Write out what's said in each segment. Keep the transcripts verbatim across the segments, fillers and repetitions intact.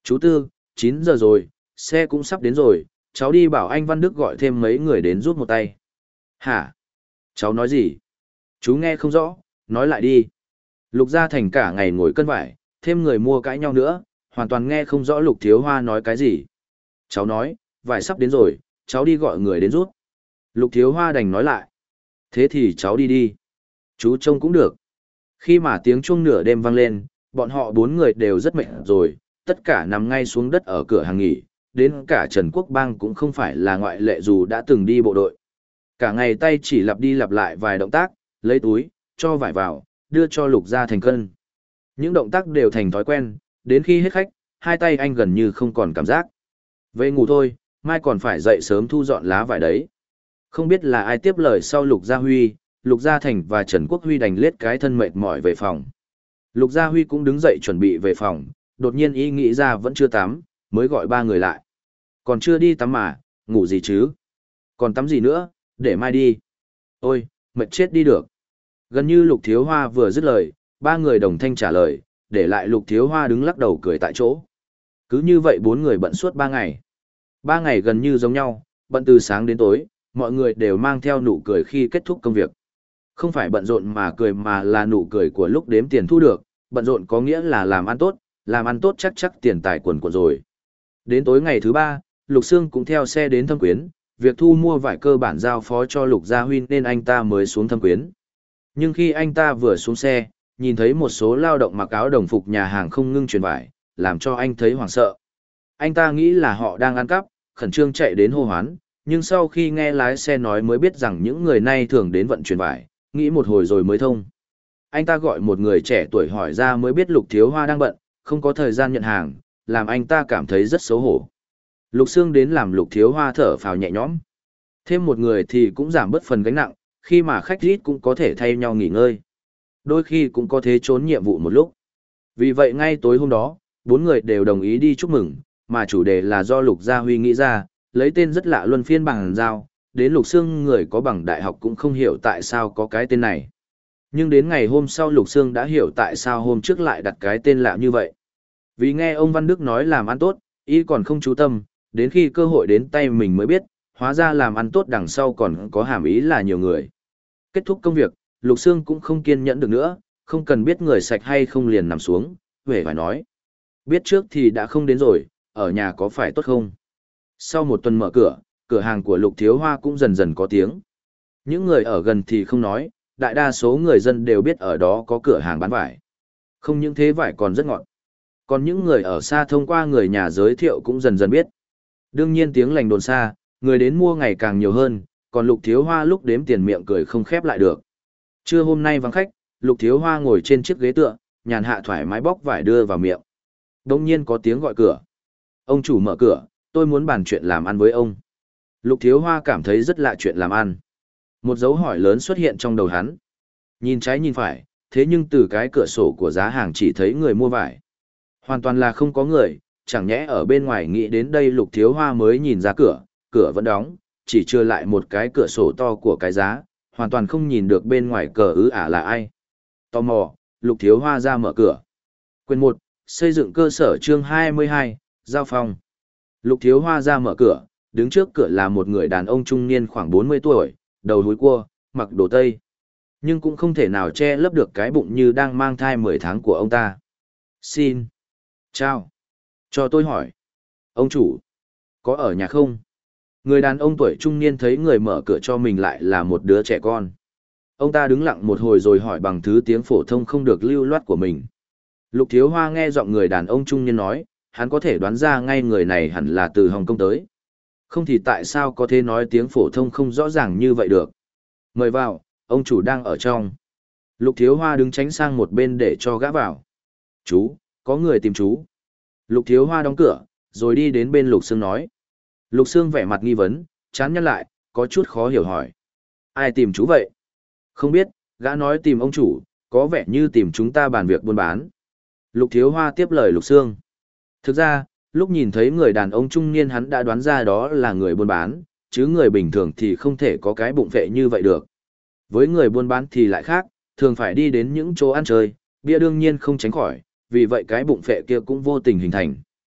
Chú Tư, chín giờ rồi, xe cũng sắp đến rồi, cháu đi bảo anh Văn Đức gọi thêm mấy người đến giúp một tay. Hả? Cháu nói gì? Chú nghe không rõ, nói lại đi. Lục Gia Thành cả ngày ngồi cân vải, thêm người mua cãi nhau nữa, hoàn toàn nghe không rõ Lục Thiếu Hoa nói cái gì. Cháu nói, vải sắp đến rồi, cháu đi gọi người đến giúp. Lục Thiếu Hoa đành nói lại. Thế thì cháu đi đi. Chú trông cũng được. Khi mà tiếng chuông nửa đêm vang lên, bọn họ bốn người đều rất mệt rồi, tất cả nằm ngay xuống đất ở cửa hàng nghỉ, đến cả Trần Quốc Bang cũng không phải là ngoại lệ dù đã từng đi bộ đội. Cả ngày tay chỉ lặp đi lặp lại vài động tác, lấy túi, cho vải vào, đưa cho Lục Gia Thành cân. Những động tác đều thành thói quen, đến khi hết khách, hai tay anh gần như không còn cảm giác. Về ngủ thôi, mai còn phải dậy sớm thu dọn lá vải đấy. Không biết là ai tiếp lời sau Lục Gia Huy, Lục Gia Thành và Trần Quốc Huy đành lết cái thân mệt mỏi về phòng. Lục Gia Huy cũng đứng dậy chuẩn bị về phòng, đột nhiên ý nghĩ ra vẫn chưa tắm, mới gọi ba người lại. Còn chưa đi tắm mà, ngủ gì chứ? Còn tắm gì nữa, để mai đi. Ôi, mệt chết đi được. Gần như Lục Thiếu Hoa vừa dứt lời, ba người đồng thanh trả lời, để lại Lục Thiếu Hoa đứng lắc đầu cười tại chỗ. Cứ như vậy bốn người bận suốt ba ngày. Ba ngày gần như giống nhau, bận từ sáng đến tối, mọi người đều mang theo nụ cười khi kết thúc công việc. Không phải bận rộn mà cười mà là nụ cười của lúc đếm tiền thu được, bận rộn có nghĩa là làm ăn tốt, làm ăn tốt chắc chắc tiền tài quần quần rồi. Đến tối ngày thứ ba, Lục Sương cũng theo xe đến Thâm Quyến, việc thu mua vải cơ bản giao phó cho Lục Gia Huy nên anh ta mới xuống Thâm Quyến. Nhưng khi anh ta vừa xuống xe, nhìn thấy một số lao động mặc áo đồng phục nhà hàng không ngưng chuyển vải, làm cho anh thấy hoảng sợ. Anh ta nghĩ là họ đang ăn cắp, khẩn trương chạy đến hô hoán, nhưng sau khi nghe lái xe nói mới biết rằng những người này thường đến vận chuyển vải, nghĩ một hồi rồi mới thông. Anh ta gọi một người trẻ tuổi hỏi ra mới biết Lục Thiếu Hoa đang bận, không có thời gian nhận hàng, làm anh ta cảm thấy rất xấu hổ. Lục Sương đến làm Lục Thiếu Hoa thở phào nhẹ nhõm. Thêm một người thì cũng giảm bớt phần gánh nặng, khi mà khách rít cũng có thể thay nhau nghỉ ngơi. Đôi khi cũng có thế trốn nhiệm vụ một lúc. Vì vậy ngay tối hôm đó, bốn người đều đồng ý đi chúc mừng, mà chủ đề là do Lục Gia Huy nghĩ ra, lấy tên rất lạ luân phiên bằng giao, đến Lục Sương người có bằng đại học cũng không hiểu tại sao có cái tên này. Nhưng đến ngày hôm sau Lục Sương đã hiểu tại sao hôm trước lại đặt cái tên lạ như vậy. Vì nghe ông Văn Đức nói làm ăn tốt, y còn không chú tâm, đến khi cơ hội đến tay mình mới biết, hóa ra làm ăn tốt đằng sau còn có hàm ý là nhiều người. Kết thúc công việc, Lục Sương cũng không kiên nhẫn được nữa, không cần biết người sạch hay không liền nằm xuống, về phải nói. Biết trước thì đã không đến rồi, ở nhà có phải tốt không? Sau một tuần mở cửa, cửa hàng của Lục Thiếu Hoa cũng dần dần có tiếng. Những người ở gần thì không nói, đại đa số người dân đều biết ở đó có cửa hàng bán vải. Không những thế vải còn rất ngọt. Còn những người ở xa thông qua người nhà giới thiệu cũng dần dần biết. Đương nhiên tiếng lành đồn xa, người đến mua ngày càng nhiều hơn, còn Lục Thiếu Hoa lúc đếm tiền miệng cười không khép lại được. Trưa hôm nay vắng khách, Lục Thiếu Hoa ngồi trên chiếc ghế tựa, nhàn hạ thoải mái bóc vải đưa vào miệng. Đông nhiên có tiếng gọi cửa. Ông chủ mở cửa, tôi muốn bàn chuyện làm ăn với ông. Lục Thiếu Hoa cảm thấy rất lạ chuyện làm ăn. Một dấu hỏi lớn xuất hiện trong đầu hắn. Nhìn trái nhìn phải, thế nhưng từ cái cửa sổ của giá hàng chỉ thấy người mua vải. Hoàn toàn là không có người, chẳng nhẽ ở bên ngoài nghĩ đến đây Lục Thiếu Hoa mới nhìn ra cửa, cửa vẫn đóng, chỉ chưa lại một cái cửa sổ to của cái giá, hoàn toàn không nhìn được bên ngoài cờ ứ ả là ai. Tò mò, Lục Thiếu Hoa ra mở cửa. Quyền một, xây dựng cơ sở chương hai mươi hai, giao phòng. Lục Thiếu Hoa ra mở cửa, đứng trước cửa là một người đàn ông trung niên khoảng bốn mươi tuổi, đầu húi cua, mặc đồ tây. Nhưng cũng không thể nào che lấp được cái bụng như đang mang thai mười tháng của ông ta. Xin. Chào. Cho tôi hỏi. Ông chủ. Có ở nhà không? Người đàn ông tuổi trung niên thấy người mở cửa cho mình lại là một đứa trẻ con. Ông ta đứng lặng một hồi rồi hỏi bằng thứ tiếng phổ thông không được lưu loát của mình. Lục Thiếu Hoa nghe giọng người đàn ông trung niên nói, hắn có thể đoán ra ngay người này hẳn là từ Hồng Kông tới. Không thì tại sao có thể nói tiếng phổ thông không rõ ràng như vậy được. Mời vào, ông chủ đang ở trong. Lục Thiếu Hoa đứng tránh sang một bên để cho gã vào. Chú, có người tìm chú. Lục Thiếu Hoa đóng cửa, rồi đi đến bên Lục Sương nói. Lục Sương vẻ mặt nghi vấn, chán nhăn lại, có chút khó hiểu hỏi. Ai tìm chú vậy? Không biết, gã nói tìm ông chủ, có vẻ như tìm chúng ta bàn việc buôn bán. Lục Thiếu Hoa tiếp lời Lục Sương. Thực ra, lúc nhìn thấy người đàn ông trung niên hắn đã đoán ra đó là người buôn bán, chứ người bình thường thì không thể có cái bụng phệ như vậy được. Với người buôn bán thì lại khác, thường phải đi đến những chỗ ăn chơi, bia đương nhiên không tránh khỏi, vì vậy cái bụng phệ kia cũng vô tình hình thành.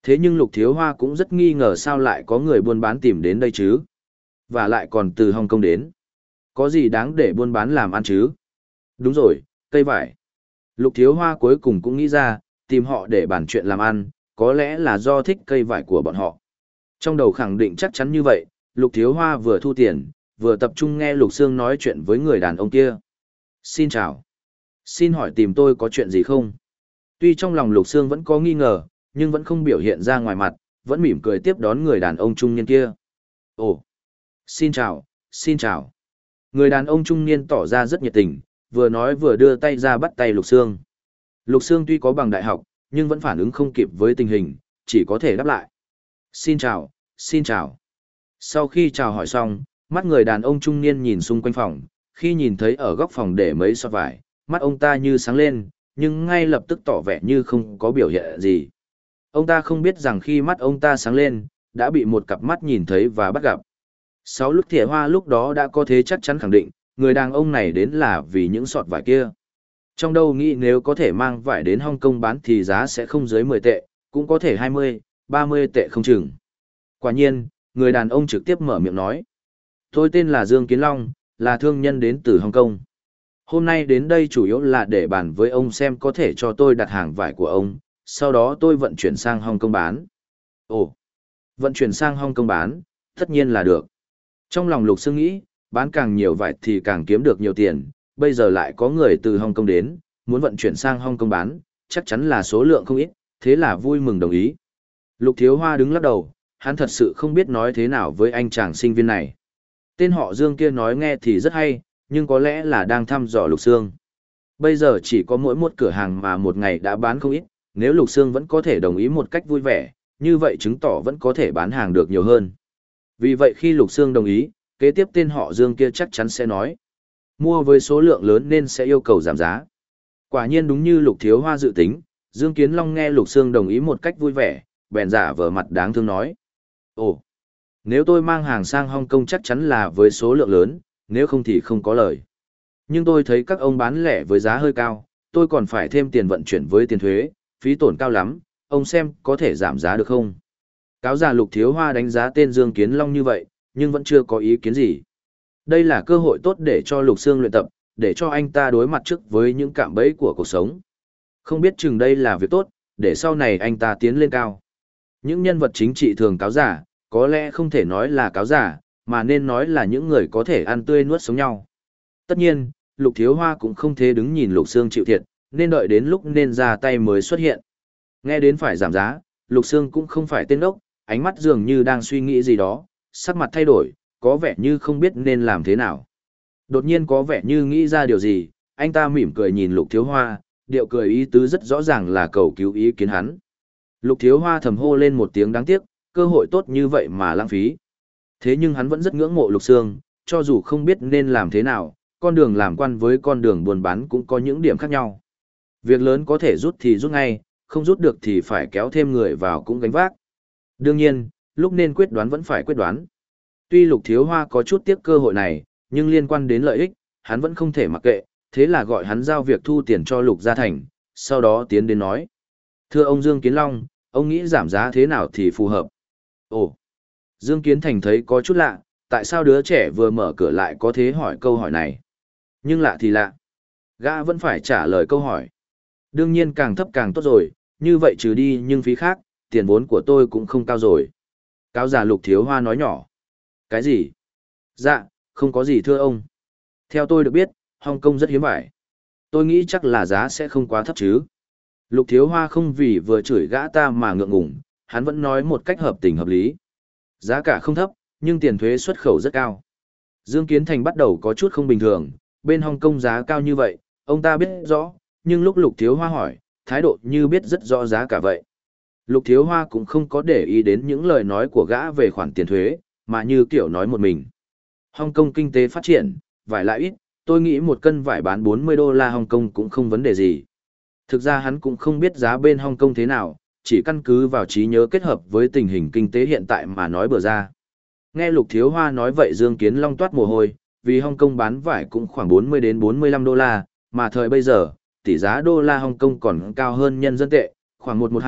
Thế nhưng Lục Thiếu Hoa cũng rất nghi ngờ sao lại có người buôn bán tìm đến đây chứ. Và lại còn từ Hồng Kông đến. Có gì đáng để buôn bán làm ăn chứ? Đúng rồi, cây vải. Lục Thiếu Hoa cuối cùng cũng nghĩ ra, tìm họ để bàn chuyện làm ăn, có lẽ là do thích cây vải của bọn họ. Trong đầu khẳng định chắc chắn như vậy, Lục Thiếu Hoa vừa thu tiền, vừa tập trung nghe Lục Sương nói chuyện với người đàn ông kia. Xin chào. Xin hỏi tìm tôi có chuyện gì không? Tuy trong lòng Lục Sương vẫn có nghi ngờ, nhưng vẫn không biểu hiện ra ngoài mặt, vẫn mỉm cười tiếp đón người đàn ông trung niên kia. Ồ, xin chào, xin chào. Người đàn ông trung niên tỏ ra rất nhiệt tình, vừa nói vừa đưa tay ra bắt tay Lục Sương. Lục Sương tuy có bằng đại học, nhưng vẫn phản ứng không kịp với tình hình, chỉ có thể đáp lại. Xin chào, xin chào. Sau khi chào hỏi xong, mắt người đàn ông trung niên nhìn xung quanh phòng, khi nhìn thấy ở góc phòng để mấy sọt vải, mắt ông ta như sáng lên, nhưng ngay lập tức tỏ vẻ như không có biểu hiện gì. Ông ta không biết rằng khi mắt ông ta sáng lên, đã bị một cặp mắt nhìn thấy và bắt gặp. Sáu lúc thìa hoa lúc đó đã có thế chắc chắn khẳng định, người đàn ông này đến là vì những sọt vải kia. Trong đâu nghĩ nếu có thể mang vải đến Hong Kong bán thì giá sẽ không dưới mười tệ, cũng có thể hai mươi, ba mươi tệ không chừng. Quả nhiên, người đàn ông trực tiếp mở miệng nói. Tôi tên là Dương Kiến Long, là thương nhân đến từ Hong Kong. Hôm nay đến đây chủ yếu là để bàn với ông xem có thể cho tôi đặt hàng vải của ông, sau đó tôi vận chuyển sang Hong Kong bán. Ồ, vận chuyển sang Hong Kong bán, tất nhiên là được. Trong lòng Lục Sương nghĩ, bán càng nhiều vải thì càng kiếm được nhiều tiền, bây giờ lại có người từ Hong Kong đến, muốn vận chuyển sang Hong Kong bán, chắc chắn là số lượng không ít, thế là vui mừng đồng ý. Lục Thiếu Hoa đứng lắc đầu, hắn thật sự không biết nói thế nào với anh chàng sinh viên này. Tên họ Dương kia nói nghe thì rất hay, nhưng có lẽ là đang thăm dò Lục Sương. Bây giờ chỉ có mỗi một cửa hàng mà một ngày đã bán không ít, nếu Lục Sương vẫn có thể đồng ý một cách vui vẻ, như vậy chứng tỏ vẫn có thể bán hàng được nhiều hơn. Vì vậy khi Lục Sương đồng ý, kế tiếp tên họ Dương kia chắc chắn sẽ nói. Mua với số lượng lớn nên sẽ yêu cầu giảm giá. Quả nhiên đúng như Lục Thiếu Hoa dự tính, Dương Kiến Long nghe Lục Sương đồng ý một cách vui vẻ, bèn giả vờ mặt đáng thương nói. Ồ, nếu tôi mang hàng sang Hong Kong chắc chắn là với số lượng lớn, nếu không thì không có lời. Nhưng tôi thấy các ông bán lẻ với giá hơi cao, tôi còn phải thêm tiền vận chuyển với tiền thuế, phí tổn cao lắm, ông xem có thể giảm giá được không? Cáo già Lục Thiếu Hoa đánh giá tên Dương Kiến Long như vậy, nhưng vẫn chưa có ý kiến gì. Đây là cơ hội tốt để cho Lục Sương luyện tập, để cho anh ta đối mặt trước với những cạm bẫy của cuộc sống. Không biết chừng đây là việc tốt, để sau này anh ta tiến lên cao. Những nhân vật chính trị thường cáo giả, có lẽ không thể nói là cáo giả, mà nên nói là những người có thể ăn tươi nuốt sống nhau. Tất nhiên, Lục Thiếu Hoa cũng không thể đứng nhìn Lục Sương chịu thiệt, nên đợi đến lúc nên ra tay mới xuất hiện. Nghe đến phải giảm giá, Lục Sương cũng không phải tên ốc, ánh mắt dường như đang suy nghĩ gì đó, sắc mặt thay đổi, có vẻ như không biết nên làm thế nào. Đột nhiên có vẻ như nghĩ ra điều gì, anh ta mỉm cười nhìn Lục Thiếu Hoa, điệu cười ý tứ rất rõ ràng là cầu cứu ý kiến hắn. Lục Thiếu Hoa thầm hô lên một tiếng đáng tiếc, cơ hội tốt như vậy mà lãng phí. Thế nhưng hắn vẫn rất ngưỡng mộ Lục Sương, cho dù không biết nên làm thế nào, con đường làm quan với con đường buôn bán cũng có những điểm khác nhau. Việc lớn có thể rút thì rút ngay, không rút được thì phải kéo thêm người vào cũng gánh vác. Đương nhiên, lúc nên quyết đoán vẫn phải quyết đoán. Tuy Lục Thiếu Hoa có chút tiếc cơ hội này, nhưng liên quan đến lợi ích, hắn vẫn không thể mặc kệ, thế là gọi hắn giao việc thu tiền cho Lục Gia Thành, sau đó tiến đến nói. Thưa ông Dương Kiến Long, ông nghĩ giảm giá thế nào thì phù hợp? Ồ, Dương Kiến Thành thấy có chút lạ, tại sao đứa trẻ vừa mở cửa lại có thế hỏi câu hỏi này? Nhưng lạ thì lạ, gã vẫn phải trả lời câu hỏi. Đương nhiên càng thấp càng tốt rồi, như vậy trừ đi nhưng phí khác, tiền vốn của tôi cũng không cao rồi. Cáo già Lục Thiếu Hoa nói nhỏ. Cái gì? Dạ, không có gì thưa ông. Theo tôi được biết, Hong Kong rất hiếm vải. Tôi nghĩ chắc là giá sẽ không quá thấp chứ. Lục Thiếu Hoa không vì vừa chửi gã ta mà ngượng ngùng, hắn vẫn nói một cách hợp tình hợp lý. Giá cả không thấp, nhưng tiền thuế xuất khẩu rất cao. Dương Kiến Thành bắt đầu có chút không bình thường, bên Hong Kong giá cao như vậy, ông ta biết rõ, nhưng lúc Lục Thiếu Hoa hỏi, thái độ như biết rất rõ giá cả vậy. Lục Thiếu Hoa cũng không có để ý đến những lời nói của gã về khoản tiền thuế, mà như kiểu nói một mình. Hong Kong kinh tế phát triển, vải lại ít, tôi nghĩ một cân vải bán bốn mươi đô la Hong Kong cũng không vấn đề gì. Thực ra hắn cũng không biết giá bên Hong Kong thế nào, chỉ căn cứ vào trí nhớ kết hợp với tình hình kinh tế hiện tại mà nói bừa ra. Nghe Lục Thiếu Hoa nói vậy Dương Kiến Long toát mồ hôi, vì Hong Kong bán vải cũng khoảng bốn mươi đến bốn mươi lăm đô la, mà thời bây giờ, tỷ giá đô la Hong Kong còn cao hơn nhân dân tệ, khoảng một trăm mười hai,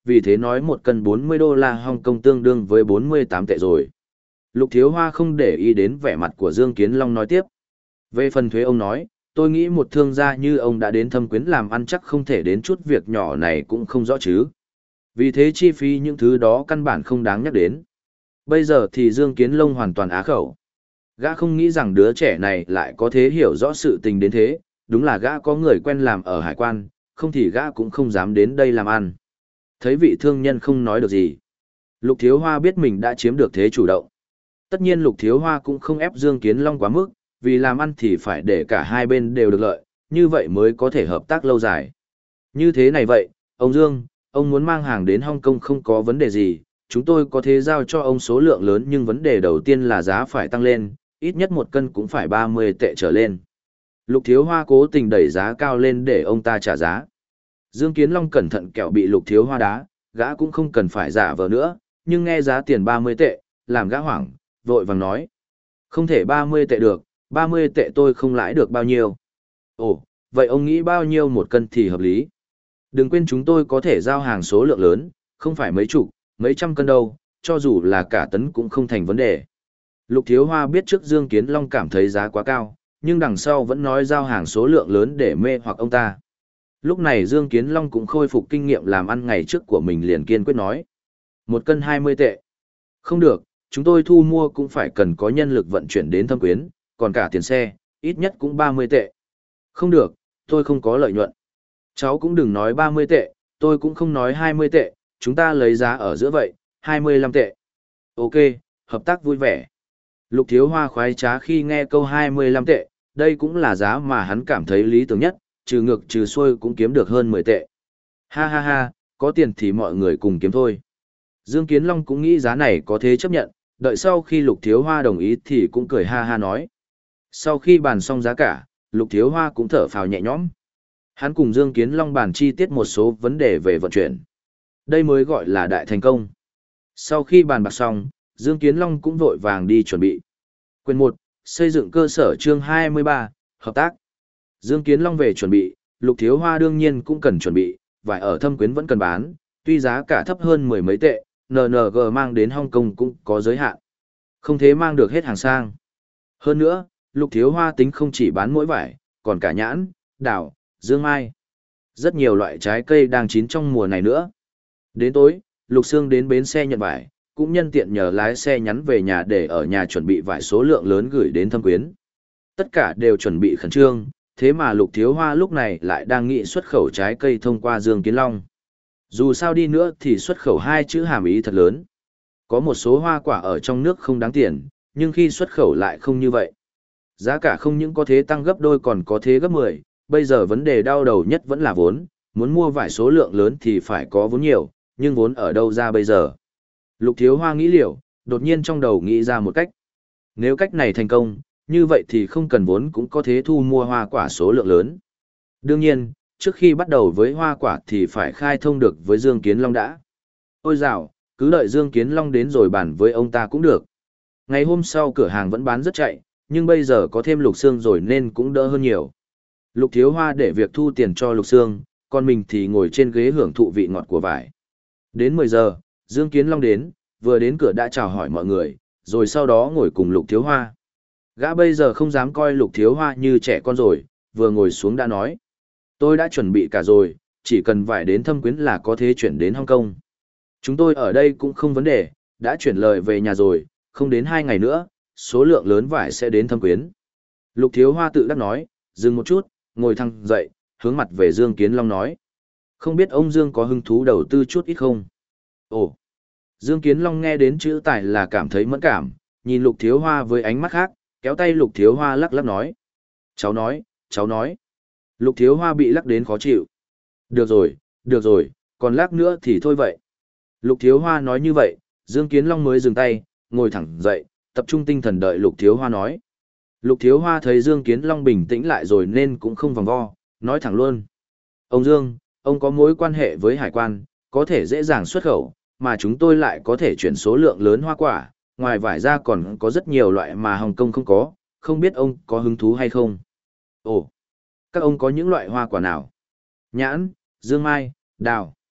vì thế nói một cân bốn mươi đô la Hồng Kông tương đương với bốn mươi tám tệ rồi. Lục Thiếu Hoa không để ý đến vẻ mặt của Dương Kiến Long nói tiếp. Về phần thuế ông nói, tôi nghĩ một thương gia như ông đã đến Thâm Quyến làm ăn chắc không thể đến chút việc nhỏ này cũng không rõ chứ. Vì thế chi phí những thứ đó căn bản không đáng nhắc đến. Bây giờ thì Dương Kiến Long hoàn toàn á khẩu. Gã không nghĩ rằng đứa trẻ này lại có thế hiểu rõ sự tình đến thế, đúng là gã có người quen làm ở hải quan, không thì gã cũng không dám đến đây làm ăn. Thấy vị thương nhân không nói được gì. Lục Thiếu Hoa biết mình đã chiếm được thế chủ động. Tất nhiên Lục Thiếu Hoa cũng không ép Dương Kiến Long quá mức, vì làm ăn thì phải để cả hai bên đều được lợi, như vậy mới có thể hợp tác lâu dài. Như thế này vậy, ông Dương, ông muốn mang hàng đến Hong Kong không có vấn đề gì, chúng tôi có thể giao cho ông số lượng lớn nhưng vấn đề đầu tiên là giá phải tăng lên, ít nhất một cân cũng phải ba mươi tệ trở lên. Lục Thiếu Hoa cố tình đẩy giá cao lên để ông ta trả giá. Dương Kiến Long cẩn thận kẻo bị Lục Thiếu Hoa đá, gã cũng không cần phải giả vờ nữa, nhưng nghe giá tiền ba mươi tệ, làm gã hoảng, vội vàng nói. Không thể ba mươi tệ được, ba mươi tệ tôi không lãi được bao nhiêu. Ồ, vậy ông nghĩ bao nhiêu một cân thì hợp lý? Đừng quên chúng tôi có thể giao hàng số lượng lớn, không phải mấy chục, mấy trăm cân đâu, cho dù là cả tấn cũng không thành vấn đề. Lục Thiếu Hoa biết trước Dương Kiến Long cảm thấy giá quá cao, nhưng đằng sau vẫn nói giao hàng số lượng lớn để mê hoặc ông ta. Lúc này Dương Kiến Long cũng khôi phục kinh nghiệm làm ăn ngày trước của mình liền kiên quyết nói. Một cân hai mươi tệ. Không được, chúng tôi thu mua cũng phải cần có nhân lực vận chuyển đến Thâm Quyến, còn cả tiền xe, ít nhất cũng ba mươi tệ. Không được, tôi không có lợi nhuận. Cháu cũng đừng nói ba mươi tệ, tôi cũng không nói hai mươi tệ, chúng ta lấy giá ở giữa vậy, hai mươi lăm tệ. Ok, hợp tác vui vẻ. Lục Thiếu Hoa khoái trá khi nghe câu hai mươi lăm tệ, đây cũng là giá mà hắn cảm thấy lý tưởng nhất, trừ ngược trừ xuôi cũng kiếm được hơn mười tệ. Ha ha ha, có tiền thì mọi người cùng kiếm thôi. Dương Kiến Long cũng nghĩ giá này có thế chấp nhận, đợi sau khi Lục Thiếu Hoa đồng ý thì cũng cười ha ha nói. Sau khi bàn xong giá cả, Lục Thiếu Hoa cũng thở phào nhẹ nhõm. Hắn cùng Dương Kiến Long bàn chi tiết một số vấn đề về vận chuyển. Đây mới gọi là đại thành công. Sau khi bàn bạc xong, Dương Kiến Long cũng vội vàng đi chuẩn bị. Quyền một, xây dựng cơ sở chương hai mươi ba, hợp tác. Dương Kiến Long về chuẩn bị, Lục Thiếu Hoa đương nhiên cũng cần chuẩn bị, vải ở Thâm Quyến vẫn cần bán, tuy giá cả thấp hơn mười mấy tệ, en en giê mang đến Hong Kong cũng có giới hạn. Không thế mang được hết hàng sang. Hơn nữa, Lục Thiếu Hoa tính không chỉ bán mỗi vải, còn cả nhãn, đào, dương mai. Rất nhiều loại trái cây đang chín trong mùa này nữa. Đến tối, Lục Sương đến bến xe nhận vải, cũng nhân tiện nhờ lái xe nhắn về nhà để ở nhà chuẩn bị vải số lượng lớn gửi đến Thâm Quyến. Tất cả đều chuẩn bị khẩn trương, thế mà Lục Thiếu Hoa lúc này lại đang nghị xuất khẩu trái cây thông qua Dương Kiến Long. Dù sao đi nữa thì xuất khẩu hai chữ hàm ý thật lớn. Có một số hoa quả ở trong nước không đáng tiền, nhưng khi xuất khẩu lại không như vậy. Giá cả không những có thế tăng gấp đôi còn có thế gấp mười, bây giờ vấn đề đau đầu nhất vẫn là vốn, muốn mua vải số lượng lớn thì phải có vốn nhiều, nhưng vốn ở đâu ra bây giờ? Lục Thiếu Hoa nghĩ liệu, đột nhiên trong đầu nghĩ ra một cách. Nếu cách này thành công, như vậy thì không cần vốn cũng có thể thu mua hoa quả số lượng lớn. Đương nhiên, trước khi bắt đầu với hoa quả thì phải khai thông được với Dương Kiến Long đã. Ôi dạo, cứ đợi Dương Kiến Long đến rồi bàn với ông ta cũng được. Ngày hôm sau cửa hàng vẫn bán rất chạy, nhưng bây giờ có thêm Lục Sương rồi nên cũng đỡ hơn nhiều. Lục Thiếu Hoa để việc thu tiền cho Lục Sương, còn mình thì ngồi trên ghế hưởng thụ vị ngọt của vải. Đến mười giờ, Dương Kiến Long đến, vừa đến cửa đã chào hỏi mọi người, rồi sau đó ngồi cùng Lục Thiếu Hoa. Gã bây giờ không dám coi Lục Thiếu Hoa như trẻ con rồi, vừa ngồi xuống đã nói. Tôi đã chuẩn bị cả rồi, chỉ cần vải đến Thâm Quyến là có thể chuyển đến Hong Kong. Chúng tôi ở đây cũng không vấn đề, đã chuyển lời về nhà rồi, không đến hai ngày nữa, số lượng lớn vải sẽ đến Thâm Quyến. Lục Thiếu Hoa tự đắc nói, dừng một chút, ngồi thẳng dậy, hướng mặt về Dương Kiến Long nói. Không biết ông Dương có hứng thú đầu tư chút ít không? Ồ! Dương Kiến Long nghe đến chữ tài là cảm thấy mẫn cảm, nhìn Lục Thiếu Hoa với ánh mắt khác, kéo tay Lục Thiếu Hoa lắc lắc nói. Cháu nói, cháu nói. Lục Thiếu Hoa bị lắc đến khó chịu. Được rồi, được rồi, còn lắc nữa thì thôi vậy. Lục Thiếu Hoa nói như vậy, Dương Kiến Long mới dừng tay, ngồi thẳng dậy, tập trung tinh thần đợi Lục Thiếu Hoa nói. Lục Thiếu Hoa thấy Dương Kiến Long bình tĩnh lại rồi nên cũng không vòng vo, nói thẳng luôn. Ông Dương, ông có mối quan hệ với hải quan, có thể dễ dàng xuất khẩu, mà chúng tôi lại có thể chuyển số lượng lớn hoa quả, ngoài vải ra còn có rất nhiều loại mà Hồng Kông không có, không biết ông có hứng thú hay không? Ồ, các ông có những loại hoa quả nào? Nhãn, dương mai, đào.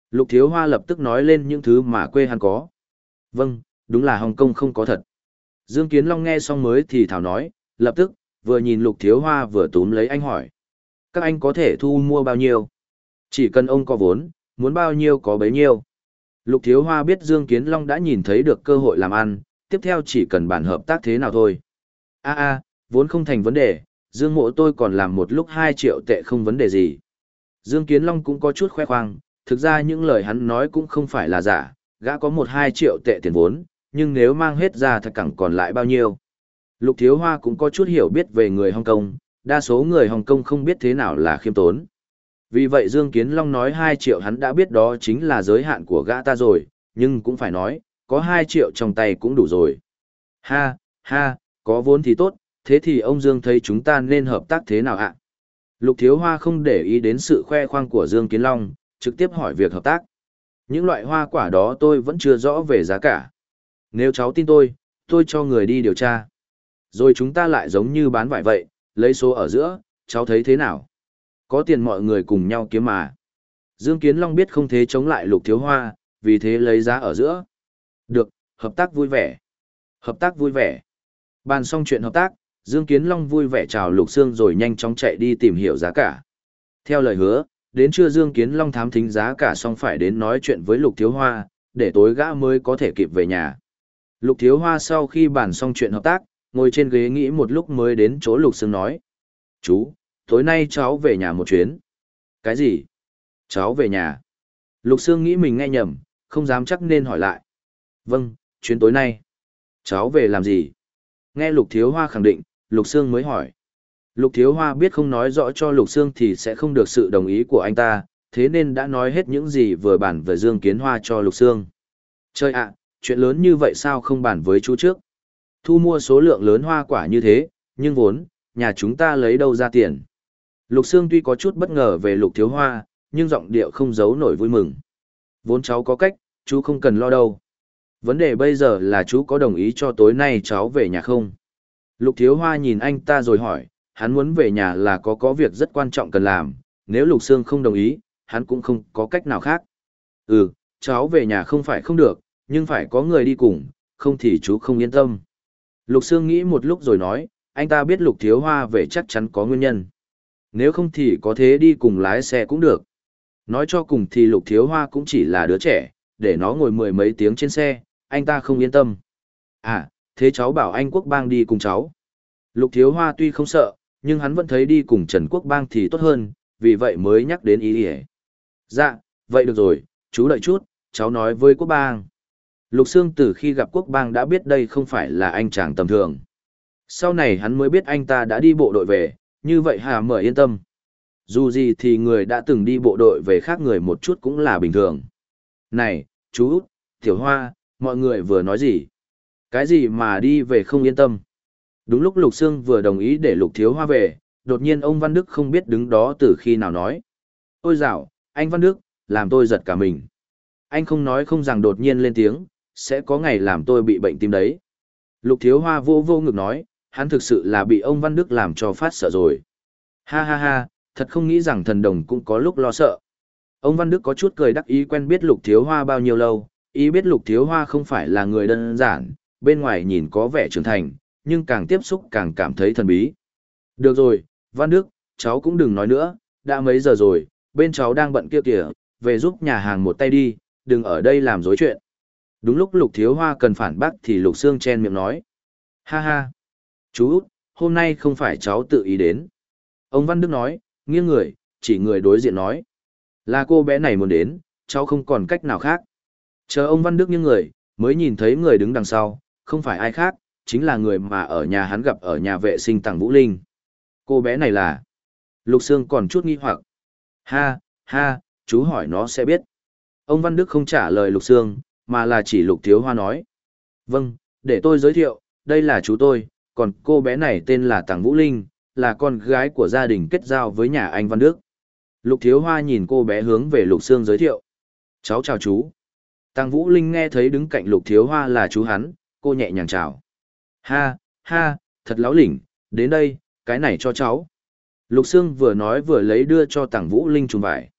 Lục Thiếu Hoa lập tức nói lên những thứ mà quê hắn có. Vâng, đúng là Hồng Kông không có thật. Dương Kiến Long nghe xong mới thì thảo nói, lập tức, vừa nhìn Lục Thiếu Hoa vừa túm lấy anh hỏi. Các anh có thể thu mua bao nhiêu? Chỉ cần ông có vốn, muốn bao nhiêu có bấy nhiêu. Lục Thiếu Hoa biết Dương Kiến Long đã nhìn thấy được cơ hội làm ăn, tiếp theo chỉ cần bàn hợp tác thế nào thôi. A a, vốn không thành vấn đề, Dương Mộ tôi còn làm một lúc hai triệu tệ không vấn đề gì. Dương Kiến Long cũng có chút khoe khoang, thực ra những lời hắn nói cũng không phải là giả, gã có một hai triệu tệ tiền vốn, nhưng nếu mang hết ra thật chẳng còn lại bao nhiêu. Lục Thiếu Hoa cũng có chút hiểu biết về người Hồng Kông, đa số người Hồng Kông không biết thế nào là khiêm tốn. Vì vậy Dương Kiến Long nói hai triệu hắn đã biết đó chính là giới hạn của gã ta rồi, nhưng cũng phải nói, có hai triệu trong tay cũng đủ rồi. Ha, ha, có vốn thì tốt, thế thì ông Dương thấy chúng ta nên hợp tác thế nào ạ? Lục Thiếu Hoa không để ý đến sự khoe khoang của Dương Kiến Long, trực tiếp hỏi việc hợp tác. Những loại hoa quả đó tôi vẫn chưa rõ về giá cả. Nếu cháu tin tôi, tôi cho người đi điều tra. Rồi chúng ta lại giống như bán vải vậy, lấy số ở giữa, cháu thấy thế nào? Có tiền mọi người cùng nhau kiếm mà. Dương Kiến Long biết không thể chống lại Lục Thiếu Hoa, vì thế lấy giá ở giữa. Được, hợp tác vui vẻ. Hợp tác vui vẻ. Bàn xong chuyện hợp tác, Dương Kiến Long vui vẻ chào Lục Sương rồi nhanh chóng chạy đi tìm hiểu giá cả. Theo lời hứa, đến trưa Dương Kiến Long thám thính giá cả xong phải đến nói chuyện với Lục Thiếu Hoa, để tối gã mới có thể kịp về nhà. Lục Thiếu Hoa sau khi bàn xong chuyện hợp tác, ngồi trên ghế nghĩ một lúc mới đến chỗ Lục Sương nói. Chú, tối nay cháu về nhà một chuyến. Cái gì? Cháu về nhà. Lục Sương nghĩ mình nghe nhầm, không dám chắc nên hỏi lại. Vâng, chuyến tối nay. Cháu về làm gì? Nghe Lục Thiếu Hoa khẳng định, Lục Sương mới hỏi. Lục Thiếu Hoa biết không nói rõ cho Lục Sương thì sẽ không được sự đồng ý của anh ta, thế nên đã nói hết những gì vừa bàn về Dương Kiến Hoa cho Lục Sương. Trời ạ, chuyện lớn như vậy sao không bàn với chú trước? Thu mua số lượng lớn hoa quả như thế, nhưng vốn, nhà chúng ta lấy đâu ra tiền? Lục Sương tuy có chút bất ngờ về Lục Thiếu Hoa, nhưng giọng điệu không giấu nổi vui mừng. Vốn cháu có cách, chú không cần lo đâu. Vấn đề bây giờ là chú có đồng ý cho tối nay cháu về nhà không? Lục Thiếu Hoa nhìn anh ta rồi hỏi, hắn muốn về nhà là có có việc rất quan trọng cần làm, nếu Lục Sương không đồng ý, hắn cũng không có cách nào khác. Ừ, cháu về nhà không phải không được, nhưng phải có người đi cùng, không thì chú không yên tâm. Lục Sương nghĩ một lúc rồi nói, anh ta biết Lục Thiếu Hoa về chắc chắn có nguyên nhân. Nếu không thì có thế đi cùng lái xe cũng được. Nói cho cùng thì Lục Thiếu Hoa cũng chỉ là đứa trẻ, để nó ngồi mười mấy tiếng trên xe, anh ta không yên tâm. À, thế cháu bảo anh Quốc Bang đi cùng cháu. Lục Thiếu Hoa tuy không sợ, nhưng hắn vẫn thấy đi cùng Trần Quốc Bang thì tốt hơn, vì vậy mới nhắc đến ý ý. Dạ, vậy được rồi, chú đợi chút, cháu nói với Quốc Bang. Lục Sương từ khi gặp Quốc Bang đã biết đây không phải là anh chàng tầm thường. Sau này hắn mới biết anh ta đã đi bộ đội về, như vậy Hà Mở yên tâm. Dù gì thì người đã từng đi bộ đội về khác người một chút cũng là bình thường. Này, chú, Tiểu Hoa, mọi người vừa nói gì? Cái gì mà đi về không yên tâm? Đúng lúc Lục Sương vừa đồng ý để Lục Thiếu Hoa về, đột nhiên ông Văn Đức không biết đứng đó từ khi nào nói. Ôi dạo, anh Văn Đức, làm tôi giật cả mình. Anh không nói không rằng đột nhiên lên tiếng, sẽ có ngày làm tôi bị bệnh tim đấy. Lục Thiếu Hoa vô vô ngực nói, hắn thực sự là bị ông Văn Đức làm cho phát sợ rồi. Ha ha ha, thật không nghĩ rằng thần đồng cũng có lúc lo sợ. Ông Văn Đức có chút cười đắc ý quen biết Lục Thiếu Hoa bao nhiêu lâu, ý biết Lục Thiếu Hoa không phải là người đơn giản, bên ngoài nhìn có vẻ trưởng thành, nhưng càng tiếp xúc càng cảm thấy thần bí. Được rồi, Văn Đức, cháu cũng đừng nói nữa, đã mấy giờ rồi, bên cháu đang bận kia kìa, về giúp nhà hàng một tay đi, đừng ở đây làm rối chuyện. Đúng lúc Lục Thiếu Hoa cần phản bác thì Lục Sương chen miệng nói. Ha ha, chú út, hôm nay không phải cháu tự ý đến. Ông Văn Đức nói, nghiêng người, chỉ người đối diện nói. Là cô bé này muốn đến, cháu không còn cách nào khác. Chờ ông Văn Đức nghiêng người, mới nhìn thấy người đứng đằng sau, không phải ai khác, chính là người mà ở nhà hắn gặp ở nhà vệ sinh Tằng Vũ Linh. Cô bé này là... Lục Sương còn chút nghi hoặc. Ha, ha, chú hỏi nó sẽ biết. Ông Văn Đức không trả lời Lục Sương, mà là chỉ Lục Thiếu Hoa nói. Vâng, để tôi giới thiệu, đây là chú tôi, còn cô bé này tên là Tằng Vũ Linh, là con gái của gia đình kết giao với nhà anh Văn Đức. Lục Thiếu Hoa nhìn cô bé hướng về Lục Sương giới thiệu. Cháu chào chú. Tằng Vũ Linh nghe thấy đứng cạnh Lục Thiếu Hoa là chú hắn, cô nhẹ nhàng chào. Ha, ha, thật láo lỉnh, đến đây, cái này cho cháu. Lục Sương vừa nói vừa lấy đưa cho Tằng Vũ Linh chùm vải.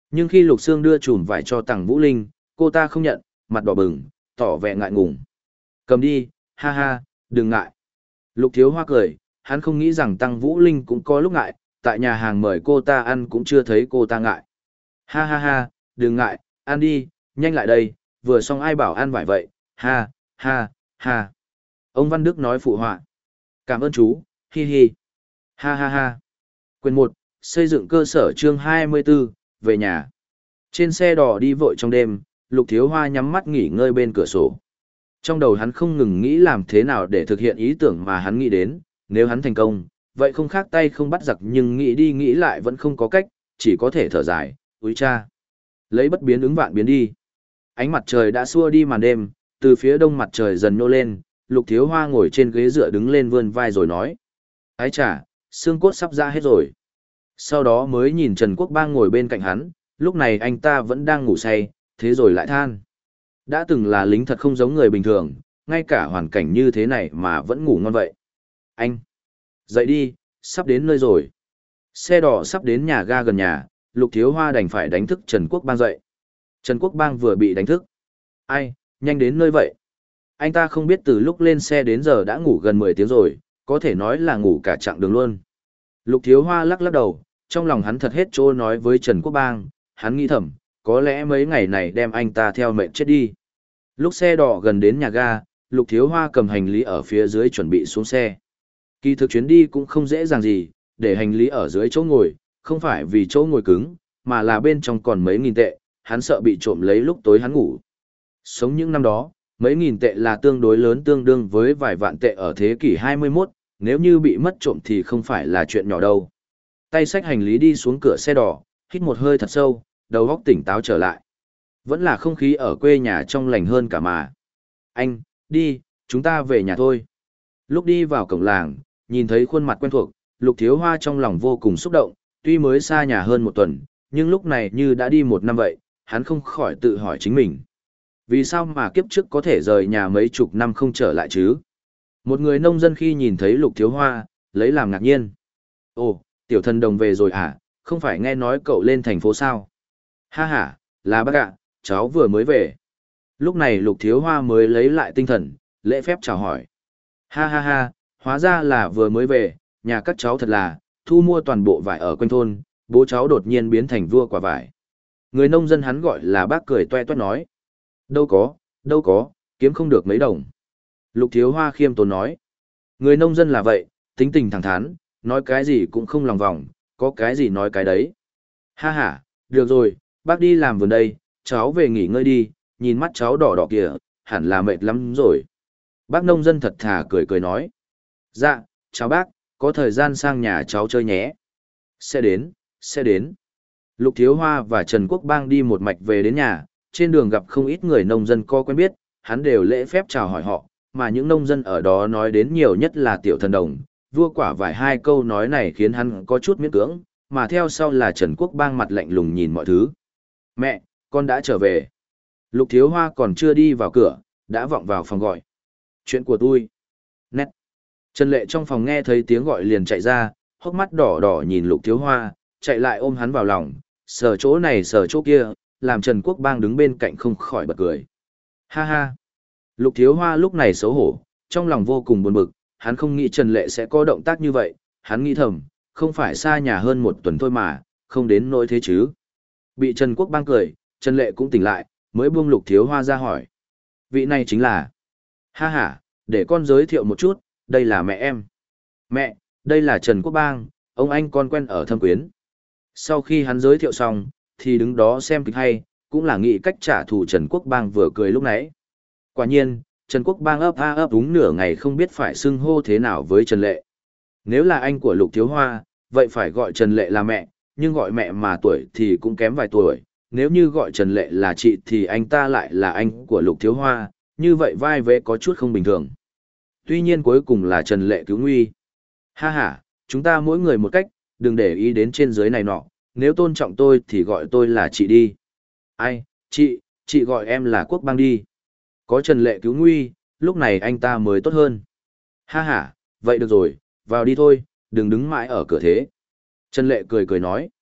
Nhưng khi Lục Sương đưa chùm vải cho Tằng Vũ Linh, cô ta không nhận, mặt đỏ bừng, tỏ vẻ ngại ngùng. Cầm đi, ha ha, đừng ngại. Lục Thiếu Hoa cười, hắn không nghĩ rằng Tăng Vũ Linh cũng có lúc ngại, tại nhà hàng mời cô ta ăn cũng chưa thấy cô ta ngại. Ha ha ha, đừng ngại, ăn đi, nhanh lại đây, vừa xong ai bảo ăn vải vậy, ha, ha, ha. Ông Văn Đức nói phụ họa. Cảm ơn chú, hi hi. Ha ha ha. Quyền một, xây dựng cơ sở chương hai mươi tư, về nhà. Trên xe đò đi vội trong đêm, Lục Thiếu Hoa nhắm mắt nghỉ ngơi bên cửa sổ. Trong đầu hắn không ngừng nghĩ làm thế nào để thực hiện ý tưởng mà hắn nghĩ đến, nếu hắn thành công, vậy không khác tay không bắt giặc, nhưng nghĩ đi nghĩ lại vẫn không có cách, chỉ có thể thở dài, úi cha. Lấy bất biến ứng vạn biến đi. Ánh mặt trời đã xua đi màn đêm, từ phía đông mặt trời dần nhô lên, Lục Thiếu Hoa ngồi trên ghế dựa đứng lên vươn vai rồi nói. Ái chà, xương cốt sắp ra hết rồi. Sau đó mới nhìn Trần Quốc Bang ngồi bên cạnh hắn, lúc này anh ta vẫn đang ngủ say, thế rồi lại than. Đã từng là lính thật không giống người bình thường, ngay cả hoàn cảnh như thế này mà vẫn ngủ ngon vậy. Anh, dậy đi, sắp đến nơi rồi. Xe đỏ sắp đến nhà ga gần nhà, Lục Thiếu Hoa đành phải đánh thức Trần Quốc Bang dậy. Trần Quốc Bang vừa bị đánh thức. Ai, nhanh đến nơi vậy. Anh ta không biết từ lúc lên xe đến giờ đã ngủ gần mười tiếng rồi, có thể nói là ngủ cả chặng đường luôn. Lục Thiếu Hoa lắc lắc đầu, trong lòng hắn thật hết trô nói với Trần Quốc Bang, hắn nghĩ thầm, có lẽ mấy ngày này đem anh ta theo mệnh chết đi. Lúc xe đỏ gần đến nhà ga, Lục Thiếu Hoa cầm hành lý ở phía dưới chuẩn bị xuống xe. Kỳ thực chuyến đi cũng không dễ dàng gì, để hành lý ở dưới chỗ ngồi, không phải vì chỗ ngồi cứng, mà là bên trong còn mấy nghìn tệ, hắn sợ bị trộm lấy lúc tối hắn ngủ. Sống những năm đó, mấy nghìn tệ là tương đối lớn, tương đương với vài vạn tệ ở thế kỷ hai mươi mốt, nếu như bị mất trộm thì không phải là chuyện nhỏ đâu. Tay xách hành lý đi xuống cửa xe đỏ, hít một hơi thật sâu, đầu óc tỉnh táo trở lại. Vẫn là không khí ở quê nhà trong lành hơn cả mà. Anh, đi, chúng ta về nhà thôi. Lúc đi vào cổng làng, nhìn thấy khuôn mặt quen thuộc, Lục Thiếu Hoa trong lòng vô cùng xúc động, tuy mới xa nhà hơn một tuần, nhưng lúc này như đã đi một năm vậy, hắn không khỏi tự hỏi chính mình. Vì sao mà kiếp trước có thể rời nhà mấy chục năm không trở lại chứ? Một người nông dân khi nhìn thấy Lục Thiếu Hoa, lấy làm ngạc nhiên. Ồ, tiểu thần đồng về rồi à, không phải nghe nói cậu lên thành phố sao? Ha ha, là bác ạ, cháu vừa mới về. Lúc này Lục Thiếu Hoa mới lấy lại tinh thần, lễ phép chào hỏi. Ha ha ha, hóa ra là vừa mới về, nhà các cháu thật là, thu mua toàn bộ vải ở quanh thôn, bố cháu đột nhiên biến thành vua quả vải. Người nông dân hắn gọi là bác cười toe toét nói. Đâu có, đâu có, kiếm không được mấy đồng. Lục Thiếu Hoa khiêm tốn nói. Người nông dân là vậy, tính tình thẳng thắn, nói cái gì cũng không lòng vòng, có cái gì nói cái đấy. Ha ha, được rồi, bác đi làm vườn đây, cháu về nghỉ ngơi đi, nhìn mắt cháu đỏ đỏ kìa, hẳn là mệt lắm rồi. Bác nông dân thật thà cười cười nói. Dạ, cháu bác, có thời gian sang nhà cháu chơi nhé. Sẽ đến, sẽ đến. Lục Thiếu Hoa và Trần Quốc Bang đi một mạch về đến nhà, trên đường gặp không ít người nông dân có quen biết, hắn đều lễ phép chào hỏi họ, mà những nông dân ở đó nói đến nhiều nhất là tiểu thần đồng, vua quả vài hai câu nói này khiến hắn có chút miễn cưỡng, mà theo sau là Trần Quốc Bang mặt lạnh lùng nhìn mọi thứ. Mẹ, con đã trở về. Lục Thiếu Hoa còn chưa đi vào cửa, đã vọng vào phòng gọi. Chuyện của tôi. Nét. Trần Lệ trong phòng nghe thấy tiếng gọi liền chạy ra, hốc mắt đỏ đỏ nhìn Lục Thiếu Hoa, chạy lại ôm hắn vào lòng, sờ chỗ này sờ chỗ kia, làm Trần Quốc Bang đứng bên cạnh không khỏi bật cười. Ha ha. Lục Thiếu Hoa lúc này xấu hổ, trong lòng vô cùng buồn bực, hắn không nghĩ Trần Lệ sẽ có động tác như vậy, hắn nghĩ thầm, không phải xa nhà hơn một tuần thôi mà, không đến nỗi thế chứ. Bị Trần Quốc Bang cười, Trần Lệ cũng tỉnh lại, mới buông Lục Thiếu Hoa ra hỏi. Vị này chính là... Ha ha, để con giới thiệu một chút, đây là mẹ em. Mẹ, đây là Trần Quốc Bang, ông anh con quen ở Thâm Quyến. Sau khi hắn giới thiệu xong, thì đứng đó xem kịch hay, cũng là nghĩ cách trả thù Trần Quốc Bang vừa cười lúc nãy. Quả nhiên, Trần Quốc Bang ấp a ấp úng nửa ngày không biết phải xưng hô thế nào với Trần Lệ. Nếu là anh của Lục Thiếu Hoa, vậy phải gọi Trần Lệ là mẹ, nhưng gọi mẹ mà tuổi thì cũng kém vài tuổi. Nếu như gọi Trần Lệ là chị thì anh ta lại là anh của Lục Thiếu Hoa, như vậy vai vế có chút không bình thường. Tuy nhiên cuối cùng là Trần Lệ cứu nguy. Ha ha, chúng ta mỗi người một cách, đừng để ý đến trên dưới này nọ, nếu tôn trọng tôi thì gọi tôi là chị đi. Ai, chị, chị gọi em là Quốc Bang đi. Có Trần Lệ cứu nguy, lúc này anh ta mới tốt hơn. Ha ha, vậy được rồi, vào đi thôi, đừng đứng mãi ở cửa thế. Trần Lệ cười cười nói.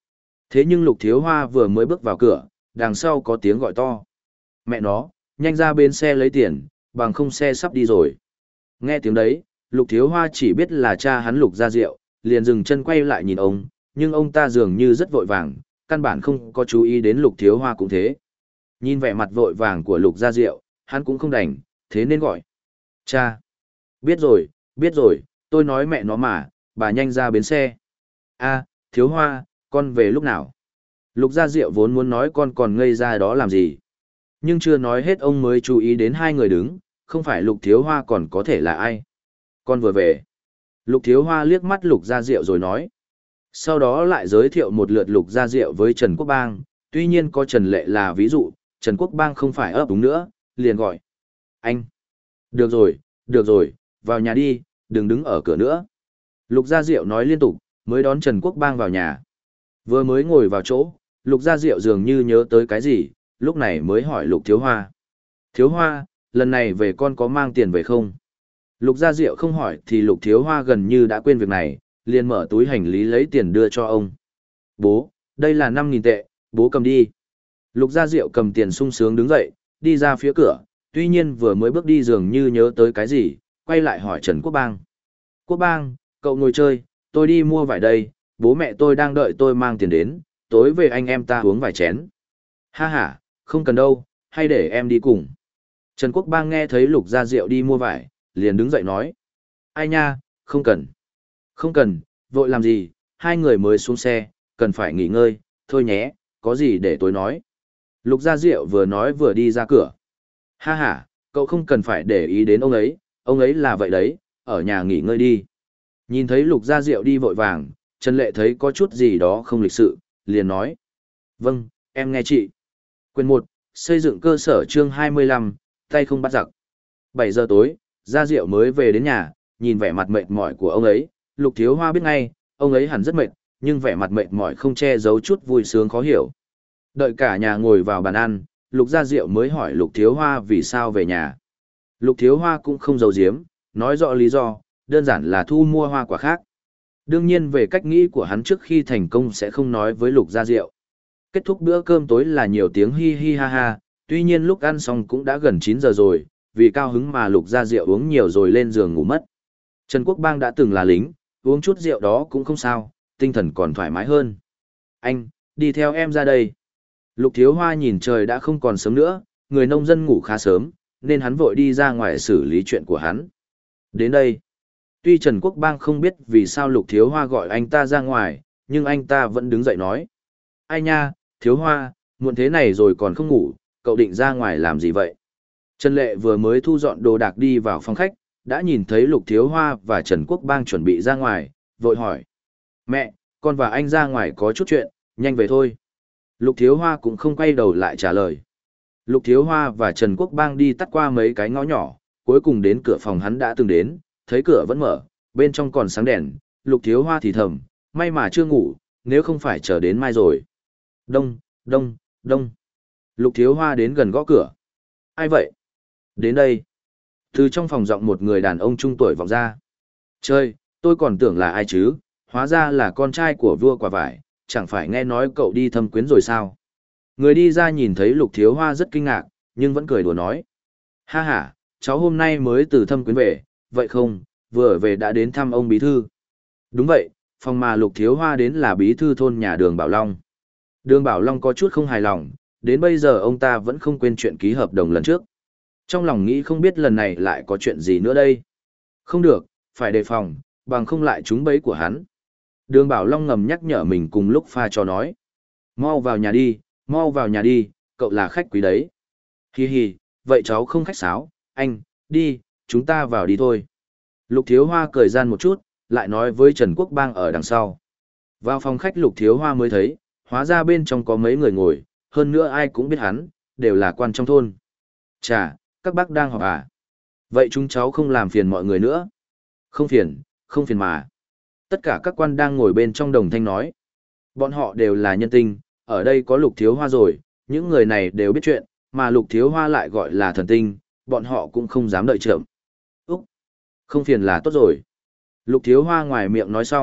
Thế nhưng Lục Thiếu Hoa vừa mới bước vào cửa, đằng sau có tiếng gọi to. Mẹ nó, nhanh ra bên xe lấy tiền, bằng không xe sắp đi rồi. Nghe tiếng đấy, Lục Thiếu Hoa chỉ biết là cha hắn Lục Gia Diệu, liền dừng chân quay lại nhìn ông, nhưng ông ta dường như rất vội vàng, căn bản không có chú ý đến Lục Thiếu Hoa cũng thế. Nhìn vẻ mặt vội vàng của Lục Gia Diệu, hắn cũng không đành, thế nên gọi. Cha! Biết rồi, biết rồi, tôi nói mẹ nó mà, bà nhanh ra bến xe. A, Thiếu Hoa, con về lúc nào? Lục Gia Diệu vốn muốn nói con còn ngây ra đó làm gì. Nhưng chưa nói hết ông mới chú ý đến hai người đứng, không phải Lục Thiếu Hoa còn có thể là ai. Con vừa về. Lục Thiếu Hoa liếc mắt Lục Gia Diệu rồi nói. Sau đó lại giới thiệu một lượt Lục Gia Diệu với Trần Quốc Bang, tuy nhiên có Trần Lệ là ví dụ, Trần Quốc Bang không phải ấp úng nữa, liền gọi. Anh! Được rồi, được rồi, vào nhà đi, đừng đứng ở cửa nữa. Lục Gia Diệu nói liên tục, mới đón Trần Quốc Bang vào nhà. Vừa mới ngồi vào chỗ, Lục Gia Diệu dường như nhớ tới cái gì, lúc này mới hỏi Lục Thiếu Hoa. Thiếu Hoa, lần này về con có mang tiền về không? Lục Gia Diệu không hỏi thì Lục Thiếu Hoa gần như đã quên việc này, liền mở túi hành lý lấy tiền đưa cho ông. Bố, đây là năm nghìn tệ, bố cầm đi. Lục Gia Diệu cầm tiền sung sướng đứng dậy, đi ra phía cửa, tuy nhiên vừa mới bước đi dường như nhớ tới cái gì, quay lại hỏi Trần Quốc Bang. Quốc Bang, cậu ngồi chơi, tôi đi mua vải đây, bố mẹ tôi đang đợi tôi mang tiền đến, tối về anh em ta uống vài chén. Ha ha, không cần đâu, hay để em đi cùng. Trần Quốc Bang nghe thấy Lục Gia Diệu đi mua vải, liền đứng dậy nói. Ai nha, không cần. Không cần, vội làm gì, hai người mới xuống xe, cần phải nghỉ ngơi, thôi nhé, có gì để tôi nói. Lục Gia Diệu vừa nói vừa đi ra cửa. Ha ha, cậu không cần phải để ý đến ông ấy, ông ấy là vậy đấy, ở nhà nghỉ ngơi đi. Nhìn thấy Lục Gia Diệu đi vội vàng, Trần Lệ thấy có chút gì đó không lịch sự, liền nói. Vâng, em nghe chị. Quyền một, xây dựng cơ sở chương hai mươi lăm, tay không bắt giặc. bảy giờ tối, Gia Diệu mới về đến nhà, nhìn vẻ mặt mệt mỏi của ông ấy, Lục Thiếu Hoa biết ngay, ông ấy hẳn rất mệt, nhưng vẻ mặt mệt mỏi không che giấu chút vui sướng khó hiểu. Đợi cả nhà ngồi vào bàn ăn, Lục Gia Diệu mới hỏi Lục Thiếu Hoa vì sao về nhà. Lục Thiếu Hoa cũng không giấu giếm, nói rõ lý do, đơn giản là thu mua hoa quả khác. Đương nhiên về cách nghĩ của hắn trước khi thành công sẽ không nói với Lục Gia Diệu. Kết thúc bữa cơm tối là nhiều tiếng hi hi ha ha, tuy nhiên lúc ăn xong cũng đã gần chín giờ rồi, vì cao hứng mà Lục Gia Diệu uống nhiều rồi lên giường ngủ mất. Trần Quốc Bang đã từng là lính, uống chút rượu đó cũng không sao, tinh thần còn thoải mái hơn. Anh, đi theo em ra đây. Lục Thiếu Hoa nhìn trời đã không còn sớm nữa, người nông dân ngủ khá sớm, nên hắn vội đi ra ngoài xử lý chuyện của hắn. Đến đây, tuy Trần Quốc Bang không biết vì sao Lục Thiếu Hoa gọi anh ta ra ngoài, nhưng anh ta vẫn đứng dậy nói. Ai nha, Thiếu Hoa, muộn thế này rồi còn không ngủ, cậu định ra ngoài làm gì vậy? Trần Lệ vừa mới thu dọn đồ đạc đi vào phòng khách, đã nhìn thấy Lục Thiếu Hoa và Trần Quốc Bang chuẩn bị ra ngoài, vội hỏi. Mẹ, con và anh ra ngoài có chút chuyện, nhanh về thôi. Lục Thiếu Hoa cũng không quay đầu lại trả lời. Lục Thiếu Hoa và Trần Quốc Bang đi tắt qua mấy cái ngõ nhỏ, cuối cùng đến cửa phòng hắn đã từng đến, thấy cửa vẫn mở, bên trong còn sáng đèn, Lục Thiếu Hoa thì thầm, may mà chưa ngủ, nếu không phải chờ đến mai rồi. Đông, đông, đông. Lục Thiếu Hoa đến gần gõ cửa. Ai vậy? Đến đây. Từ trong phòng giọng một người đàn ông trung tuổi vọng ra. Chơi, tôi còn tưởng là ai chứ, hóa ra là con trai của vua quả vải, chẳng phải nghe nói cậu đi thâm quyến rồi sao? Người đi ra nhìn thấy Lục Thiếu Hoa rất kinh ngạc, nhưng vẫn cười đùa nói. Ha ha, cháu hôm nay mới từ thâm quyến về, vậy không, vừa về đã đến thăm ông bí thư. Đúng vậy, phòng mà Lục Thiếu Hoa đến là bí thư thôn nhà Đường Bảo Long. Đường Bảo Long có chút không hài lòng, đến bây giờ ông ta vẫn không quên chuyện ký hợp đồng lần trước. Trong lòng nghĩ không biết lần này lại có chuyện gì nữa đây. Không được, phải đề phòng, bằng không lại trúng bẫy của hắn. Đường Bảo Long ngầm nhắc nhở mình cùng lúc pha cho nói. Mau vào nhà đi, mau vào nhà đi, cậu là khách quý đấy. Hi hi, vậy cháu không khách sáo, anh, đi, chúng ta vào đi thôi. Lục Thiếu Hoa cười gian một chút, lại nói với Trần Quốc Bang ở đằng sau. Vào phòng khách Lục Thiếu Hoa mới thấy, hóa ra bên trong có mấy người ngồi, hơn nữa ai cũng biết hắn, đều là quan trong thôn. Chà, các bác đang họp à? Vậy chúng cháu không làm phiền mọi người nữa. Không phiền, không phiền mà. Tất cả các quan đang ngồi bên trong đồng thanh nói. Bọn họ đều là nhân tinh, ở đây có Lục Thiếu Hoa rồi, những người này đều biết chuyện, mà Lục Thiếu Hoa lại gọi là thần tinh, bọn họ cũng không dám đợi chậm. Úc! Không phiền là tốt rồi. Lục Thiếu Hoa ngoài miệng nói xong,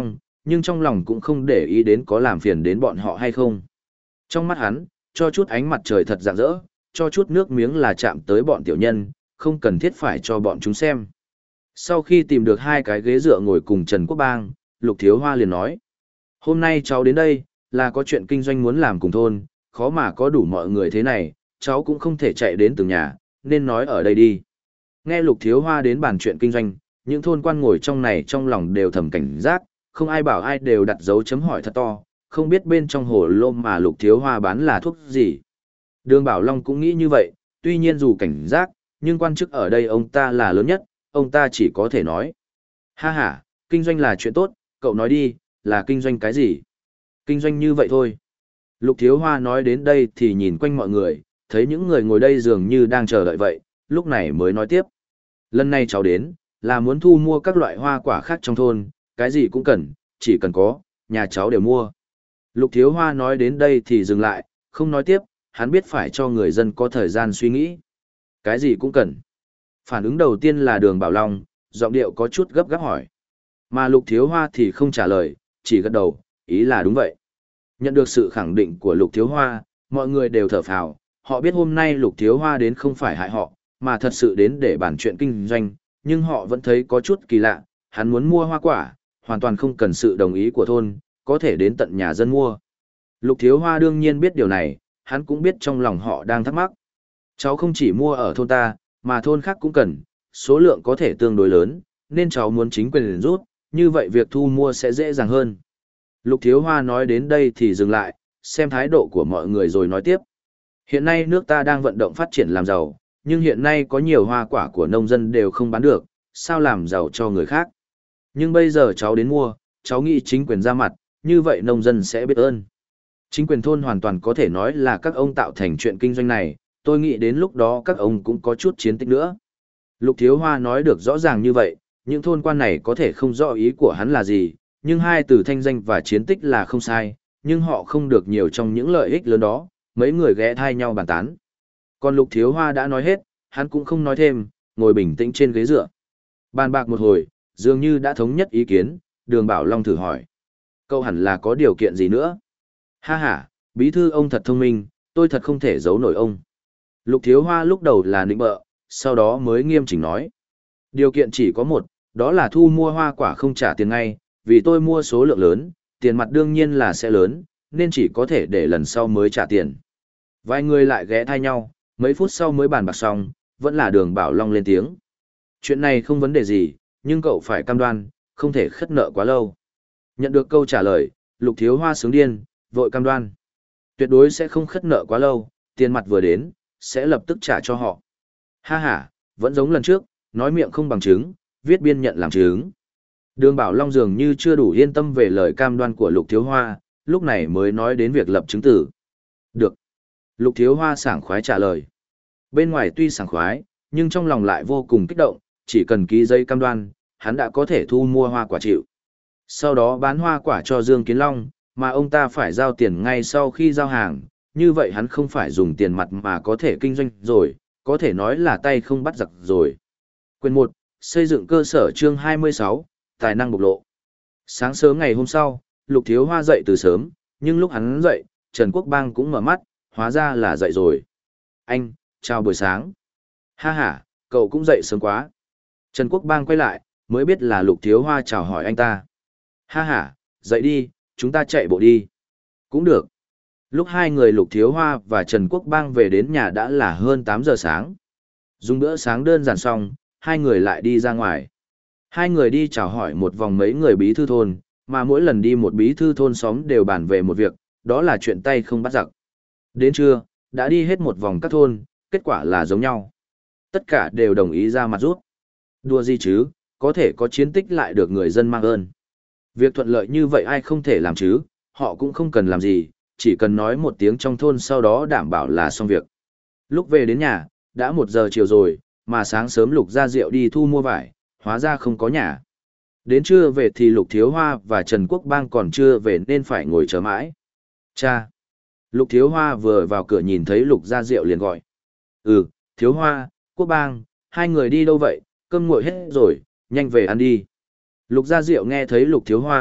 nhưng trong lòng cũng không để ý đến có làm phiền đến bọn họ hay không. Trong mắt hắn, cho chút ánh mặt trời thật rạng rỡ, cho chút nước miếng là chạm tới bọn tiểu nhân, không cần thiết phải cho bọn chúng xem. Sau khi tìm được hai cái ghế dựa ngồi cùng Trần Quốc Bang, Lục Thiếu Hoa liền nói: "Hôm nay cháu đến đây, là có chuyện kinh doanh muốn làm cùng thôn, khó mà có đủ mọi người thế này, cháu cũng không thể chạy đến từng nhà, nên nói ở đây đi." Nghe Lục Thiếu Hoa đến bàn chuyện kinh doanh, những thôn quan ngồi trong này trong lòng đều thầm cảnh giác, không ai bảo ai đều đặt dấu chấm hỏi thật to, không biết bên trong hồ lô mà Lục Thiếu Hoa bán là thuốc gì. Đường Bảo Long cũng nghĩ như vậy, tuy nhiên dù cảnh giác, nhưng quan chức ở đây ông ta là lớn nhất, ông ta chỉ có thể nói: "Ha ha, kinh doanh là chuyện tốt, cậu nói đi, là kinh doanh cái gì?" "Kinh doanh như vậy thôi." Lục Thiếu Hoa nói đến đây thì nhìn quanh mọi người, thấy những người ngồi đây dường như đang chờ đợi vậy, lúc này mới nói tiếp: "Lần này cháu đến, là muốn thu mua các loại hoa quả khác trong thôn, cái gì cũng cần, chỉ cần có, nhà cháu đều mua." Lục Thiếu Hoa nói đến đây thì dừng lại, không nói tiếp, hắn biết phải cho người dân có thời gian suy nghĩ. Cái gì cũng cần. Phản ứng đầu tiên là Đường Bảo Long, giọng điệu có chút gấp gáp hỏi. Mà Lục Thiếu Hoa thì không trả lời, chỉ gật đầu, ý là đúng vậy. Nhận được sự khẳng định của Lục Thiếu Hoa, mọi người đều thở phào, họ biết hôm nay Lục Thiếu Hoa đến không phải hại họ, mà thật sự đến để bàn chuyện kinh doanh, nhưng họ vẫn thấy có chút kỳ lạ, hắn muốn mua hoa quả, hoàn toàn không cần sự đồng ý của thôn, có thể đến tận nhà dân mua. Lục Thiếu Hoa đương nhiên biết điều này, hắn cũng biết trong lòng họ đang thắc mắc. Cháu không chỉ mua ở thôn ta, mà thôn khác cũng cần, số lượng có thể tương đối lớn, nên cháu muốn chính quyền rút, như vậy việc thu mua sẽ dễ dàng hơn. Lục Thiếu Hoa nói đến đây thì dừng lại, xem thái độ của mọi người rồi nói tiếp. Hiện nay nước ta đang vận động phát triển làm giàu, nhưng hiện nay có nhiều hoa quả của nông dân đều không bán được, sao làm giàu cho người khác. Nhưng bây giờ cháu đến mua, cháu nghĩ chính quyền ra mặt, như vậy nông dân sẽ biết ơn. Chính quyền thôn hoàn toàn có thể nói là các ông tạo thành chuyện kinh doanh này, tôi nghĩ đến lúc đó các ông cũng có chút chiến tích nữa. Lục Thiếu Hoa nói được rõ ràng như vậy, những thôn quan này có thể không rõ ý của hắn là gì, nhưng hai từ thanh danh và chiến tích là không sai, nhưng họ không được nhiều trong những lợi ích lớn đó, mấy người ghé thai nhau bàn tán. Còn Lục Thiếu Hoa đã nói hết, hắn cũng không nói thêm, ngồi bình tĩnh trên ghế dựa. Bàn bạc một hồi, dường như đã thống nhất ý kiến, Đường Bảo Long thử hỏi. Cậu hẳn là có điều kiện gì nữa? Ha ha, bí thư ông thật thông minh, tôi thật không thể giấu nổi ông. Lục Thiếu Hoa lúc đầu là nịnh bợ, sau đó mới nghiêm chỉnh nói. Điều kiện chỉ có một, đó là thu mua hoa quả không trả tiền ngay, vì tôi mua số lượng lớn, tiền mặt đương nhiên là sẽ lớn, nên chỉ có thể để lần sau mới trả tiền. Vài người lại ghé thai nhau, mấy phút sau mới bàn bạc xong, vẫn là Đường Bảo Long lên tiếng. Chuyện này không vấn đề gì, nhưng cậu phải cam đoan, không thể khất nợ quá lâu. Nhận được câu trả lời, Lục Thiếu Hoa sướng điên, vội cam đoan. Tuyệt đối sẽ không khất nợ quá lâu, tiền mặt vừa đến, sẽ lập tức trả cho họ. Ha ha, vẫn giống lần trước, nói miệng không bằng chứng, viết biên nhận làm chứng. Đường Bảo Long dường như chưa đủ yên tâm về lời cam đoan của Lục Thiếu Hoa, lúc này mới nói đến việc lập chứng tử. Được. Lục Thiếu Hoa sảng khoái trả lời. Bên ngoài tuy sảng khoái, nhưng trong lòng lại vô cùng kích động, chỉ cần ký giấy cam đoan, hắn đã có thể thu mua hoa quả chịu. Sau đó bán hoa quả cho Dương Kiến Long, mà ông ta phải giao tiền ngay sau khi giao hàng, như vậy hắn không phải dùng tiền mặt mà có thể kinh doanh rồi, có thể nói là tay không bắt giặc rồi. Quyền một, xây dựng cơ sở chương hai mươi sáu, tài năng bộc lộ. Sáng sớm ngày hôm sau, Lục Thiếu Hoa dậy từ sớm, nhưng lúc hắn dậy, Trần Quốc Bang cũng mở mắt, hóa ra là dậy rồi. Anh, chào buổi sáng. Ha ha, cậu cũng dậy sớm quá. Trần Quốc Bang quay lại, mới biết là Lục Thiếu Hoa chào hỏi anh ta. Ha ha, dậy đi, chúng ta chạy bộ đi. Cũng được. Lúc hai người Lục Thiếu Hoa và Trần Quốc Bang về đến nhà đã là hơn tám giờ sáng. Dùng bữa sáng đơn giản xong, hai người lại đi ra ngoài. Hai người đi chào hỏi một vòng mấy người bí thư thôn, mà mỗi lần đi một bí thư thôn xóm đều bàn về một việc, đó là chuyện tay không bắt giặc. Đến trưa, đã đi hết một vòng các thôn, kết quả là giống nhau. Tất cả đều đồng ý ra mặt rút. Đùa gì chứ, có thể có chiến tích lại được người dân mang ơn. Việc thuận lợi như vậy ai không thể làm chứ, họ cũng không cần làm gì, chỉ cần nói một tiếng trong thôn sau đó đảm bảo là xong việc. Lúc về đến nhà, đã một giờ chiều rồi, mà sáng sớm Lục Gia Diệu đi thu mua vải, hóa ra không có nhà. Đến trưa về thì Lục Thiếu Hoa và Trần Quốc Bang còn chưa về nên phải ngồi chờ mãi. Cha! Lục Thiếu Hoa vừa vào cửa nhìn thấy Lục Gia Diệu liền gọi. Ừ, Thiếu Hoa, Quốc Bang, hai người đi đâu vậy, cơm nguội hết rồi, nhanh về ăn đi. Lục Gia Diệu nghe thấy Lục Thiếu Hoa,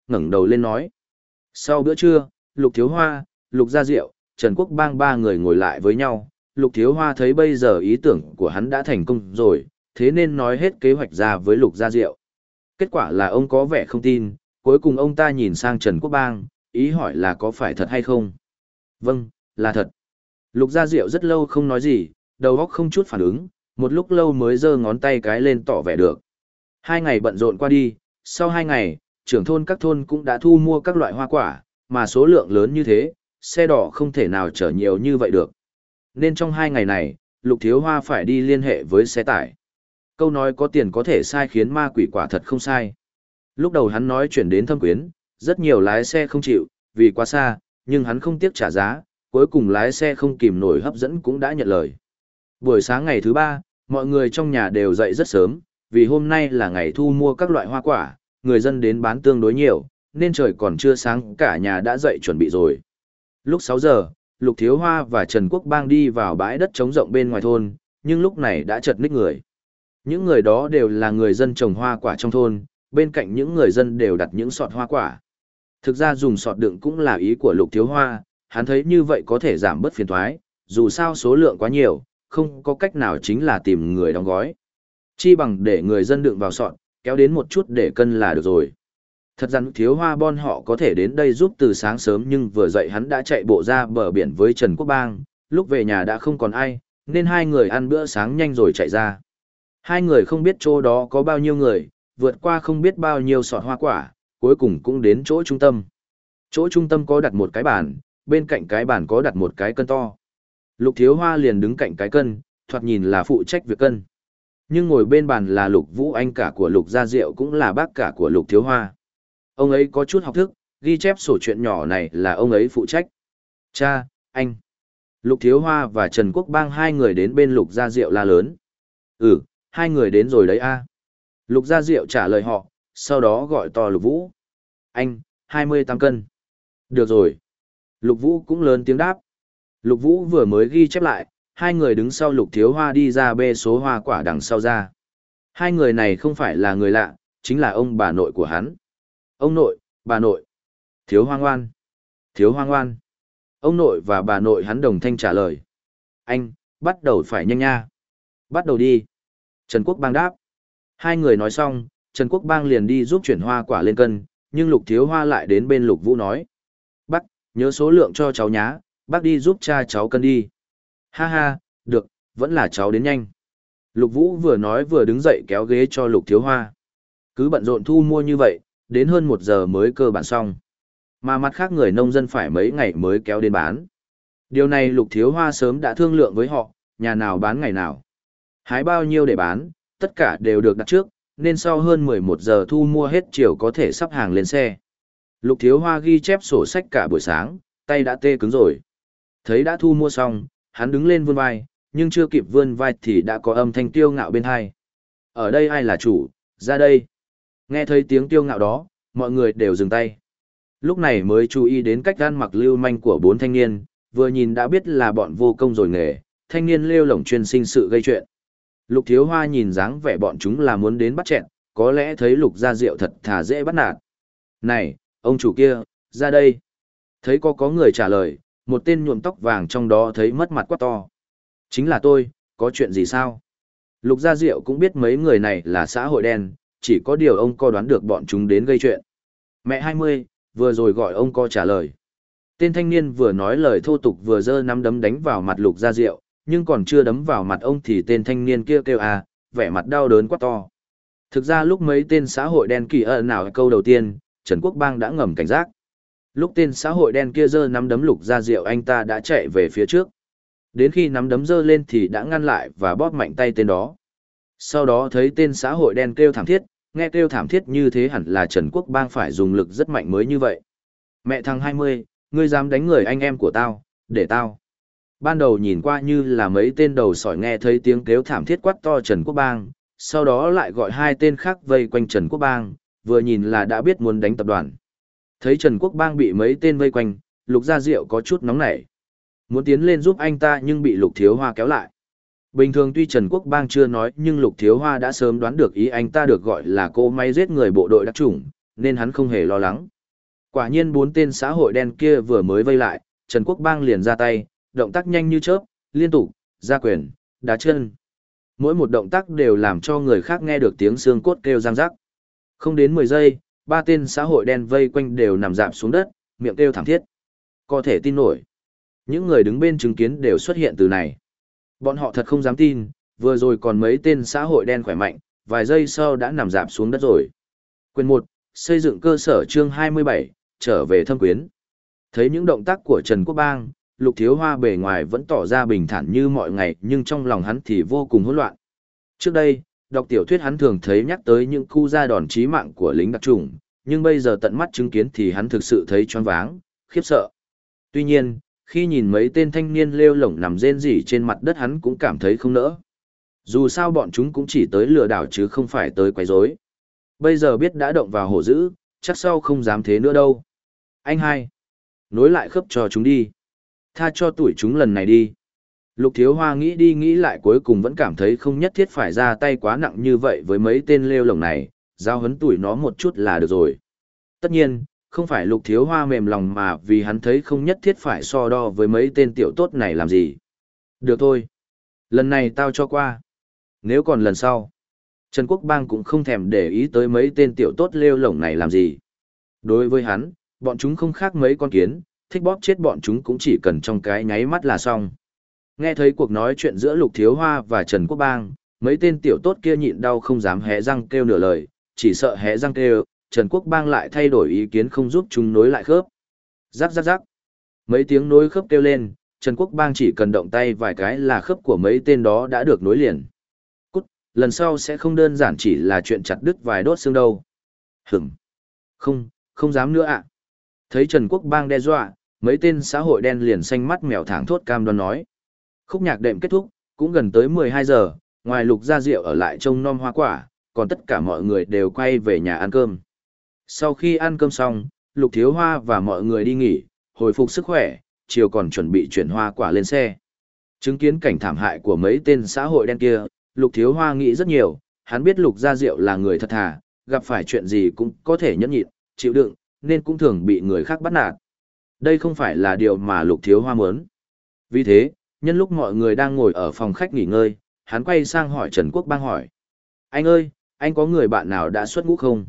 ngẩng đầu lên nói. Sau bữa trưa, Lục Thiếu Hoa, Lục Gia Diệu, Trần Quốc Bang ba người ngồi lại với nhau. Lục Thiếu Hoa thấy bây giờ ý tưởng của hắn đã thành công rồi, thế nên nói hết kế hoạch ra với Lục Gia Diệu. Kết quả là ông có vẻ không tin, cuối cùng ông ta nhìn sang Trần Quốc Bang, ý hỏi là có phải thật hay không. Vâng, là thật. Lục Gia Diệu rất lâu không nói gì, đầu óc không chút phản ứng, một lúc lâu mới giơ ngón tay cái lên tỏ vẻ được. Hai ngày bận rộn qua đi, sau hai ngày, trưởng thôn các thôn cũng đã thu mua các loại hoa quả, mà số lượng lớn như thế, xe đỏ không thể nào chở nhiều như vậy được. Nên trong hai ngày này, Lục Thiếu Hoa phải đi liên hệ với xe tải. Câu nói có tiền có thể sai khiến ma quỷ quả thật không sai. Lúc đầu hắn nói chuyển đến Thâm Quyến, rất nhiều lái xe không chịu, vì quá xa, nhưng hắn không tiếc trả giá, cuối cùng lái xe không kìm nổi hấp dẫn cũng đã nhận lời. Buổi sáng ngày thứ ba, mọi người trong nhà đều dậy rất sớm, vì hôm nay là ngày thu mua các loại hoa quả, người dân đến bán tương đối nhiều, nên trời còn chưa sáng cả nhà đã dậy chuẩn bị rồi. Lúc sáu giờ, Lục Thiếu Hoa và Trần Quốc Bang đi vào bãi đất trống rộng bên ngoài thôn, nhưng lúc này đã chật ních người. Những người đó đều là người dân trồng hoa quả trong thôn, bên cạnh những người dân đều đặt những sọt hoa quả. Thực ra dùng sọt đựng cũng là ý của Lục Thiếu Hoa, hắn thấy như vậy có thể giảm bớt phiền toái, dù sao số lượng quá nhiều, không có cách nào chính là tìm người đóng gói. Chi bằng để người dân đựng vào sọt, kéo đến một chút để cân là được rồi. Thật ra Thiếu Hoa bon họ có thể đến đây giúp từ sáng sớm, nhưng vừa dậy hắn đã chạy bộ ra bờ biển với Trần Quốc Bang, lúc về nhà đã không còn ai, nên hai người ăn bữa sáng nhanh rồi chạy ra. Hai người không biết chỗ đó có bao nhiêu người, vượt qua không biết bao nhiêu sọt hoa quả, cuối cùng cũng đến chỗ trung tâm. Chỗ trung tâm có đặt một cái bàn, bên cạnh cái bàn có đặt một cái cân to. Lục Thiếu Hoa liền đứng cạnh cái cân, thoạt nhìn là phụ trách việc cân. Nhưng ngồi bên bàn là Lục Vũ Anh cả của Lục Gia Diệu, cũng là bác cả của Lục Thiếu Hoa. Ông ấy có chút học thức, ghi chép sổ chuyện nhỏ này là ông ấy phụ trách. Cha, anh. Lục Thiếu Hoa và Trần Quốc Bang hai người đến bên Lục Gia Diệu la lớn. Ừ, hai người đến rồi đấy a. Lục Gia Diệu trả lời họ, sau đó gọi to Lục Vũ. Anh, hai mươi tám cân. Được rồi. Lục Vũ cũng lớn tiếng đáp. Lục Vũ vừa mới ghi chép lại, hai người đứng sau Lục Thiếu Hoa đi ra bê số hoa quả đằng sau ra. Hai người này không phải là người lạ, chính là ông bà nội của hắn. Ông nội, bà nội. Thiếu Hoa ngoan. Thiếu Hoa ngoan. Ông nội và bà nội hắn đồng thanh trả lời. Anh, bắt đầu phải nhanh nha. Bắt đầu đi. Trần Quốc Bang đáp. Hai người nói xong, Trần Quốc Bang liền đi giúp chuyển hoa quả lên cân, nhưng Lục Thiếu Hoa lại đến bên Lục Vũ nói. Bác, nhớ số lượng cho cháu nhá, bác đi giúp cha cháu cân đi. Ha ha, được, vẫn là cháu đến nhanh. Lục Vũ vừa nói vừa đứng dậy kéo ghế cho Lục Thiếu Hoa. Cứ bận rộn thu mua như vậy, đến hơn một giờ mới cơ bản xong. Mà mặt khác người nông dân phải mấy ngày mới kéo đến bán. Điều này Lục Thiếu Hoa sớm đã thương lượng với họ, nhà nào bán ngày nào. Hái bao nhiêu để bán, tất cả đều được đặt trước, nên sau hơn mười một giờ thu mua hết chiều có thể sắp hàng lên xe. Lục Thiếu Hoa ghi chép sổ sách cả buổi sáng, tay đã tê cứng rồi. Thấy đã thu mua xong, hắn đứng lên vươn vai, nhưng chưa kịp vươn vai thì đã có âm thanh tiêu ngạo bên hai. Ở đây ai là chủ, ra đây. Nghe thấy tiếng tiêu ngạo đó, mọi người đều dừng tay. Lúc này mới chú ý đến cách ăn mặc lưu manh của bốn thanh niên, vừa nhìn đã biết là bọn vô công rồi nghề, thanh niên lêu lổng chuyên sinh sự gây chuyện. Lục Thiếu Hoa nhìn dáng vẻ bọn chúng là muốn đến bắt chẹn, có lẽ thấy Lục Gia Diệu thật thà dễ bắt nạt. Này, ông chủ kia, ra đây. Thấy có có người trả lời, một tên nhuộm tóc vàng trong đó thấy mất mặt quá to. Chính là tôi, có chuyện gì sao? Lục Gia Diệu cũng biết mấy người này là xã hội đen, chỉ có điều ông co đoán được bọn chúng đến gây chuyện. Mẹ hai mươi, vừa rồi gọi ông co trả lời. Tên thanh niên vừa nói lời thô tục vừa giơ nắm đấm đánh vào mặt Lục Gia Diệu, nhưng còn chưa đấm vào mặt ông thì tên thanh niên kia kêu à, vẻ mặt đau đớn quá to. Thực ra lúc mấy tên xã hội đen kỳ ẩn nào câu đầu tiên, Trần Quốc Bang đã ngầm cảnh giác. Lúc tên xã hội đen kia giơ nắm đấm Lục Gia Diệu, anh ta đã chạy về phía trước. Đến khi nắm đấm giơ lên thì đã ngăn lại và bóp mạnh tay tên đó. Sau đó thấy tên xã hội đen kêu thảm thiết, nghe kêu thảm thiết như thế hẳn là Trần Quốc Bang phải dùng lực rất mạnh mới như vậy. Mẹ thằng hai mươi, ngươi dám đánh người anh em của tao, để tao. Ban đầu nhìn qua như là mấy tên đầu sỏi, nghe thấy tiếng kêu thảm thiết quát to Trần Quốc Bang, sau đó lại gọi hai tên khác vây quanh Trần Quốc Bang, vừa nhìn là đã biết muốn đánh tập đoàn. Thấy Trần Quốc Bang bị mấy tên vây quanh, Lục Gia Diệu có chút nóng nảy. Muốn tiến lên giúp anh ta nhưng bị Lục Thiếu Hoa kéo lại. Bình thường tuy Trần Quốc Bang chưa nói nhưng Lục Thiếu Hoa đã sớm đoán được ý anh ta được gọi là cỗ máy giết người bộ đội đặc chủng, nên hắn không hề lo lắng. Quả nhiên bốn tên xã hội đen kia vừa mới vây lại, Trần Quốc Bang liền ra tay, động tác nhanh như chớp, liên tục, ra quyền, đá chân. Mỗi một động tác đều làm cho người khác nghe được tiếng xương cốt kêu răng rắc. Không đến mười giây, ba tên xã hội đen vây quanh đều nằm rạp xuống đất, miệng kêu thảm thiết. Có thể tin nổi. Những người đứng bên chứng kiến đều xuất hiện từ này. Bọn họ thật không dám tin, vừa rồi còn mấy tên xã hội đen khỏe mạnh, vài giây sau đã nằm rạp xuống đất rồi. Quyền một, xây dựng cơ sở chương hai mươi bảy, trở về thâm quyến. Thấy những động tác của Trần Quốc Bang, Lục Thiếu Hoa bề ngoài vẫn tỏ ra bình thản như mọi ngày, nhưng trong lòng hắn thì vô cùng hỗn loạn. Trước đây, đọc tiểu thuyết hắn thường thấy nhắc tới những khu ra đòn chí mạng của lính đặc chủng, nhưng bây giờ tận mắt chứng kiến thì hắn thực sự thấy choáng váng, khiếp sợ. Tuy nhiên, khi nhìn mấy tên thanh niên lêu lổng nằm rên rỉ trên mặt đất hắn cũng cảm thấy không nỡ. Dù sao bọn chúng cũng chỉ tới lừa đảo chứ không phải tới quấy rối. Bây giờ biết đã động vào hổ dữ, chắc sau không dám thế nữa đâu. Anh hai, nối lại khớp cho chúng đi. Tha cho tuổi chúng lần này đi. Lục Thiếu Hoa nghĩ đi nghĩ lại cuối cùng vẫn cảm thấy không nhất thiết phải ra tay quá nặng như vậy với mấy tên lêu lổng này, giao hấn tuổi nó một chút là được rồi. Tất nhiên, không phải Lục Thiếu Hoa mềm lòng mà vì hắn thấy không nhất thiết phải so đo với mấy tên tiểu tốt này làm gì. Được thôi. Lần này tao cho qua. Nếu còn lần sau, Trần Quốc Bang cũng không thèm để ý tới mấy tên tiểu tốt lêu lổng này làm gì. Đối với hắn, bọn chúng không khác mấy con kiến, thích bóp chết bọn chúng cũng chỉ cần trong cái nháy mắt là xong. Nghe thấy cuộc nói chuyện giữa Lục Thiếu Hoa và Trần Quốc Bang, mấy tên tiểu tốt kia nhịn đau không dám hé răng kêu nửa lời, chỉ sợ hé răng kêu, Trần Quốc Bang lại thay đổi ý kiến không giúp chúng nối lại khớp. Rắc rắc rắc. Mấy tiếng nối khớp kêu lên, Trần Quốc Bang chỉ cần động tay vài cái là khớp của mấy tên đó đã được nối liền. Cút, lần sau sẽ không đơn giản chỉ là chuyện chặt đứt vài đốt xương đâu. Hửm. Không, không dám nữa ạ. Thấy Trần Quốc Bang đe dọa, mấy tên xã hội đen liền xanh mắt mèo thẳng thốt cam đoan nói. Khúc nhạc đệm kết thúc, cũng gần tới mười hai giờ, ngoài Lục Gia Diệu ở lại trông nom hoa quả, còn tất cả mọi người đều quay về nhà ăn cơm. Sau khi ăn cơm xong, Lục Thiếu Hoa và mọi người đi nghỉ, hồi phục sức khỏe, chiều còn chuẩn bị chuyển hoa quả lên xe. Chứng kiến cảnh thảm hại của mấy tên xã hội đen kia, Lục Thiếu Hoa nghĩ rất nhiều, hắn biết Lục Gia Diệu là người thật thà, gặp phải chuyện gì cũng có thể nhẫn nhịn, chịu đựng, nên cũng thường bị người khác bắt nạt. Đây không phải là điều mà Lục Thiếu Hoa muốn. Vì thế, nhân lúc mọi người đang ngồi ở phòng khách nghỉ ngơi, hắn quay sang hỏi Trần Quốc Bang hỏi. Anh ơi, anh có người bạn nào đã xuất ngũ không?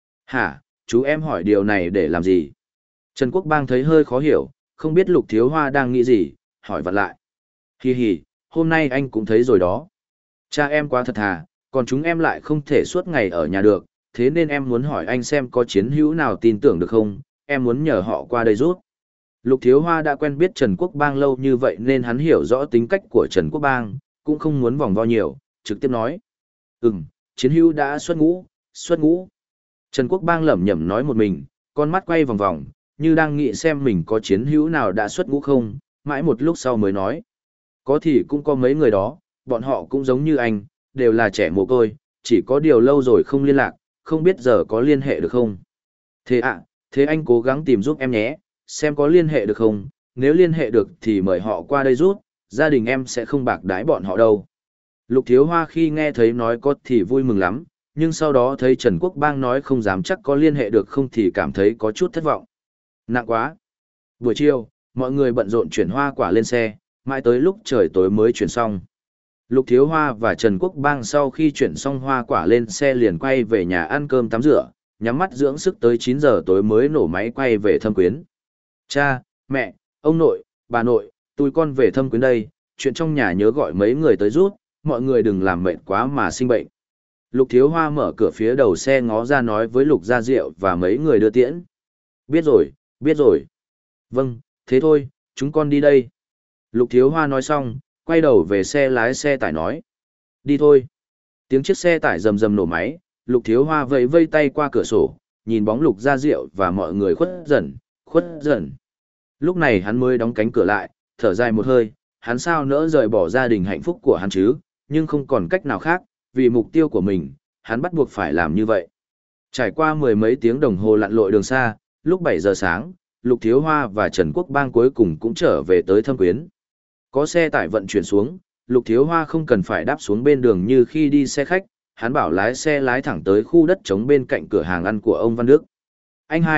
Hả, chú em hỏi điều này để làm gì? Trần Quốc Bang thấy hơi khó hiểu, không biết Lục Thiếu Hoa đang nghĩ gì, hỏi vặn lại. Hi hi, hôm nay anh cũng thấy rồi đó. Cha em quá thật thà, còn chúng em lại không thể suốt ngày ở nhà được, thế nên em muốn hỏi anh xem có chiến hữu nào tin tưởng được không, em muốn nhờ họ qua đây giúp. Lục Thiếu Hoa đã quen biết Trần Quốc Bang lâu như vậy nên hắn hiểu rõ tính cách của Trần Quốc Bang, cũng không muốn vòng vo nhiều, trực tiếp nói. Ừm, chiến hữu đã xuất ngũ, xuất ngũ. Trần Quốc Bang lẩm nhẩm nói một mình, con mắt quay vòng vòng, như đang nghĩ xem mình có chiến hữu nào đã xuất ngũ không, mãi một lúc sau mới nói. Có thì cũng có mấy người đó, bọn họ cũng giống như anh, đều là trẻ mồ côi, chỉ có điều lâu rồi không liên lạc, không biết giờ có liên hệ được không. Thế ạ, thế anh cố gắng tìm giúp em nhé, xem có liên hệ được không, nếu liên hệ được thì mời họ qua đây giúp, gia đình em sẽ không bạc đái bọn họ đâu. Lục Thiếu Hoa khi nghe thấy nói có thì vui mừng lắm, nhưng sau đó thấy Trần Quốc Bang nói không dám chắc có liên hệ được không thì cảm thấy có chút thất vọng. Nặng quá. Buổi chiều, mọi người bận rộn chuyển hoa quả lên xe, mãi tới lúc trời tối mới chuyển xong. Lục Thiếu Hoa và Trần Quốc Bang sau khi chuyển xong hoa quả lên xe liền quay về nhà ăn cơm tắm rửa, nhắm mắt dưỡng sức tới chín giờ tối mới nổ máy quay về Thâm Quyến. Cha, mẹ, ông nội, bà nội, tụi con về Thâm Quyến đây, chuyện trong nhà nhớ gọi mấy người tới rút, mọi người đừng làm mệt quá mà sinh bệnh. Lục Thiếu Hoa mở cửa phía đầu xe ngó ra nói với Lục Gia Diệu và mấy người đưa tiễn. Biết rồi, biết rồi. Vâng, thế thôi, chúng con đi đây. Lục Thiếu Hoa nói xong, quay đầu về xe lái xe tải nói. Đi thôi. Tiếng chiếc xe tải rầm rầm nổ máy, Lục Thiếu Hoa vẫy vây tay qua cửa sổ, nhìn bóng Lục Gia Diệu và mọi người khuất dần, khuất dần. Lúc này hắn mới đóng cánh cửa lại, thở dài một hơi, hắn sao nỡ rời bỏ gia đình hạnh phúc của hắn chứ, nhưng không còn cách nào khác, vì mục tiêu của mình, hắn bắt buộc phải làm như vậy. Trải qua mười mấy tiếng đồng hồ lặn lội đường xa, lúc bảy giờ sáng, Lục Thiếu Hoa và Trần Quốc Bang cuối cùng cũng trở về tới Thâm Quyến. Có xe tải vận chuyển xuống, Lục Thiếu Hoa không cần phải đáp xuống bên đường như khi đi xe khách, hắn bảo lái xe lái thẳng tới khu đất trống bên cạnh cửa hàng ăn của ông Văn Đức. Anh hai,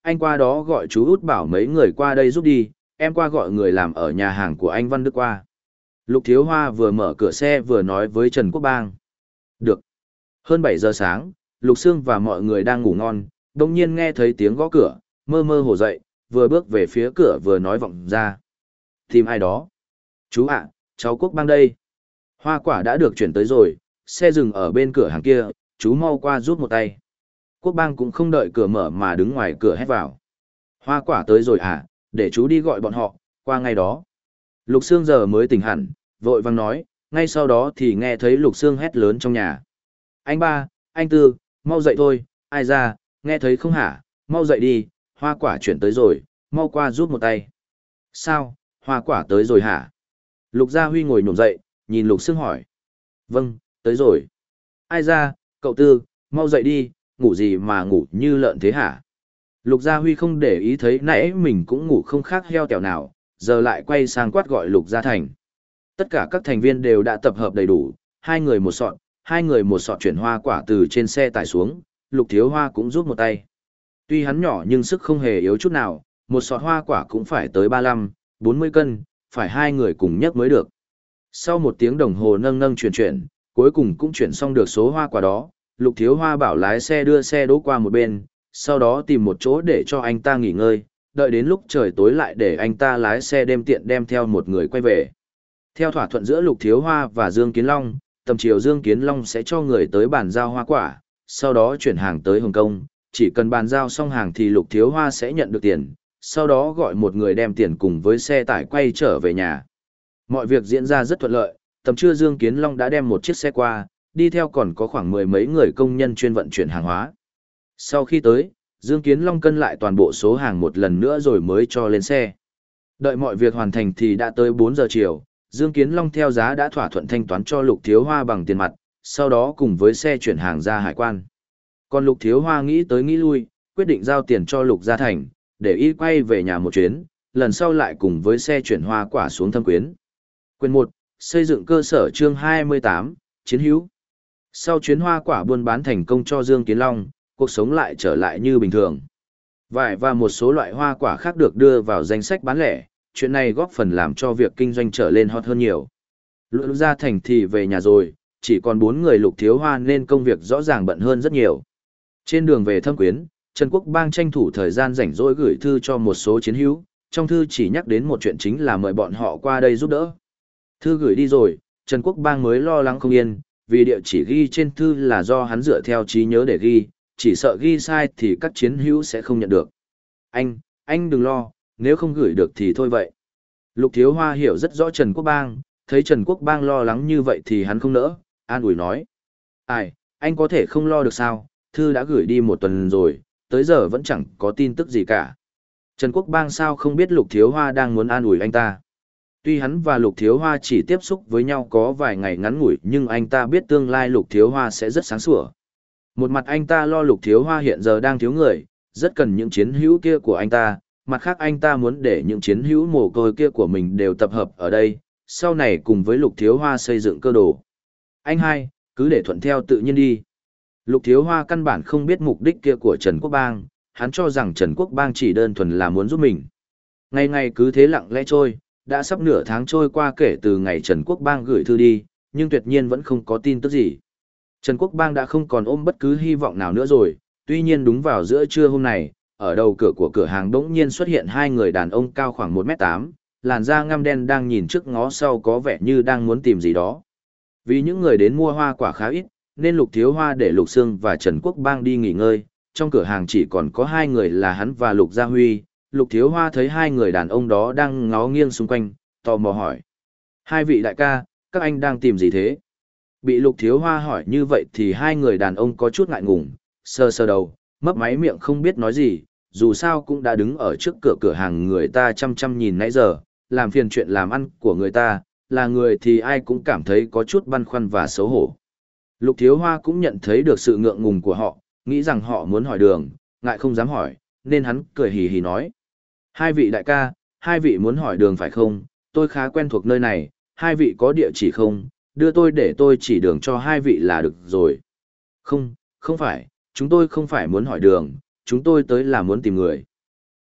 anh qua đó gọi chú út bảo mấy người qua đây giúp đi, em qua gọi người làm ở nhà hàng của anh Văn Đức qua. Lục Thiếu Hoa vừa mở cửa xe vừa nói với Trần Quốc Bang. Được. Hơn bảy giờ sáng, Lục Sương và mọi người đang ngủ ngon, đồng nhiên nghe thấy tiếng gõ cửa, mơ mơ hồ dậy, vừa bước về phía cửa vừa nói vọng ra. Tìm ai đó? Chú ạ, cháu Quốc Bang đây. Hoa quả đã được chuyển tới rồi, xe dừng ở bên cửa hàng kia, chú mau qua giúp một tay. Quốc Bang cũng không đợi cửa mở mà đứng ngoài cửa hét vào. Hoa quả tới rồi à, để chú đi gọi bọn họ, qua ngay đó. Lục Sương giờ mới tỉnh hẳn, vội vang nói, ngay sau đó thì nghe thấy Lục Sương hét lớn trong nhà. Anh ba, anh tư, mau dậy thôi, ai ra, nghe thấy không hả, mau dậy đi, hoa quả chuyển tới rồi, mau qua giúp một tay. Sao, hoa quả tới rồi hả? Lục Gia Huy ngồi nhổm dậy, nhìn Lục Sương hỏi. Vâng, tới rồi. Ai ra, cậu tư, mau dậy đi, ngủ gì mà ngủ như lợn thế hả? Lục Gia Huy không để ý thấy nãy mình cũng ngủ không khác heo tèo nào, giờ lại quay sang quát gọi Lục Gia Thành. Tất cả các thành viên đều đã tập hợp đầy đủ, hai người một sọt, hai người một sọt chuyển hoa quả từ trên xe tải xuống, Lục Thiếu Hoa cũng giúp một tay. Tuy hắn nhỏ nhưng sức không hề yếu chút nào, một sọt hoa quả cũng phải tới ba mươi lăm, bốn mươi cân, phải hai người cùng nhấc mới được. Sau một tiếng đồng hồ nâng nâng chuyển chuyển, cuối cùng cũng chuyển xong được số hoa quả đó, Lục Thiếu Hoa bảo lái xe đưa xe đỗ qua một bên, sau đó tìm một chỗ để cho anh ta nghỉ ngơi, đợi đến lúc trời tối lại để anh ta lái xe đêm tiện đem theo một người quay về. Theo thỏa thuận giữa Lục Thiếu Hoa và Dương Kiến Long, tầm chiều Dương Kiến Long sẽ cho người tới bàn giao hoa quả, sau đó chuyển hàng tới Hồng Kông, chỉ cần bàn giao xong hàng thì Lục Thiếu Hoa sẽ nhận được tiền, sau đó gọi một người đem tiền cùng với xe tải quay trở về nhà. Mọi việc diễn ra rất thuận lợi, tầm trưa Dương Kiến Long đã đem một chiếc xe qua, đi theo còn có khoảng mười mấy người công nhân chuyên vận chuyển hàng hóa. Sau khi tới, Dương Kiến Long cân lại toàn bộ số hàng một lần nữa rồi mới cho lên xe. Đợi mọi việc hoàn thành thì đã tới bốn giờ chiều, Dương Kiến Long theo giá đã thỏa thuận thanh toán cho Lục Thiếu Hoa bằng tiền mặt, sau đó cùng với xe chuyển hàng ra hải quan. Còn Lục Thiếu Hoa nghĩ tới nghĩ lui, quyết định giao tiền cho Lục Gia Thành, để y quay về nhà một chuyến, lần sau lại cùng với xe chuyển hoa quả xuống Thâm Quyến. Quyền một, xây dựng cơ sở chương hai mươi tám, chiến hữu. Sau chuyến hoa quả buôn bán thành công cho Dương Kiến Long, cuộc sống lại trở lại như bình thường. Vải và một số loại hoa quả khác được đưa vào danh sách bán lẻ, chuyện này góp phần làm cho việc kinh doanh trở lên hot hơn nhiều. Lục Gia Thành thì về nhà rồi, chỉ còn bốn người Lục Thiếu Hoa nên công việc rõ ràng bận hơn rất nhiều. Trên đường về Thâm Quyến, Trần Quốc Bang tranh thủ thời gian rảnh rỗi gửi thư cho một số chiến hữu, trong thư chỉ nhắc đến một chuyện chính là mời bọn họ qua đây giúp đỡ. Thư gửi đi rồi, Trần Quốc Bang mới lo lắng không yên, vì địa chỉ ghi trên thư là do hắn dựa theo trí nhớ để ghi, chỉ sợ ghi sai thì các chiến hữu sẽ không nhận được. Anh, anh đừng lo, nếu không gửi được thì thôi vậy. Lục Thiếu Hoa hiểu rất rõ Trần Quốc Bang, thấy Trần Quốc Bang lo lắng như vậy thì hắn không nỡ, an ủi nói. Ai, anh có thể không lo được sao, thư đã gửi đi một tuần rồi, tới giờ vẫn chẳng có tin tức gì cả. Trần Quốc Bang sao không biết Lục Thiếu Hoa đang muốn an ủi anh ta. Tuy hắn và Lục Thiếu Hoa chỉ tiếp xúc với nhau có vài ngày ngắn ngủi nhưng anh ta biết tương lai Lục Thiếu Hoa sẽ rất sáng sủa. Một mặt anh ta lo Lục Thiếu Hoa hiện giờ đang thiếu người, rất cần những chiến hữu kia của anh ta, mặt khác anh ta muốn để những chiến hữu mồ côi kia của mình đều tập hợp ở đây, sau này cùng với Lục Thiếu Hoa xây dựng cơ đồ. Anh hai, cứ để thuận theo tự nhiên đi. Lục Thiếu Hoa căn bản không biết mục đích kia của Trần Quốc Bang, hắn cho rằng Trần Quốc Bang chỉ đơn thuần là muốn giúp mình. Ngày ngày cứ thế lặng lẽ trôi, đã sắp nửa tháng trôi qua kể từ ngày Trần Quốc Bang gửi thư đi, nhưng tuyệt nhiên vẫn không có tin tức gì. Trần Quốc Bang đã không còn ôm bất cứ hy vọng nào nữa rồi, tuy nhiên đúng vào giữa trưa hôm này, ở đầu cửa của cửa hàng đống nhiên xuất hiện hai người đàn ông cao khoảng một mét tám, làn da ngăm đen đang nhìn trước ngó sau có vẻ như đang muốn tìm gì đó. Vì những người đến mua hoa quả khá ít, nên Lục Thiếu Hoa để Lục Sương và Trần Quốc Bang đi nghỉ ngơi, trong cửa hàng chỉ còn có hai người là hắn và Lục Gia Huy. Lục Thiếu Hoa thấy hai người đàn ông đó đang ngó nghiêng xung quanh, tò mò hỏi. Hai vị đại ca, các anh đang tìm gì thế? Bị Lục Thiếu Hoa hỏi như vậy thì hai người đàn ông có chút ngại ngùng, sơ sơ đầu, mấp máy miệng không biết nói gì, dù sao cũng đã đứng ở trước cửa cửa hàng người ta chăm chăm nhìn nãy giờ, làm phiền chuyện làm ăn của người ta, là người thì ai cũng cảm thấy có chút băn khoăn và xấu hổ. Lục Thiếu Hoa cũng nhận thấy được sự ngượng ngùng của họ, nghĩ rằng họ muốn hỏi đường, ngại không dám hỏi, nên hắn cười hì hì nói. Hai vị đại ca, hai vị muốn hỏi đường phải không? Tôi khá quen thuộc nơi này, hai vị có địa chỉ không? Đưa tôi để tôi chỉ đường cho hai vị là được rồi. Không, không phải, chúng tôi không phải muốn hỏi đường, chúng tôi tới là muốn tìm người.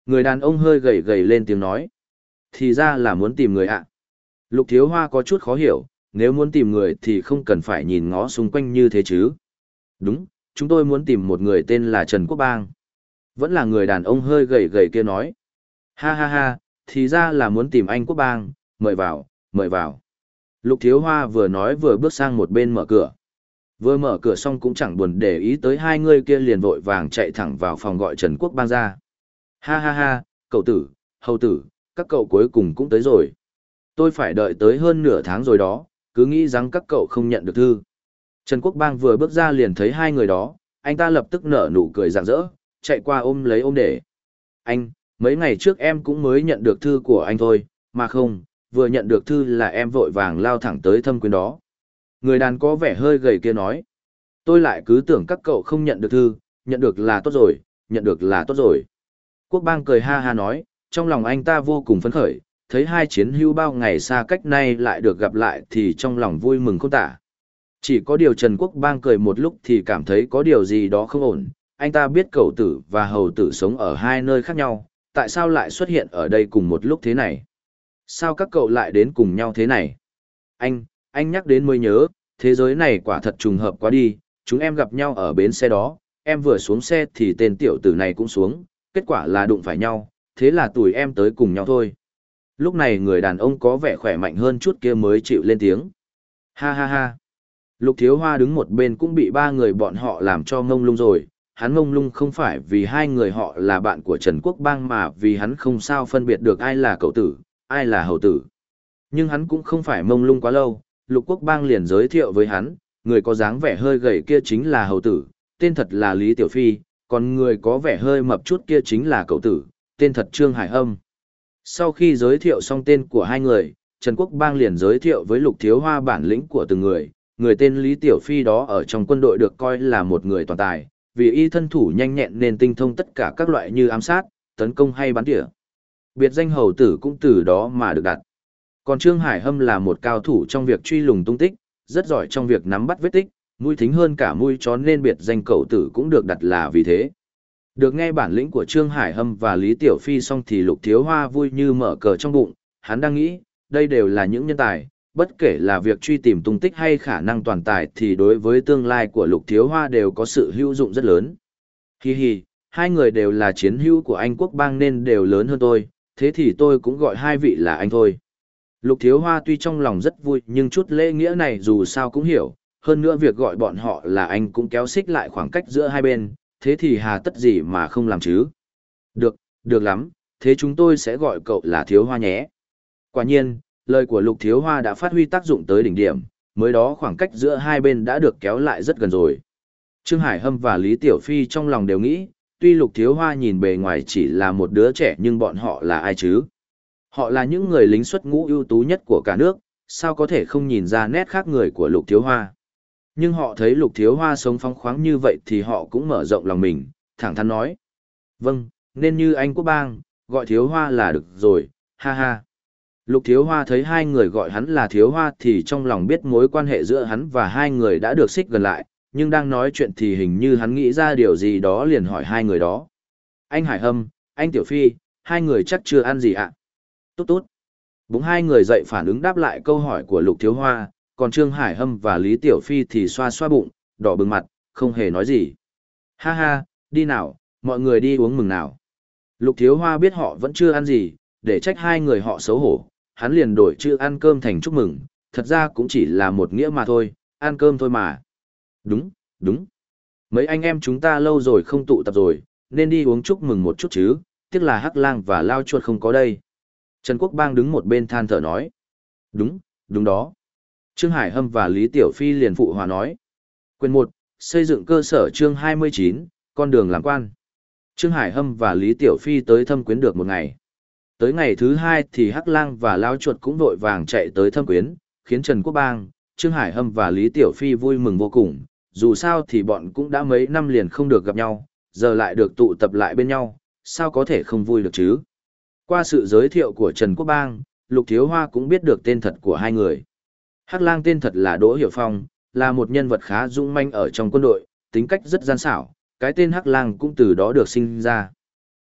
Người đàn ông hơi gầy gầy lên tiếng nói. Thì ra là muốn tìm người ạ. Lục Thiếu Hoa có chút khó hiểu, nếu muốn tìm người thì không cần phải nhìn ngó xung quanh như thế chứ. Đúng, chúng tôi muốn tìm một người tên là Trần Quốc Bang. Vẫn là người đàn ông hơi gầy gầy kia nói. Ha ha ha, thì ra là muốn tìm anh Quốc Bang, mời vào, mời vào. Lục Thiếu Hoa vừa nói vừa bước sang một bên mở cửa. Vừa mở cửa xong cũng chẳng buồn để ý tới hai người kia, liền vội vàng chạy thẳng vào phòng gọi Trần Quốc Bang ra. Ha ha ha, cậu tử, hầu tử, các cậu cuối cùng cũng tới rồi. Tôi phải đợi tới hơn nửa tháng rồi đó, cứ nghĩ rằng các cậu không nhận được thư. Trần Quốc Bang vừa bước ra liền thấy hai người đó, anh ta lập tức nở nụ cười rạng rỡ, chạy qua ôm lấy ôm để. Anh, mấy ngày trước em cũng mới nhận được thư của anh thôi, mà không, vừa nhận được thư là em vội vàng lao thẳng tới Thâm Quyến đó. Người đàn có vẻ hơi gầy kia nói. Tôi lại cứ tưởng các cậu không nhận được thư, nhận được là tốt rồi, nhận được là tốt rồi. Quốc Bang cười ha ha nói, trong lòng anh ta vô cùng phấn khởi, thấy hai chiến hữu bao ngày xa cách nay lại được gặp lại thì trong lòng vui mừng không tả. Chỉ có điều Trần Quốc Bang cười một lúc thì cảm thấy có điều gì đó không ổn, anh ta biết cậu tử và hầu tử sống ở hai nơi khác nhau, tại sao lại xuất hiện ở đây cùng một lúc thế này? Sao các cậu lại đến cùng nhau thế này? Anh, anh nhắc đến mới nhớ, thế giới này quả thật trùng hợp quá đi, chúng em gặp nhau ở bến xe đó, em vừa xuống xe thì tên tiểu tử này cũng xuống, kết quả là đụng phải nhau, thế là tụi em tới cùng nhau thôi. Lúc này người đàn ông có vẻ khỏe mạnh hơn chút kia mới chịu lên tiếng. Ha ha ha. Lục Thiếu Hoa đứng một bên cũng bị ba người bọn họ làm cho ngông lung rồi. Hắn ngông lung không phải vì hai người họ là bạn của Trần Quốc Bang mà vì hắn không sao phân biệt được ai là cậu tử, ai là hầu tử. Nhưng hắn cũng không phải mông lung quá lâu, Lục Quốc Bang liền giới thiệu với hắn, người có dáng vẻ hơi gầy kia chính là hầu tử, tên thật là Lý Tiểu Phi, còn người có vẻ hơi mập chút kia chính là cậu tử, tên thật Trương Hải Âm. Sau khi giới thiệu xong tên của hai người, Trần Quốc Bang liền giới thiệu với Lục Thiếu Hoa bản lĩnh của từng người, người tên Lý Tiểu Phi đó ở trong quân đội được coi là một người toàn tài, vì y thân thủ nhanh nhẹn nên tinh thông tất cả các loại như ám sát, tấn công hay bắn tỉa. Biệt danh hầu tử cũng từ đó mà được đặt. Còn Trương Hải Hâm là một cao thủ trong việc truy lùng tung tích, rất giỏi trong việc nắm bắt vết tích, mũi thính hơn cả mũi chó nên biệt danh cậu tử cũng được đặt là vì thế. Được nghe bản lĩnh của Trương Hải Hâm và Lý Tiểu Phi xong thì Lục Thiếu Hoa vui như mở cờ trong bụng, hắn đang nghĩ, đây đều là những nhân tài, bất kể là việc truy tìm tung tích hay khả năng toàn tài thì đối với tương lai của Lục Thiếu Hoa đều có sự hữu dụng rất lớn. Hi hi, hai người đều là chiến hữu của anh Quốc Bang nên đều lớn hơn tôi, thế thì tôi cũng gọi hai vị là anh thôi. Lục Thiếu Hoa tuy trong lòng rất vui nhưng chút lễ nghĩa này dù sao cũng hiểu, hơn nữa việc gọi bọn họ là anh cũng kéo xích lại khoảng cách giữa hai bên, thế thì hà tất gì mà không làm chứ. Được, được lắm, thế chúng tôi sẽ gọi cậu là Thiếu Hoa nhé. Quả nhiên, lời của Lục Thiếu Hoa đã phát huy tác dụng tới đỉnh điểm, mới đó khoảng cách giữa hai bên đã được kéo lại rất gần rồi. Trương Hải Hâm và Lý Tiểu Phi trong lòng đều nghĩ, tuy Lục Thiếu Hoa nhìn bề ngoài chỉ là một đứa trẻ nhưng bọn họ là ai chứ? Họ là những người lính xuất ngũ ưu tú nhất của cả nước, sao có thể không nhìn ra nét khác người của Lục Thiếu Hoa. Nhưng họ thấy Lục Thiếu Hoa sống phóng khoáng như vậy thì họ cũng mở rộng lòng mình, thẳng thắn nói. Vâng, nên như anh Quốc Bang, gọi Thiếu Hoa là được rồi, ha ha. Lục Thiếu Hoa thấy hai người gọi hắn là Thiếu Hoa thì trong lòng biết mối quan hệ giữa hắn và hai người đã được xích gần lại, nhưng đang nói chuyện thì hình như hắn nghĩ ra điều gì đó liền hỏi hai người đó. Anh Hải Hâm, anh Tiểu Phi, hai người chắc chưa ăn gì ạ? Tốt tốt. Búng hai người dậy phản ứng đáp lại câu hỏi của Lục Thiếu Hoa, còn Trương Hải Hâm và Lý Tiểu Phi thì xoa xoa bụng, đỏ bừng mặt, không hề nói gì. Ha ha, đi nào, mọi người đi uống mừng nào. Lục Thiếu Hoa biết họ vẫn chưa ăn gì, để trách hai người họ xấu hổ, hắn liền đổi chữ ăn cơm thành chúc mừng, thật ra cũng chỉ là một nghĩa mà thôi, ăn cơm thôi mà. Đúng, đúng. Mấy anh em chúng ta lâu rồi không tụ tập rồi, nên đi uống chúc mừng một chút chứ, tiếc là Hắc Lang và Lao Chuột không có đây. Trần Quốc Bang đứng một bên than thở nói. Đúng, đúng đó. Trương Hải Hâm và Lý Tiểu Phi liền phụ hòa nói. Quyền một, xây dựng cơ sở chương hai mươi chín, con đường làm quan. Trương Hải Hâm và Lý Tiểu Phi tới Thâm Quyến được một ngày. Tới ngày thứ hai thì Hắc Lang và Lao Chuột cũng vội vàng chạy tới Thâm Quyến, khiến Trần Quốc Bang, Trương Hải Hâm và Lý Tiểu Phi vui mừng vô cùng. Dù sao thì bọn cũng đã mấy năm liền không được gặp nhau, giờ lại được tụ tập lại bên nhau, sao có thể không vui được chứ. Qua sự giới thiệu của Trần Quốc Bang, Lục Thiếu Hoa cũng biết được tên thật của hai người. Hắc Lang tên thật là Đỗ Hiểu Phong, là một nhân vật khá dũng manh ở trong quân đội, tính cách rất gian xảo, cái tên Hắc Lang cũng từ đó được sinh ra.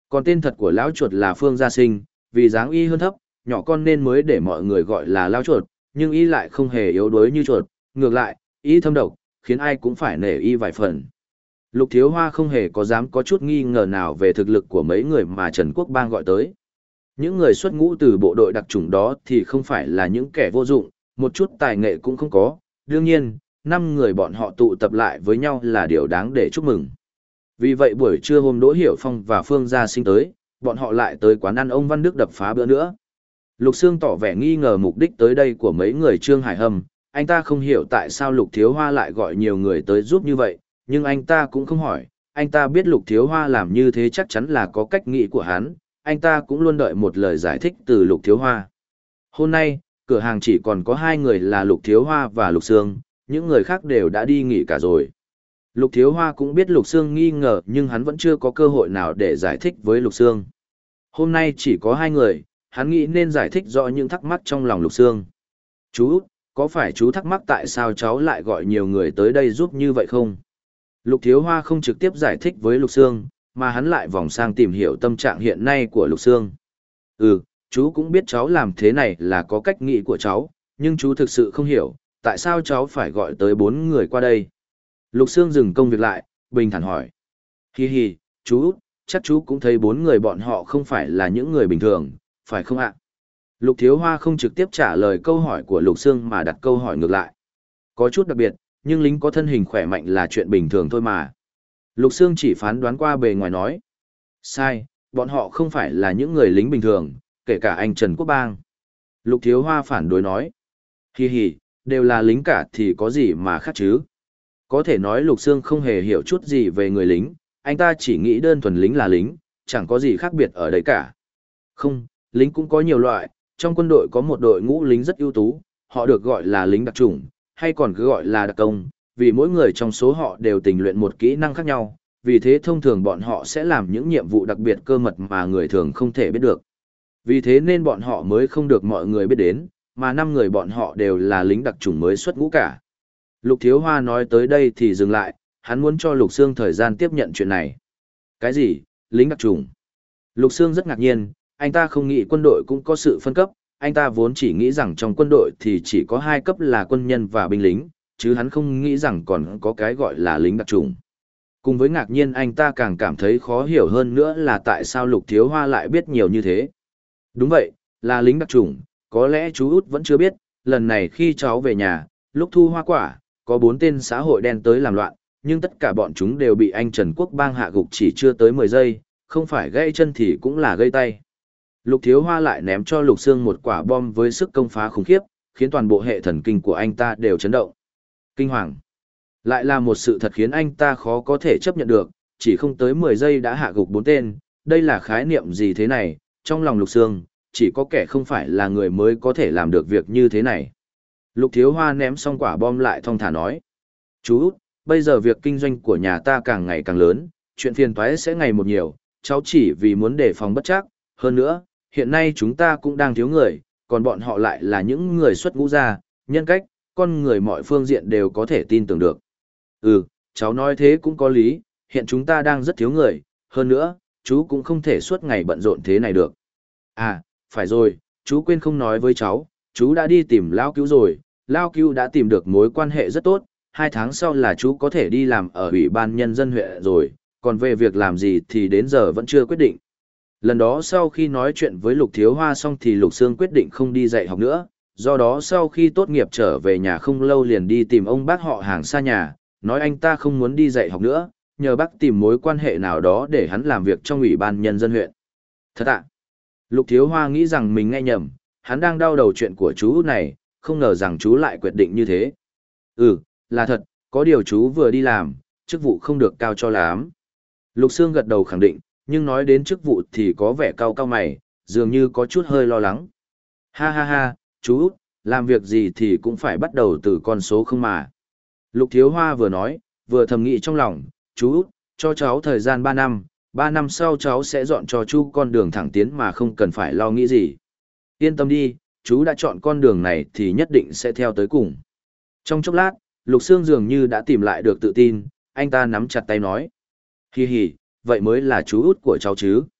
Còn tên thật của lão chuột là Phương Gia Sinh, vì dáng y hơn thấp, nhỏ con nên mới để mọi người gọi là lão chuột, nhưng y lại không hề yếu đuối như chuột, ngược lại, y thâm độc, khiến ai cũng phải nể y vài phần. Lục Thiếu Hoa không hề có dám có chút nghi ngờ nào về thực lực của mấy người mà Trần Quốc Bang gọi tới. Những người xuất ngũ từ bộ đội đặc chủng đó thì không phải là những kẻ vô dụng, một chút tài nghệ cũng không có, đương nhiên, năm người bọn họ tụ tập lại với nhau là điều đáng để chúc mừng. Vì vậy buổi trưa hôm Đỗ Hiểu Phong và Phương Gia Sinh tới, bọn họ lại tới quán ăn ông Văn Đức đập phá bữa nữa. Lục Sương tỏ vẻ nghi ngờ mục đích tới đây của mấy người Trương Hải Hâm, anh ta không hiểu tại sao Lục Thiếu Hoa lại gọi nhiều người tới giúp như vậy, nhưng anh ta cũng không hỏi, anh ta biết Lục Thiếu Hoa làm như thế chắc chắn là có cách nghĩ của hắn, anh ta cũng luôn đợi một lời giải thích từ Lục Thiếu Hoa. Hôm nay, cửa hàng chỉ còn có hai người là Lục Thiếu Hoa và Lục Sương, những người khác đều đã đi nghỉ cả rồi. Lục Thiếu Hoa cũng biết Lục Sương nghi ngờ nhưng hắn vẫn chưa có cơ hội nào để giải thích với Lục Sương. Hôm nay chỉ có hai người, hắn nghĩ nên giải thích rõ những thắc mắc trong lòng Lục Sương. Chú, có phải chú thắc mắc tại sao cháu lại gọi nhiều người tới đây giúp như vậy không? Lục Thiếu Hoa không trực tiếp giải thích với Lục Sương, mà hắn lại vòng sang tìm hiểu tâm trạng hiện nay của Lục Sương. Ừ, chú cũng biết cháu làm thế này là có cách nghĩ của cháu, nhưng chú thực sự không hiểu, tại sao cháu phải gọi tới bốn người qua đây. Lục Sương dừng công việc lại, bình thản hỏi. Hi hi, chú, chắc chú cũng thấy bốn người bọn họ không phải là những người bình thường, phải không ạ? Lục Thiếu Hoa không trực tiếp trả lời câu hỏi của Lục Sương mà đặt câu hỏi ngược lại. Có chút đặc biệt, nhưng lính có thân hình khỏe mạnh là chuyện bình thường thôi mà. Lục Sương chỉ phán đoán qua bề ngoài nói. Sai, bọn họ không phải là những người lính bình thường, kể cả anh Trần Quốc Bang. Lục Thiếu Hoa phản đối nói. Hi hi, đều là lính cả thì có gì mà khác chứ? Có thể nói Lục Sương không hề hiểu chút gì về người lính, anh ta chỉ nghĩ đơn thuần lính là lính, chẳng có gì khác biệt ở đấy cả. Không, lính cũng có nhiều loại, trong quân đội có một đội ngũ lính rất ưu tú, họ được gọi là lính đặc chủng, hay còn cứ gọi là đặc công, vì mỗi người trong số họ đều tình luyện một kỹ năng khác nhau, vì thế thông thường bọn họ sẽ làm những nhiệm vụ đặc biệt cơ mật mà người thường không thể biết được. Vì thế nên bọn họ mới không được mọi người biết đến, mà năm người bọn họ đều là lính đặc chủng mới xuất ngũ cả. Lục Thiếu Hoa nói tới đây thì dừng lại, hắn muốn cho Lục Sương thời gian tiếp nhận chuyện này. Cái gì? Lính đặc chủng? Lục Sương rất ngạc nhiên, anh ta không nghĩ quân đội cũng có sự phân cấp, anh ta vốn chỉ nghĩ rằng trong quân đội thì chỉ có hai cấp là quân nhân và binh lính, chứ hắn không nghĩ rằng còn có cái gọi là lính đặc chủng. Cùng với ngạc nhiên anh ta càng cảm thấy khó hiểu hơn nữa là tại sao Lục Thiếu Hoa lại biết nhiều như thế. Đúng vậy, là lính đặc chủng, có lẽ chú út vẫn chưa biết, lần này khi cháu về nhà, lúc thu hoa quả, có bốn tên xã hội đen tới làm loạn, nhưng tất cả bọn chúng đều bị anh Trần Quốc Bang hạ gục chỉ chưa tới mười giây, không phải gãy chân thì cũng là gãy tay. Lục Thiếu Hoa lại ném cho Lục Sương một quả bom với sức công phá khủng khiếp, khiến toàn bộ hệ thần kinh của anh ta đều chấn động. Kinh hoàng. Lại là một sự thật khiến anh ta khó có thể chấp nhận được, chỉ không tới mười giây đã hạ gục bốn tên, đây là khái niệm gì thế này, trong lòng Lục Sương, chỉ có kẻ không phải là người mới có thể làm được việc như thế này. Lục Thiếu Hoa ném xong quả bom lại thong thả nói. Chú út, bây giờ việc kinh doanh của nhà ta càng ngày càng lớn, chuyện phiền toái sẽ ngày một nhiều, cháu chỉ vì muốn đề phòng bất trắc, hơn nữa, hiện nay chúng ta cũng đang thiếu người, còn bọn họ lại là những người xuất ngũ ra, nhân cách, con người mọi phương diện đều có thể tin tưởng được. Ừ, cháu nói thế cũng có lý, hiện chúng ta đang rất thiếu người, hơn nữa, chú cũng không thể suốt ngày bận rộn thế này được. À, phải rồi, chú quên không nói với cháu, chú đã đi tìm Lao Cứu rồi, Lao Cứu đã tìm được mối quan hệ rất tốt, hai tháng sau là chú có thể đi làm ở Ủy ban Nhân dân huyện rồi, còn về việc làm gì thì đến giờ vẫn chưa quyết định. Lần đó sau khi nói chuyện với Lục Thiếu Hoa xong thì Lục Sương quyết định không đi dạy học nữa, do đó sau khi tốt nghiệp trở về nhà không lâu liền đi tìm ông bác họ hàng xa nhà, nói anh ta không muốn đi dạy học nữa, nhờ bác tìm mối quan hệ nào đó để hắn làm việc trong Ủy ban Nhân dân huyện. Thật ạ? Lục Thiếu Hoa nghĩ rằng mình nghe nhầm, hắn đang đau đầu chuyện của chú này, không ngờ rằng chú lại quyết định như thế. Ừ, là thật, có điều chú vừa đi làm, chức vụ không được cao cho lắm. Lục Sương gật đầu khẳng định, nhưng nói đến chức vụ thì có vẻ cao cao mày, dường như có chút hơi lo lắng. Ha ha ha, chú, làm việc gì thì cũng phải bắt đầu từ con số không mà. Lục Thiếu Hoa vừa nói, vừa thầm nghĩ trong lòng, chú, cho cháu thời gian ba năm, ba năm sau cháu sẽ dọn cho chú con đường thẳng tiến mà không cần phải lo nghĩ gì. Yên tâm đi, chú đã chọn con đường này thì nhất định sẽ theo tới cùng. Trong chốc lát, Lục Sương dường như đã tìm lại được tự tin, anh ta nắm chặt tay nói. Hi hi, vậy mới là chú út của cháu chứ.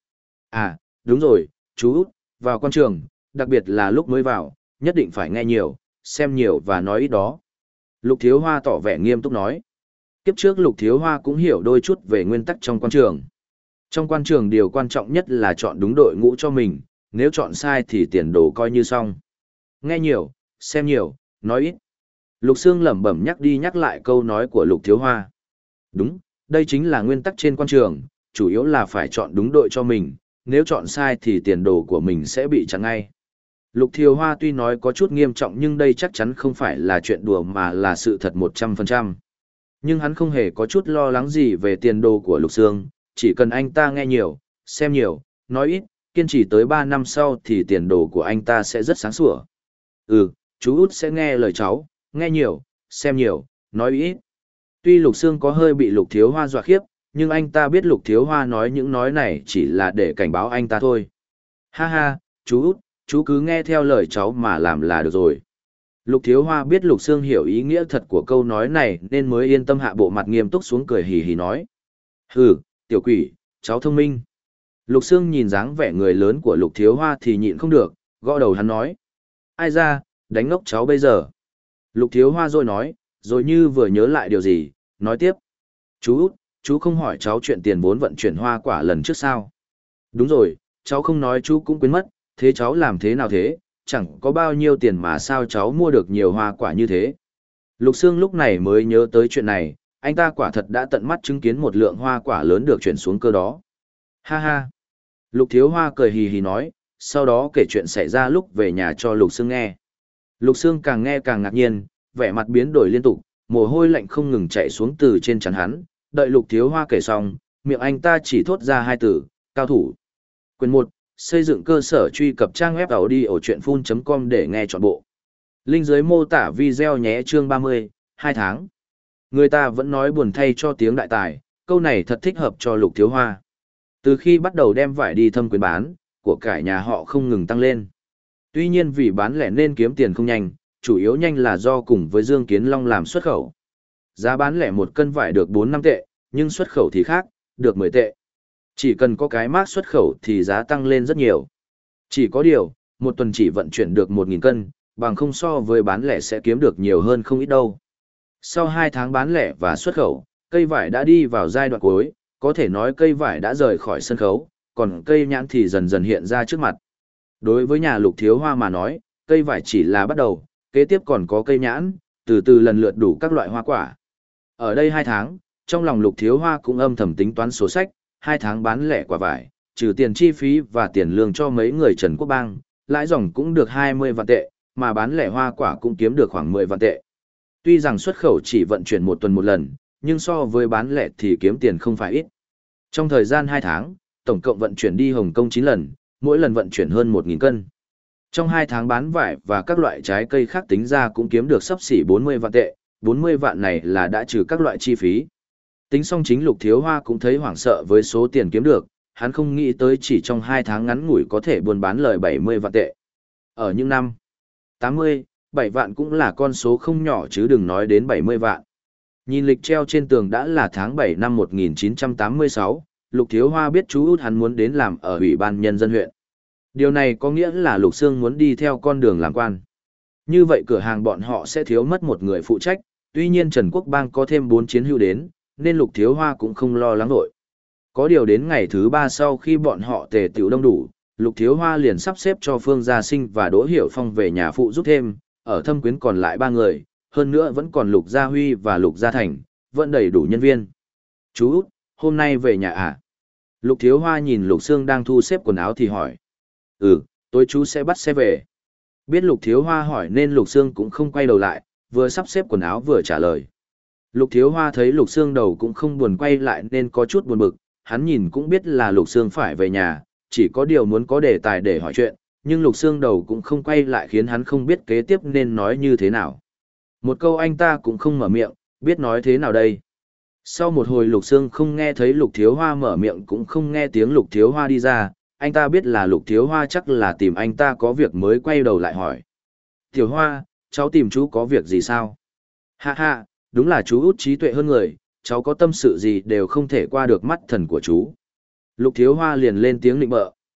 À, đúng rồi, chú út, vào quan trường, đặc biệt là lúc mới vào, nhất định phải nghe nhiều, xem nhiều và nói ít đó. Lục Thiếu Hoa tỏ vẻ nghiêm túc nói. Kiếp trước Lục Thiếu Hoa cũng hiểu đôi chút về nguyên tắc trong quan trường. Trong quan trường điều quan trọng nhất là chọn đúng đội ngũ cho mình, nếu chọn sai thì tiền đồ coi như xong. Nghe nhiều, xem nhiều, nói ít. Lục Sương lẩm bẩm nhắc đi nhắc lại câu nói của Lục Thiếu Hoa. Đúng, đây chính là nguyên tắc trên quan trường, chủ yếu là phải chọn đúng đội cho mình, nếu chọn sai thì tiền đồ của mình sẽ bị chặn ngay. Lục Thiếu Hoa tuy nói có chút nghiêm trọng nhưng đây chắc chắn không phải là chuyện đùa mà là sự thật một trăm phần trăm. Nhưng hắn không hề có chút lo lắng gì về tiền đồ của Lục Sương, chỉ cần anh ta nghe nhiều, xem nhiều, nói ít, kiên trì tới ba năm sau thì tiền đồ của anh ta sẽ rất sáng sủa. Ừ, chú út sẽ nghe lời cháu, nghe nhiều, xem nhiều, nói ít. Tuy Lục Sương có hơi bị Lục Thiếu Hoa dọa khiếp, nhưng anh ta biết Lục Thiếu Hoa nói những nói này chỉ là để cảnh báo anh ta thôi. Ha ha, chú út, chú cứ nghe theo lời cháu mà làm là được rồi. Lục Thiếu Hoa biết Lục Sương hiểu ý nghĩa thật của câu nói này nên mới yên tâm hạ bộ mặt nghiêm túc xuống cười hì hì nói. Hừ, tiểu quỷ, cháu thông minh. Lục Sương nhìn dáng vẻ người lớn của Lục Thiếu Hoa thì nhịn không được, gõ đầu hắn nói. Ai ra, đánh ngốc cháu bây giờ. Lục Thiếu Hoa rồi nói, rồi như vừa nhớ lại điều gì, nói tiếp. Chú út, chú không hỏi cháu chuyện tiền vốn vận chuyển hoa quả lần trước sao? Đúng rồi, cháu không nói chú cũng quên mất, thế cháu làm thế nào thế, chẳng có bao nhiêu tiền mà sao cháu mua được nhiều hoa quả như thế. Lục Sương lúc này mới nhớ tới chuyện này, anh ta quả thật đã tận mắt chứng kiến một lượng hoa quả lớn được chuyển xuống cơ đó. Ha ha. Lục Thiếu Hoa cười hì hì nói, sau đó kể chuyện xảy ra lúc về nhà cho Lục Sương nghe. Lục Sương càng nghe càng ngạc nhiên, vẻ mặt biến đổi liên tục, mồ hôi lạnh không ngừng chảy xuống từ trên trán hắn, đợi Lục Thiếu Hoa kể xong, miệng anh ta chỉ thốt ra hai từ, cao thủ. Quyền một, xây dựng cơ sở truy cập trang web audiochuyenphun chấm com để nghe trọn bộ. Link dưới mô tả video nhé chương ba mươi, hai tháng. Người ta vẫn nói buồn thay cho tiếng đại tài, câu này thật thích hợp cho Lục Thiếu Hoa. Từ khi bắt đầu đem vải đi thâm quyến bán, của cải nhà họ không ngừng tăng lên. Tuy nhiên vì bán lẻ nên kiếm tiền không nhanh, chủ yếu nhanh là do cùng với Dương Kiến Long làm xuất khẩu. Giá bán lẻ một cân vải được bốn năm tệ, nhưng xuất khẩu thì khác, được mười tệ. Chỉ cần có cái mác xuất khẩu thì giá tăng lên rất nhiều. Chỉ có điều, một tuần chỉ vận chuyển được một nghìn cân, bằng không so với bán lẻ sẽ kiếm được nhiều hơn không ít đâu. Sau hai tháng bán lẻ và xuất khẩu, cây vải đã đi vào giai đoạn cuối, có thể nói cây vải đã rời khỏi sân khấu, còn cây nhãn thì dần dần hiện ra trước mặt. Đối với nhà Lục Thiếu Hoa mà nói, cây vải chỉ là bắt đầu, kế tiếp còn có cây nhãn, từ từ lần lượt đủ các loại hoa quả. Ở đây hai tháng, trong lòng Lục Thiếu Hoa cũng âm thầm tính toán số sách, hai tháng bán lẻ quả vải, trừ tiền chi phí và tiền lương cho mấy người Trần Quốc Bang, lãi dòng cũng được hai mươi vạn tệ, mà bán lẻ hoa quả cũng kiếm được khoảng mười vạn tệ. Tuy rằng xuất khẩu chỉ vận chuyển một tuần một lần, nhưng so với bán lẻ thì kiếm tiền không phải ít. Trong thời gian hai tháng, tổng cộng vận chuyển đi Hồng Kông chín lần, mỗi lần vận chuyển hơn một nghìn cân. Trong hai tháng bán vải và các loại trái cây khác tính ra cũng kiếm được xấp xỉ bốn mươi vạn tệ, bốn mươi vạn này là đã trừ các loại chi phí. Tính xong chính Lục Thiếu Hoa cũng thấy hoảng sợ với số tiền kiếm được, hắn không nghĩ tới chỉ trong hai tháng ngắn ngủi có thể buôn bán lời bảy mươi vạn tệ. Ở những năm tám mươi, bảy vạn cũng là con số không nhỏ chứ đừng nói đến bảy mươi vạn. Nhìn lịch treo trên tường đã là tháng bảy năm một nghìn chín trăm tám mươi sáu, Lục Thiếu Hoa biết chú út hắn muốn đến làm ở Ủy ban Nhân dân huyện. Điều này có nghĩa là Lục Sương muốn đi theo con đường làm quan. Như vậy cửa hàng bọn họ sẽ thiếu mất một người phụ trách, tuy nhiên Trần Quốc Bang có thêm bốn chiến hữu đến, nên Lục Thiếu Hoa cũng không lo lắng vội. Có điều đến ngày thứ ba sau khi bọn họ tề tựu đông đủ, Lục Thiếu Hoa liền sắp xếp cho Phương Gia Sinh và Đỗ Hiểu Phong về nhà phụ giúp thêm, ở Thâm Quyến còn lại ba người, hơn nữa vẫn còn Lục Gia Huy và Lục Gia Thành, vẫn đầy đủ nhân viên. Chú út, hôm nay về nhà à? Lục Thiếu Hoa nhìn Lục Sương đang thu xếp quần áo thì hỏi. Ừ, tối chú sẽ bắt xe về. Biết Lục Thiếu Hoa hỏi nên Lục Sương cũng không quay đầu lại, vừa sắp xếp quần áo vừa trả lời. Lục Thiếu Hoa thấy Lục Sương đầu cũng không buồn quay lại nên có chút buồn bực, hắn nhìn cũng biết là Lục Sương phải về nhà, chỉ có điều muốn có đề tài để hỏi chuyện, nhưng Lục Sương đầu cũng không quay lại khiến hắn không biết kế tiếp nên nói như thế nào. Một câu anh ta cũng không mở miệng, biết nói thế nào đây. Sau một hồi Lục Sương không nghe thấy Lục Thiếu Hoa mở miệng cũng không nghe tiếng Lục Thiếu Hoa đi ra, anh ta biết là Lục Thiếu Hoa chắc là tìm anh ta có việc mới quay đầu lại hỏi. Tiểu Hoa, cháu tìm chú có việc gì sao? Ha ha, đúng là chú út trí tuệ hơn người, cháu có tâm sự gì đều không thể qua được mắt thần của chú. Lục Thiếu Hoa liền lên tiếng nịnh bợ,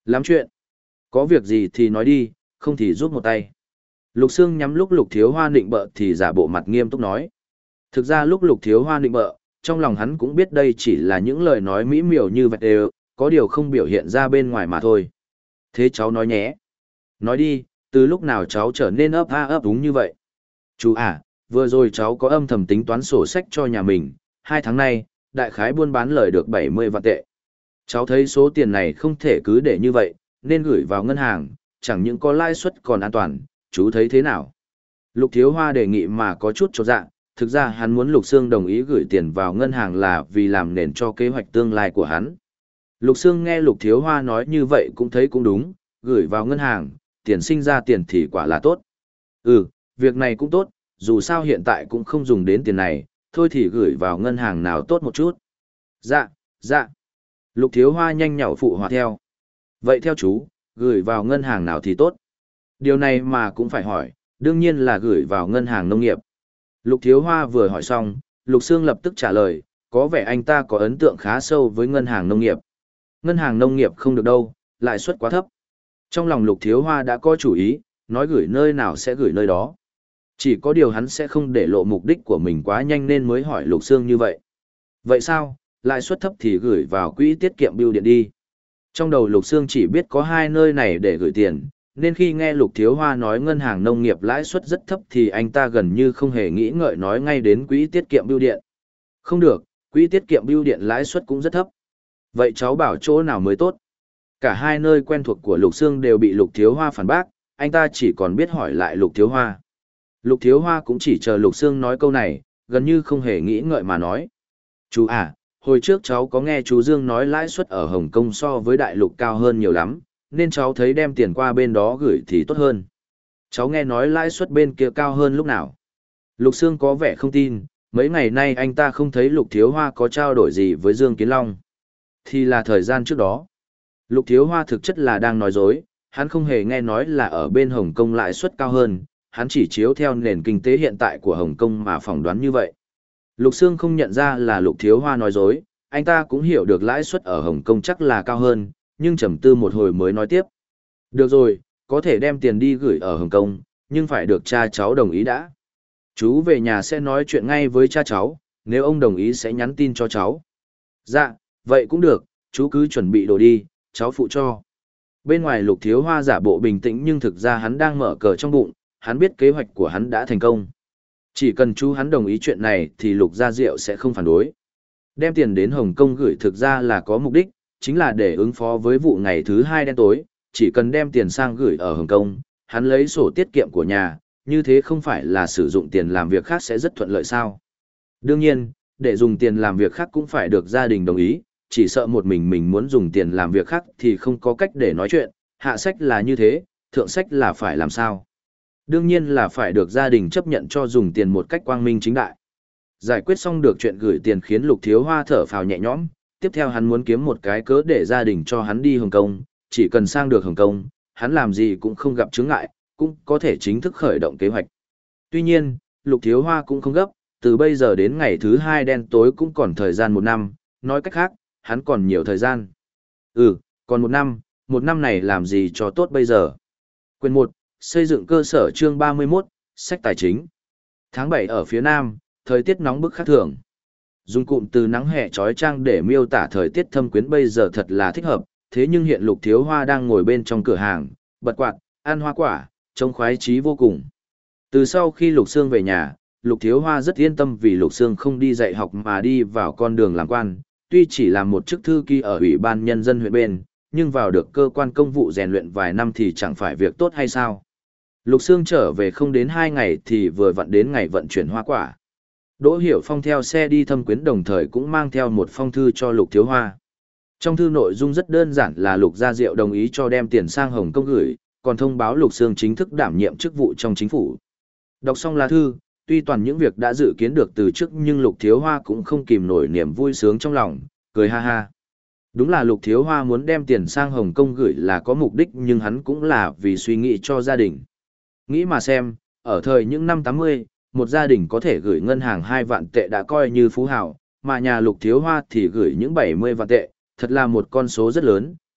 Lắm chuyện. Có việc gì thì nói đi, không thì giúp một tay. Lục Sương nhắm lúc Lục Thiếu Hoa nịnh bợ thì giả bộ mặt nghiêm túc nói. Thực ra lúc Lục Thiếu Hoa nịnh bợ, trong lòng hắn cũng biết đây chỉ là những lời nói mỹ miều như vậy đều, có điều không biểu hiện ra bên ngoài mà thôi. Thế cháu nói nhé. Nói đi, từ lúc nào cháu trở nên ấp a ấp úng như vậy? Chú à, vừa rồi cháu có âm thầm tính toán sổ sách cho nhà mình, hai tháng nay, đại khái buôn bán lời được bảy mươi vạn tệ. Cháu thấy số tiền này không thể cứ để như vậy, nên gửi vào ngân hàng, chẳng những có lãi suất còn an toàn, chú thấy thế nào? Lục Thiếu Hoa đề nghị mà có chút chột dạ, thực ra hắn muốn Lục Sương đồng ý gửi tiền vào ngân hàng là vì làm nền cho kế hoạch tương lai của hắn. Lục Sương nghe Lục Thiếu Hoa nói như vậy cũng thấy cũng đúng, gửi vào ngân hàng, tiền sinh ra tiền thì quả là tốt. Ừ, việc này cũng tốt, dù sao hiện tại cũng không dùng đến tiền này, thôi thì gửi vào ngân hàng nào tốt một chút. Dạ, dạ. Lục Thiếu Hoa nhanh nhảu phụ họa theo. Vậy theo chú, gửi vào ngân hàng nào thì tốt? Điều này mà cũng phải hỏi, đương nhiên là gửi vào ngân hàng nông nghiệp. Lục Thiếu Hoa vừa hỏi xong, Lục Sương lập tức trả lời, có vẻ anh ta có ấn tượng khá sâu với ngân hàng nông nghiệp. Ngân hàng nông nghiệp không được đâu, lãi suất quá thấp. Trong lòng Lục Thiếu Hoa đã có chủ ý, nói gửi nơi nào sẽ gửi nơi đó. Chỉ có điều hắn sẽ không để lộ mục đích của mình quá nhanh nên mới hỏi Lục Sương như vậy. Vậy sao, lãi suất thấp thì gửi vào quỹ tiết kiệm bưu điện đi. Trong đầu Lục Sương chỉ biết có hai nơi này để gửi tiền, nên khi nghe Lục Thiếu Hoa nói ngân hàng nông nghiệp lãi suất rất thấp thì anh ta gần như không hề nghĩ ngợi nói ngay đến quỹ tiết kiệm bưu điện. Không được, quỹ tiết kiệm bưu điện lãi suất cũng rất thấp. Vậy cháu bảo chỗ nào mới tốt? Cả hai nơi quen thuộc của Lục Sương đều bị Lục Thiếu Hoa phản bác, anh ta chỉ còn biết hỏi lại Lục Thiếu Hoa. Lục Thiếu Hoa cũng chỉ chờ Lục Sương nói câu này, gần như không hề nghĩ ngợi mà nói. Chú à, hồi trước cháu có nghe chú Dương nói lãi suất ở Hồng Kông so với đại lục cao hơn nhiều lắm, nên cháu thấy đem tiền qua bên đó gửi thì tốt hơn. Cháu nghe nói lãi suất bên kia cao hơn lúc nào? Lục Sương có vẻ không tin, mấy ngày nay anh ta không thấy Lục Thiếu Hoa có trao đổi gì với Dương Kiến Long. Thì là thời gian trước đó. Lục Thiếu Hoa thực chất là đang nói dối, hắn không hề nghe nói là ở bên Hồng Kông lãi suất cao hơn, hắn chỉ chiếu theo nền kinh tế hiện tại của Hồng Kông mà phỏng đoán như vậy. Lục Sương không nhận ra là Lục Thiếu Hoa nói dối, anh ta cũng hiểu được lãi suất ở Hồng Kông chắc là cao hơn, nhưng trầm tư một hồi mới nói tiếp. Được rồi, có thể đem tiền đi gửi ở Hồng Kông, nhưng phải được cha cháu đồng ý đã. Chú về nhà sẽ nói chuyện ngay với cha cháu, nếu ông đồng ý sẽ nhắn tin cho cháu. Dạ, vậy cũng được, chú cứ chuẩn bị đồ đi, cháu phụ cho. Bên ngoài Lục Thiếu Hoa giả bộ bình tĩnh nhưng thực ra hắn đang mở cờ trong bụng, hắn biết kế hoạch của hắn đã thành công. Chỉ cần chú hắn đồng ý chuyện này thì Lục Gia Diệu sẽ không phản đối. Đem tiền đến Hồng Kông gửi thực ra là có mục đích, chính là để ứng phó với vụ ngày thứ hai đen tối, chỉ cần đem tiền sang gửi ở Hồng Kông, hắn lấy sổ tiết kiệm của nhà, như thế không phải là sử dụng tiền làm việc khác sẽ rất thuận lợi sao. Đương nhiên, để dùng tiền làm việc khác cũng phải được gia đình đồng ý, chỉ sợ một mình mình muốn dùng tiền làm việc khác thì không có cách để nói chuyện, hạ sách là như thế, thượng sách là phải làm sao. Đương nhiên là phải được gia đình chấp nhận cho dùng tiền một cách quang minh chính đại. Giải quyết xong được chuyện gửi tiền khiến Lục Thiếu Hoa thở phào nhẹ nhõm, tiếp theo hắn muốn kiếm một cái cớ để gia đình cho hắn đi Hồng Kông, chỉ cần sang được Hồng Kông, hắn làm gì cũng không gặp chướng ngại, cũng có thể chính thức khởi động kế hoạch. Tuy nhiên, Lục Thiếu Hoa cũng không gấp, từ bây giờ đến ngày thứ hai đen tối cũng còn thời gian một năm, nói cách khác, hắn còn nhiều thời gian. Ừ, còn một năm, một năm này làm gì cho tốt bây giờ. Quyền một, xây dựng cơ sở chương ba mươi mốt, sách tài chính. Tháng bảy ở phía Nam, thời tiết nóng bức khác thường. Dùng cụm từ nắng hè chói chang để miêu tả thời tiết thâm quyến bây giờ thật là thích hợp, thế nhưng hiện Lục Thiếu Hoa đang ngồi bên trong cửa hàng, bật quạt, ăn hoa quả, trông khoái chí vô cùng. Từ sau khi Lục Sương về nhà, Lục Thiếu Hoa rất yên tâm vì Lục Sương không đi dạy học mà đi vào con đường làm quan, tuy chỉ làm một chức thư ký ở Ủy ban Nhân dân huyện bên, nhưng vào được cơ quan công vụ rèn luyện vài năm thì chẳng phải việc tốt hay sao. Lục Sương trở về không đến hai ngày thì vừa vặn đến ngày vận chuyển hoa quả. Đỗ Hiểu Phong theo xe đi Thâm Quyến đồng thời cũng mang theo một phong thư cho Lục Thiếu Hoa. Trong thư nội dung rất đơn giản là Lục Gia Diệu đồng ý cho đem tiền sang Hồng Kông gửi, còn thông báo Lục Sương chính thức đảm nhiệm chức vụ trong chính phủ. Đọc xong lá thư, tuy toàn những việc đã dự kiến được từ trước nhưng Lục Thiếu Hoa cũng không kìm nổi niềm vui sướng trong lòng, cười ha ha. Đúng là Lục Thiếu Hoa muốn đem tiền sang Hồng Kông gửi là có mục đích nhưng hắn cũng là vì suy nghĩ cho gia đình. Nghĩ mà xem, ở thời những năm tám mươi, một gia đình có thể gửi ngân hàng hai vạn tệ đã coi như phú hào, mà nhà Lục Thiếu Hoa thì gửi những bảy mươi vạn tệ, thật là một con số rất lớn,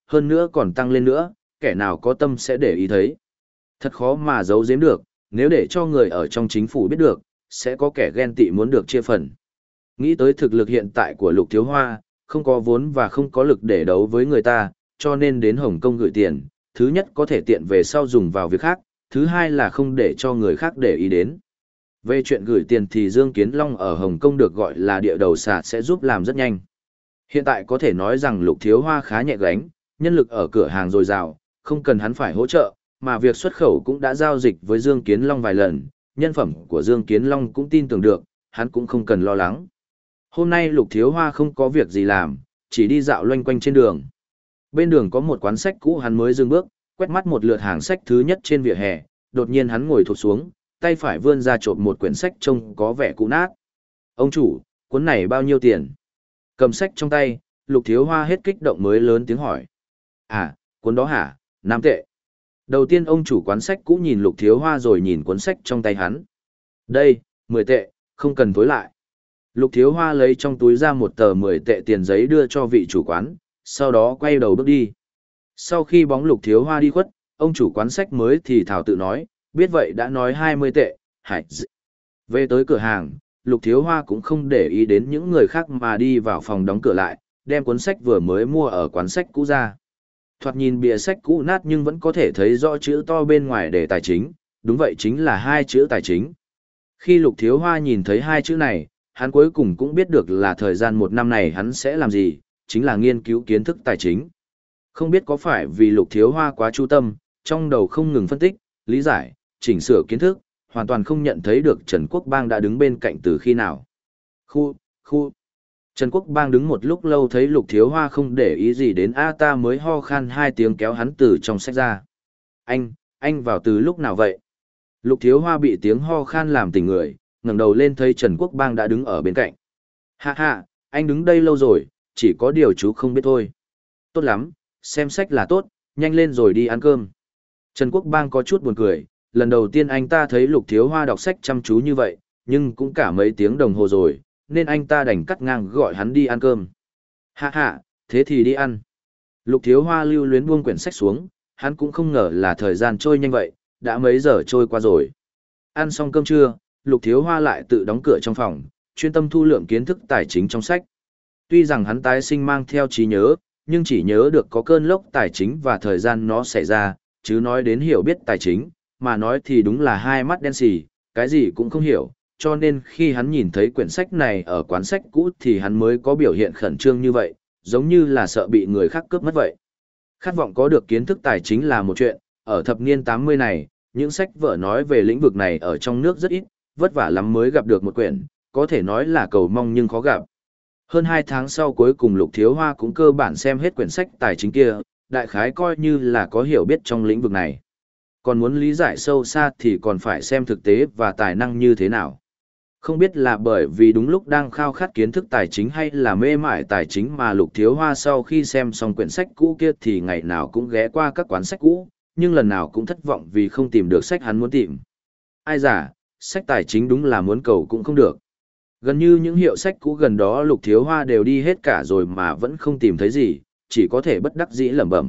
hơn nữa còn tăng lên nữa, kẻ nào có tâm sẽ để ý thấy. Thật khó mà giấu giếm được, nếu để cho người ở trong chính phủ biết được, sẽ có kẻ ghen tị muốn được chia phần. Nghĩ tới thực lực hiện tại của Lục Thiếu Hoa, không có vốn và không có lực để đấu với người ta, cho nên đến Hồng Kông gửi tiền, thứ nhất có thể tiện về sau dùng vào việc khác, thứ hai là không để cho người khác để ý đến. Về chuyện gửi tiền thì Dương Kiến Long ở Hồng Kông được gọi là địa đầu xà sẽ giúp làm rất nhanh. Hiện tại có thể nói rằng Lục Thiếu Hoa khá nhẹ gánh, nhân lực ở cửa hàng dồi dào, không cần hắn phải hỗ trợ, mà việc xuất khẩu cũng đã giao dịch với Dương Kiến Long vài lần, nhân phẩm của Dương Kiến Long cũng tin tưởng được, hắn cũng không cần lo lắng. Hôm nay Lục Thiếu Hoa không có việc gì làm, chỉ đi dạo loanh quanh trên đường. Bên đường có một quán sách cũ, hắn mới dừng bước, quét mắt một lượt hàng sách thứ nhất trên vỉa hè, đột nhiên hắn ngồi thụt xuống, tay phải vươn ra trộm một quyển sách trông có vẻ cũ nát. Ông chủ, cuốn này bao nhiêu tiền? Cầm sách trong tay, Lục Thiếu Hoa hết kích động mới lớn tiếng hỏi. À, cuốn đó hả? Năm tệ. Đầu tiên ông chủ quán sách cũ nhìn Lục Thiếu Hoa rồi nhìn cuốn sách trong tay hắn. Đây, mười tệ, không cần tối lại. Lục Thiếu Hoa lấy trong túi ra một tờ mười tệ tiền giấy đưa cho vị chủ quán, sau đó quay đầu bước đi. Sau khi bóng Lục Thiếu Hoa đi khuất, ông chủ quán sách mới thì thảo tự nói, biết vậy đã nói hai mươi tệ, hại dị. Về tới cửa hàng, Lục Thiếu Hoa cũng không để ý đến những người khác mà đi vào phòng đóng cửa lại, đem cuốn sách vừa mới mua ở quán sách cũ ra. Thoạt nhìn bìa sách cũ nát nhưng vẫn có thể thấy rõ chữ to bên ngoài để tài chính, đúng vậy chính là hai chữ tài chính. Khi Lục Thiếu Hoa nhìn thấy hai chữ này, hắn cuối cùng cũng biết được là thời gian một năm này hắn sẽ làm gì, chính là nghiên cứu kiến thức tài chính. Không biết có phải vì Lục Thiếu Hoa quá chú tâm, trong đầu không ngừng phân tích, lý giải, chỉnh sửa kiến thức, hoàn toàn không nhận thấy được Trần Quốc Bang đã đứng bên cạnh từ khi nào. Khu, khu. Trần Quốc Bang đứng một lúc lâu thấy Lục Thiếu Hoa không để ý gì đến A ta mới ho khan hai tiếng kéo hắn từ trong sách ra. Anh, anh vào từ lúc nào vậy? Lục Thiếu Hoa bị tiếng ho khan làm tỉnh người, ngẩng đầu lên thấy Trần Quốc Bang đã đứng ở bên cạnh. Hạ hạ, anh đứng đây lâu rồi, chỉ có điều chú không biết thôi. Tốt lắm, xem sách là tốt, nhanh lên rồi đi ăn cơm. Trần Quốc Bang có chút buồn cười, lần đầu tiên anh ta thấy Lục Thiếu Hoa đọc sách chăm chú như vậy, nhưng cũng cả mấy tiếng đồng hồ rồi, nên anh ta đành cắt ngang gọi hắn đi ăn cơm. Hạ hạ, thế thì đi ăn. Lục Thiếu Hoa lưu luyến buông quyển sách xuống, hắn cũng không ngờ là thời gian trôi nhanh vậy, đã mấy giờ trôi qua rồi. Ăn xong cơm trưa, Lục Thiếu Hoa lại tự đóng cửa trong phòng, chuyên tâm thu lượm kiến thức tài chính trong sách. Tuy rằng hắn tái sinh mang theo trí nhớ, nhưng chỉ nhớ được có cơn lốc tài chính và thời gian nó xảy ra, chứ nói đến hiểu biết tài chính, mà nói thì đúng là hai mắt đen sì, cái gì cũng không hiểu, cho nên khi hắn nhìn thấy quyển sách này ở quán sách cũ thì hắn mới có biểu hiện khẩn trương như vậy, giống như là sợ bị người khác cướp mất vậy. Khát vọng có được kiến thức tài chính là một chuyện, ở thập niên tám mươi này, những sách vở nói về lĩnh vực này ở trong nước rất ít, vất vả lắm mới gặp được một quyển, có thể nói là cầu mong nhưng khó gặp. Hơn hai tháng sau cuối cùng Lục Thiếu Hoa cũng cơ bản xem hết quyển sách tài chính kia, đại khái coi như là có hiểu biết trong lĩnh vực này. Còn muốn lý giải sâu xa thì còn phải xem thực tế và tài năng như thế nào. Không biết là bởi vì đúng lúc đang khao khát kiến thức tài chính hay là mê mải tài chính mà Lục Thiếu Hoa sau khi xem xong quyển sách cũ kia thì ngày nào cũng ghé qua các quán sách cũ, nhưng lần nào cũng thất vọng vì không tìm được sách hắn muốn tìm. Ai giả, sách tài chính đúng là muốn cầu cũng không được. Gần như những hiệu sách cũ gần đó Lục Thiếu Hoa đều đi hết cả rồi mà vẫn không tìm thấy gì, chỉ có thể bất đắc dĩ lẩm bẩm.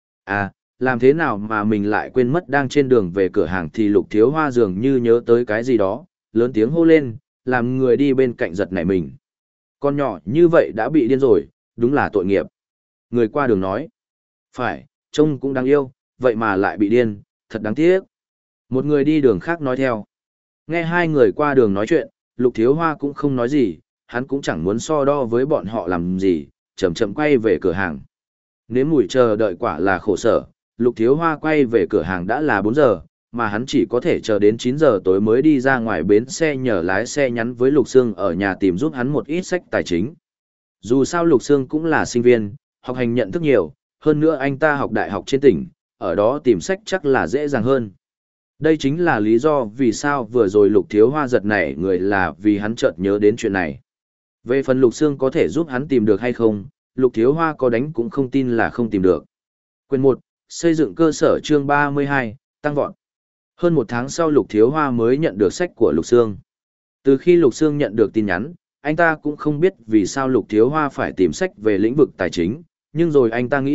À, làm thế nào mà mình lại quên mất đang trên đường về cửa hàng thì Lục Thiếu Hoa dường như nhớ tới cái gì đó, lớn tiếng hô lên, làm người đi bên cạnh giật nảy mình. Con nhỏ như vậy đã bị điên rồi, đúng là tội nghiệp. Người qua đường nói, phải, trông cũng đáng yêu, vậy mà lại bị điên, thật đáng tiếc. Một người đi đường khác nói theo. Nghe hai người qua đường nói chuyện, Lục Thiếu Hoa cũng không nói gì, hắn cũng chẳng muốn so đo với bọn họ làm gì, chậm chậm quay về cửa hàng. Nếm mùi chờ đợi quả là khổ sở, Lục Thiếu Hoa quay về cửa hàng đã là bốn giờ, mà hắn chỉ có thể chờ đến chín giờ tối mới đi ra ngoài bến xe nhờ lái xe nhắn với Lục Sương ở nhà tìm giúp hắn một ít sách tài chính. Dù sao Lục Sương cũng là sinh viên, học hành nhận thức nhiều, hơn nữa anh ta học đại học trên tỉnh, ở đó tìm sách chắc là dễ dàng hơn. Đây chính là lý do vì sao vừa rồi Lục Thiếu Hoa giật nảy người là vì hắn chợt nhớ đến chuyện này. Về phần Lục Sương có thể giúp hắn tìm được hay không, Lục Thiếu Hoa có đánh cũng không tin là không tìm được. Quyền một, xây dựng cơ sở chương ba mươi hai, tăng vọt. Hơn một tháng sau Lục Thiếu Hoa mới nhận được sách của Lục Sương. Từ khi Lục Sương nhận được tin nhắn, anh ta cũng không biết vì sao Lục Thiếu Hoa phải tìm sách về lĩnh vực tài chính, nhưng rồi anh ta nghĩ,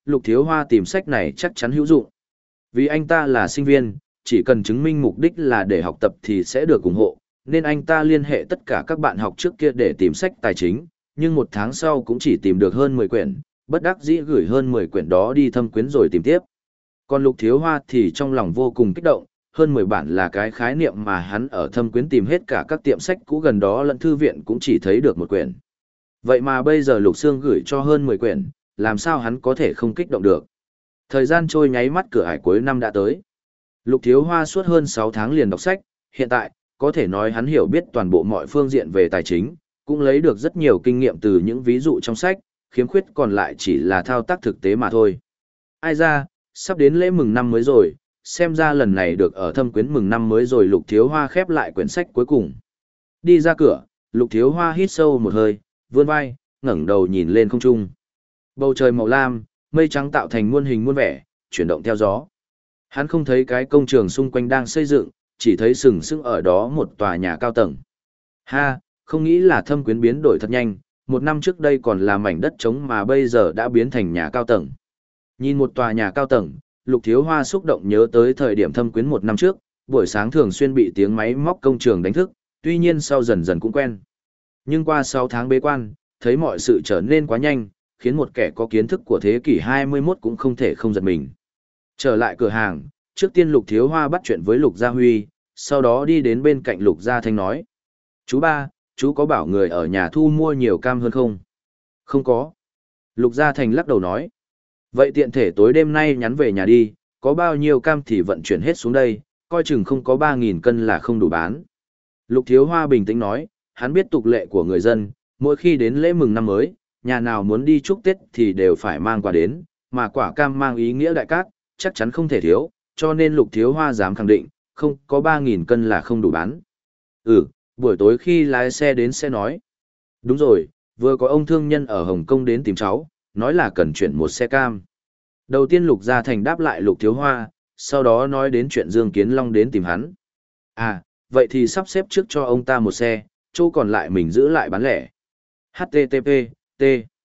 Lục Thiếu Hoa tìm sách này chắc chắn hữu dụng. Vì anh ta là sinh viên, chỉ cần chứng minh mục đích là để học tập thì sẽ được ủng hộ, nên anh ta liên hệ tất cả các bạn học trước kia để tìm sách tài chính, nhưng một tháng sau cũng chỉ tìm được hơn mười quyển, bất đắc dĩ gửi hơn mười quyển đó đi Thâm Quyến rồi tìm tiếp. Còn Lục Thiếu Hoa thì trong lòng vô cùng kích động, hơn mười bản là cái khái niệm mà hắn ở Thâm Quyến tìm hết cả các tiệm sách cũ gần đó lẫn thư viện cũng chỉ thấy được một quyển. Vậy mà bây giờ Lục Sương gửi cho hơn mười quyển, làm sao hắn có thể không kích động được. Thời gian trôi nháy mắt, cửa ải cuối năm đã tới. Lục Thiếu Hoa suốt hơn sáu tháng liền đọc sách, hiện tại, có thể nói hắn hiểu biết toàn bộ mọi phương diện về tài chính, cũng lấy được rất nhiều kinh nghiệm từ những ví dụ trong sách, khiếm khuyết còn lại chỉ là thao tác thực tế mà thôi. Ai ra, sắp đến lễ mừng năm mới rồi, xem ra lần này được ở Thâm Quyến mừng năm mới rồi. Lục Thiếu Hoa khép lại quyển sách cuối cùng. Đi ra cửa, Lục Thiếu Hoa hít sâu một hơi, vươn vai, ngẩng đầu nhìn lên không trung. Bầu trời màu lam, mây trắng tạo thành muôn hình muôn vẻ, chuyển động theo gió. Hắn không thấy cái công trường xung quanh đang xây dựng, chỉ thấy sừng sững ở đó một tòa nhà cao tầng. Ha, không nghĩ là Thâm Quyến biến đổi thật nhanh, một năm trước đây còn là mảnh đất trống mà bây giờ đã biến thành nhà cao tầng. Nhìn một tòa nhà cao tầng, Lục Thiếu Hoa xúc động nhớ tới thời điểm Thâm Quyến một năm trước, buổi sáng thường xuyên bị tiếng máy móc công trường đánh thức, tuy nhiên sau dần dần cũng quen. Nhưng qua sáu tháng bế quan, thấy mọi sự trở nên quá nhanh, khiến một kẻ có kiến thức của thế kỷ hai mươi mốt cũng không thể không giật mình. Trở lại cửa hàng, trước tiên Lục Thiếu Hoa bắt chuyện với Lục Gia Huy, sau đó đi đến bên cạnh Lục Gia Thanh nói. Chú ba, chú có bảo người ở nhà thu mua nhiều cam hơn không? Không có. Lục Gia Thành lắc đầu nói. Vậy tiện thể tối đêm nay nhắn về nhà đi, có bao nhiêu cam thì vận chuyển hết xuống đây, coi chừng không có ba nghìn cân là không đủ bán. Lục Thiếu Hoa bình tĩnh nói, hắn biết tục lệ của người dân, mỗi khi đến lễ mừng năm mới, nhà nào muốn đi chúc Tết thì đều phải mang quà đến, mà quả cam mang ý nghĩa đại cát, chắc chắn không thể thiếu, cho nên Lục Thiếu Hoa dám khẳng định, không có ba nghìn cân là không đủ bán. Ừ, buổi tối khi lái xe đến sẽ nói. Đúng rồi, vừa có ông thương nhân ở Hồng Kông đến tìm cháu, nói là cần chuyển một xe cam. Đầu tiên Lục Gia Thành đáp lại Lục Thiếu Hoa, sau đó nói đến chuyện Dương Kiến Long đến tìm hắn. À, vậy thì sắp xếp trước cho ông ta một xe, chỗ còn lại mình giữ lại bán lẻ. hát tê tê pê, T.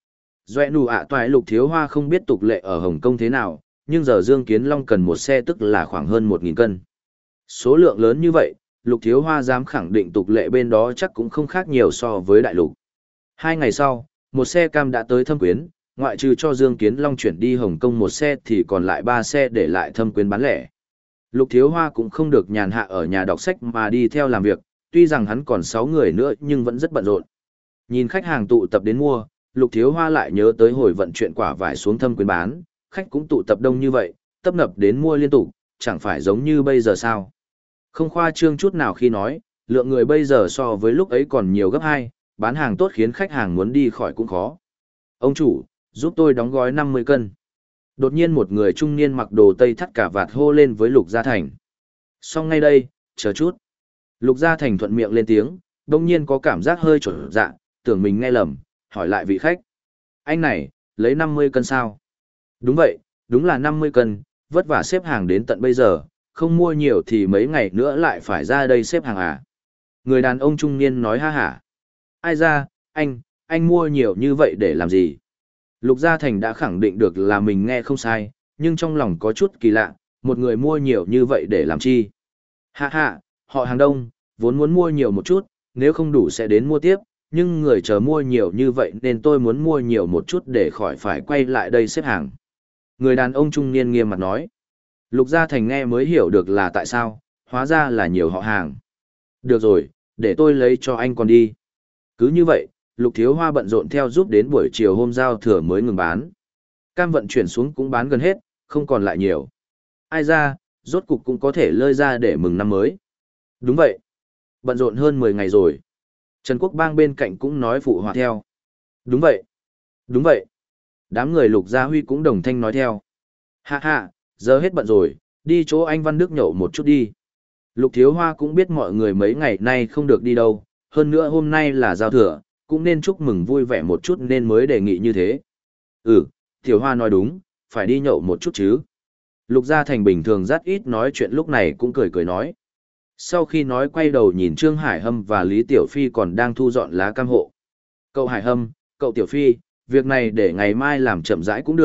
Doẹ nụ ạ toại Lục Thiếu Hoa không biết tục lệ ở Hồng Kông thế nào, nhưng giờ Dương Kiến Long cần một xe tức là khoảng hơn một nghìn cân. Số lượng lớn như vậy, Lục Thiếu Hoa dám khẳng định tục lệ bên đó chắc cũng không khác nhiều so với đại lục. Hai ngày sau, một xe cam đã tới Thâm Quyến, ngoại trừ cho Dương Kiến Long chuyển đi Hồng Kông một xe thì còn lại ba xe để lại Thâm Quyến bán lẻ. Lục Thiếu Hoa cũng không được nhàn hạ ở nhà đọc sách mà đi theo làm việc, tuy rằng hắn còn sáu người nữa nhưng vẫn rất bận rộn. Nhìn khách hàng tụ tập đến mua, Lục Thiếu Hoa lại nhớ tới hồi vận chuyển quả vải xuống Thâm Quyến bán, khách cũng tụ tập đông như vậy, tấp nập đến mua liên tục, chẳng phải giống như bây giờ sao. Không khoa trương chút nào khi nói, lượng người bây giờ so với lúc ấy còn nhiều gấp hai, bán hàng tốt khiến khách hàng muốn đi khỏi cũng khó. Ông chủ, giúp tôi đóng gói năm mươi cân. Đột nhiên một người trung niên mặc đồ tây thắt cả vạt hô lên với Lục Gia Thành. Xong ngay đây, chờ chút. Lục Gia Thành thuận miệng lên tiếng, đông nhiên có cảm giác hơi trộn dạ, tưởng mình nghe lầm, hỏi lại vị khách. Anh này, lấy năm mươi cân sao? Đúng vậy, đúng là năm mươi cân, vất vả xếp hàng đến tận bây giờ, không mua nhiều thì mấy ngày nữa lại phải ra đây xếp hàng à? Người đàn ông trung niên nói ha hả. Ai ra, anh, anh mua nhiều như vậy để làm gì? Lục Gia Thành đã khẳng định được là mình nghe không sai, nhưng trong lòng có chút kỳ lạ, một người mua nhiều như vậy để làm chi? Hạ hạ, họ hàng đông, vốn muốn mua nhiều một chút, nếu không đủ sẽ đến mua tiếp, nhưng người chờ mua nhiều như vậy nên tôi muốn mua nhiều một chút để khỏi phải quay lại đây xếp hàng. Người đàn ông trung niên nghiêm mặt nói. Lục Gia Thành nghe mới hiểu được là tại sao, hóa ra là nhiều họ hàng. Được rồi, để tôi lấy cho anh còn đi. Cứ như vậy, Lục Thiếu Hoa bận rộn theo giúp đến buổi chiều hôm giao thừa mới ngừng bán. Cam vận chuyển xuống cũng bán gần hết, không còn lại nhiều. Ai ra, rốt cục cũng có thể lơi ra để mừng năm mới. Đúng vậy. Bận rộn hơn mười ngày rồi. Trần Quốc Bang bên cạnh cũng nói phụ họa theo. Đúng vậy. Đúng vậy. Đám người Lục Gia Huy cũng đồng thanh nói theo. Hạ hạ, giờ hết bận rồi, đi chỗ anh Văn Đức nhậu một chút đi. Lục Thiếu Hoa cũng biết mọi người mấy ngày nay không được đi đâu, hơn nữa hôm nay là giao thừa, cũng nên chúc mừng vui vẻ một chút nên mới đề nghị như thế. Ừ, Thiếu Hoa nói đúng, phải đi nhậu một chút chứ. Lục Gia Thành bình thường rất ít nói chuyện lúc này cũng cười cười nói. Sau khi nói quay đầu nhìn Trương Hải Hâm và Lý Tiểu Phi còn đang thu dọn lá cam hộ. Cậu Hải Hâm, cậu Tiểu Phi, việc này để ngày mai làm chậm rãi cũng được,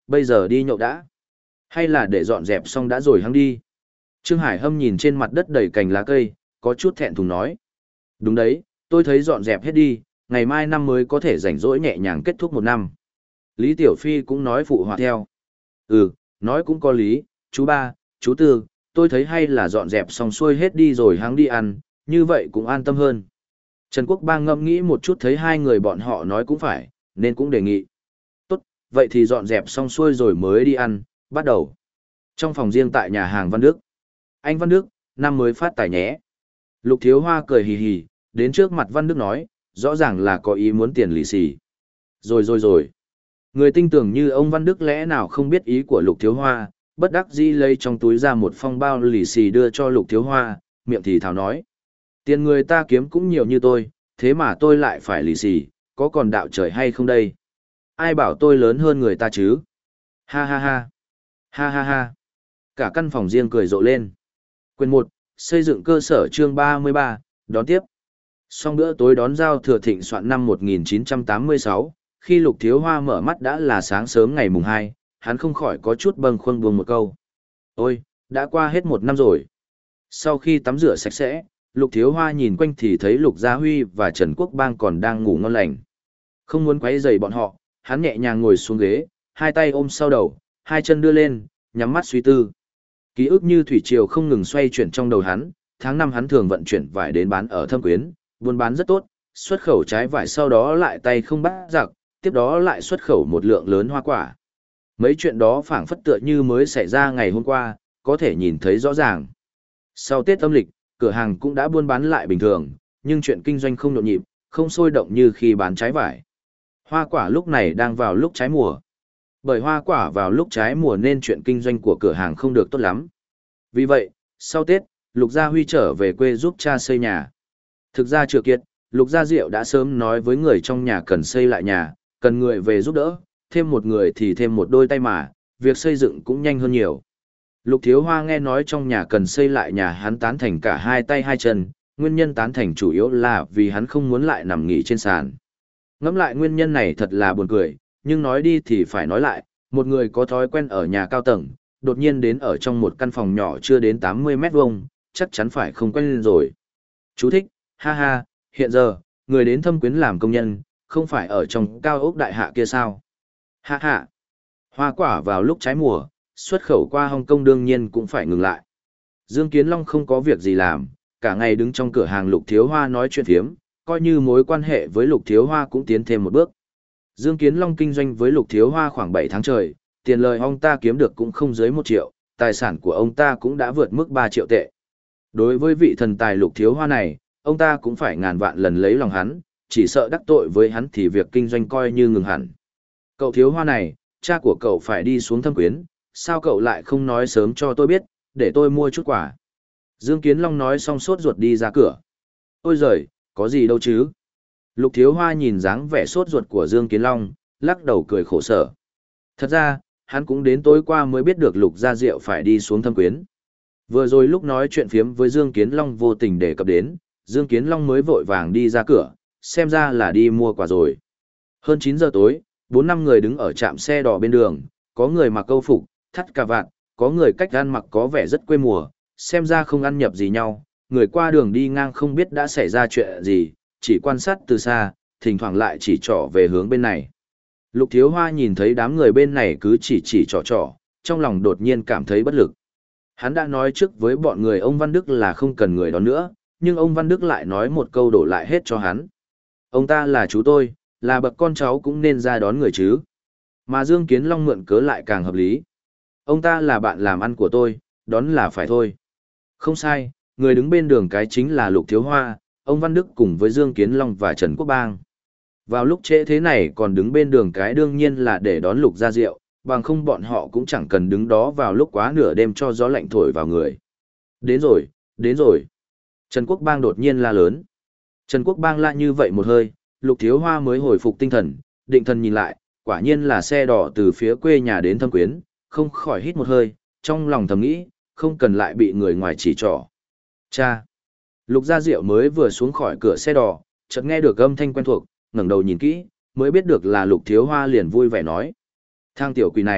Bây giờ đi nhậu đã. Hay là để dọn dẹp xong đã rồi hăng đi. Trương Hải Hâm nhìn trên mặt đất đầy cành lá cây, có chút thẹn thùng nói. Đúng đấy, tôi thấy dọn dẹp hết đi, ngày mai năm mới có thể rảnh rỗi nhẹ nhàng kết thúc một năm. Lý Tiểu Phi cũng nói phụ họa theo. Ừ, nói cũng có lý, chú ba, chú tư, tôi thấy hay là dọn dẹp xong xuôi hết đi rồi hăng đi ăn, như vậy cũng an tâm hơn. Trần Quốc Bang ngẫm nghĩ một chút thấy hai người bọn họ nói cũng phải, nên cũng đề nghị. Tốt, vậy thì dọn dẹp xong xuôi rồi mới đi ăn, bắt đầu. Trong phòng riêng tại nhà hàng Văn Đức. Anh Văn Đức, năm mới phát tài nhé. Lục Thiếu Hoa cười hì hì, đến trước mặt Văn Đức nói, rõ ràng là có ý muốn tiền lì xì. Rồi rồi rồi. Người tinh tưởng như ông Văn Đức lẽ nào không biết ý của Lục Thiếu Hoa, bất đắc dĩ lấy trong túi ra một phong bao lì xì đưa cho Lục Thiếu Hoa, miệng thì thào nói. Tiền người ta kiếm cũng nhiều như tôi, thế mà tôi lại phải lì xì, có còn đạo trời hay không đây? Ai bảo tôi lớn hơn người ta chứ? Ha ha ha. Ha ha ha. Cả căn phòng riêng cười rộ lên. Quyền một, xây dựng cơ sở chương ba mươi ba, đón tiếp. Xong bữa tối đón giao thừa thịnh soạn năm một nghìn chín trăm tám mươi sáu, khi Lục Thiếu Hoa mở mắt đã là sáng sớm ngày mùng hai, hắn không khỏi có chút bâng khuâng buông một câu. Ôi, đã qua hết một năm rồi. Sau khi tắm rửa sạch sẽ, Lục Thiếu Hoa nhìn quanh thì thấy Lục Gia Huy và Trần Quốc Bang còn đang ngủ ngon lành. Không muốn quấy rầy bọn họ, hắn nhẹ nhàng ngồi xuống ghế, hai tay ôm sau đầu, hai chân đưa lên, nhắm mắt suy tư. Ký ức như thủy triều không ngừng xoay chuyển trong đầu hắn, tháng năm hắn thường vận chuyển vải đến bán ở Thâm Quyến, buôn bán rất tốt, xuất khẩu trái vải sau đó lại tay không bắt giặc, tiếp đó lại xuất khẩu một lượng lớn hoa quả. Mấy chuyện đó phảng phất tựa như mới xảy ra ngày hôm qua, có thể nhìn thấy rõ ràng. Sau Tết âm lịch, cửa hàng cũng đã buôn bán lại bình thường, nhưng chuyện kinh doanh không nhộn nhịp, không sôi động như khi bán trái vải. Hoa quả lúc này đang vào lúc trái mùa. Bởi hoa quả vào lúc trái mùa nên chuyện kinh doanh của cửa hàng không được tốt lắm. Vì vậy, sau Tết, Lục Gia Huy trở về quê giúp cha xây nhà. Thực ra chưa kiệt, Lục Gia Diệu đã sớm nói với người trong nhà cần xây lại nhà, cần người về giúp đỡ, thêm một người thì thêm một đôi tay mà, việc xây dựng cũng nhanh hơn nhiều. Lục Thiếu Hoa nghe nói trong nhà cần xây lại nhà hắn tán thành cả hai tay hai chân, nguyên nhân tán thành chủ yếu là vì hắn không muốn lại nằm nghỉ trên sàn. Ngẫm lại nguyên nhân này thật là buồn cười, nhưng nói đi thì phải nói lại, một người có thói quen ở nhà cao tầng, đột nhiên đến ở trong một căn phòng nhỏ chưa đến tám mươi mét vuông, chắc chắn phải không quen lên rồi. Chú thích, ha ha, hiện giờ, người đến Thâm Quyến làm công nhân, không phải ở trong cao ốc đại hạ kia sao? Ha ha, hoa quả vào lúc trái mùa, xuất khẩu qua Hồng Kông đương nhiên cũng phải ngừng lại. Dương Kiến Long không có việc gì làm, cả ngày đứng trong cửa hàng Lục Thiếu Hoa nói chuyện phiếm, coi như mối quan hệ với Lục Thiếu Hoa cũng tiến thêm một bước. Dương Kiến Long kinh doanh với Lục Thiếu Hoa khoảng bảy tháng trời, tiền lời ông ta kiếm được cũng không dưới một triệu, tài sản của ông ta cũng đã vượt mức ba triệu tệ. Đối với vị thần tài Lục Thiếu Hoa này, ông ta cũng phải ngàn vạn lần lấy lòng hắn, chỉ sợ đắc tội với hắn thì việc kinh doanh coi như ngừng hẳn. Cậu Thiếu Hoa này, cha của cậu phải đi xuống Thâm Quyến, sao cậu lại không nói sớm cho tôi biết, để tôi mua chút quà. Dương Kiến Long nói xong sốt ruột đi ra cửa. Ôi giời, có gì đâu chứ. Lục Thiếu Hoa nhìn dáng vẻ sốt ruột của Dương Kiến Long, lắc đầu cười khổ sở. Thật ra, hắn cũng đến tối qua mới biết được Lục Gia Diệu phải đi xuống Thâm Quyến. Vừa rồi lúc nói chuyện phiếm với Dương Kiến Long vô tình đề cập đến, Dương Kiến Long mới vội vàng đi ra cửa, xem ra là đi mua quà rồi. Hơn chín giờ tối, bốn năm người đứng ở trạm xe đỏ bên đường, có người mặc câu phục, thắt cà vạt, có người cách ăn mặc có vẻ rất quê mùa, xem ra không ăn nhập gì nhau, người qua đường đi ngang không biết đã xảy ra chuyện gì, chỉ quan sát từ xa, thỉnh thoảng lại chỉ trỏ về hướng bên này. Lục Thiếu Hoa nhìn thấy đám người bên này cứ chỉ chỉ trỏ trỏ, trong lòng đột nhiên cảm thấy bất lực. Hắn đã nói trước với bọn người ông Văn Đức là không cần người đó nữa, nhưng ông Văn Đức lại nói một câu đổ lại hết cho hắn. Ông ta là chú tôi, là bậc con cháu cũng nên ra đón người chứ. Mà Dương Kiến Long mượn cớ lại càng hợp lý. Ông ta là bạn làm ăn của tôi, đón là phải thôi. Không sai, người đứng bên đường cái chính là Lục Thiếu Hoa, ông Văn Đức cùng với Dương Kiến Long và Trần Quốc Bang. Vào lúc trễ thế này còn đứng bên đường cái đương nhiên là để đón Lục Gia Diệu, bằng không bọn họ cũng chẳng cần đứng đó vào lúc quá nửa đêm cho gió lạnh thổi vào người. Đến rồi, đến rồi. Trần Quốc Bang đột nhiên la lớn. Trần Quốc Bang la như vậy một hơi, Lục Thiếu Hoa mới hồi phục tinh thần, định thần nhìn lại, quả nhiên là xe đỏ từ phía quê nhà đến Thâm Quyến, không khỏi hít một hơi, trong lòng thầm nghĩ, không cần lại bị người ngoài chỉ trỏ. Cha! Lục Gia Diệu mới vừa xuống khỏi cửa xe đỏ, chợt nghe được âm thanh quen thuộc, ngẩng đầu nhìn kỹ, mới biết được là Lục Thiếu Hoa liền vui vẻ nói. Thang tiểu quỷ này,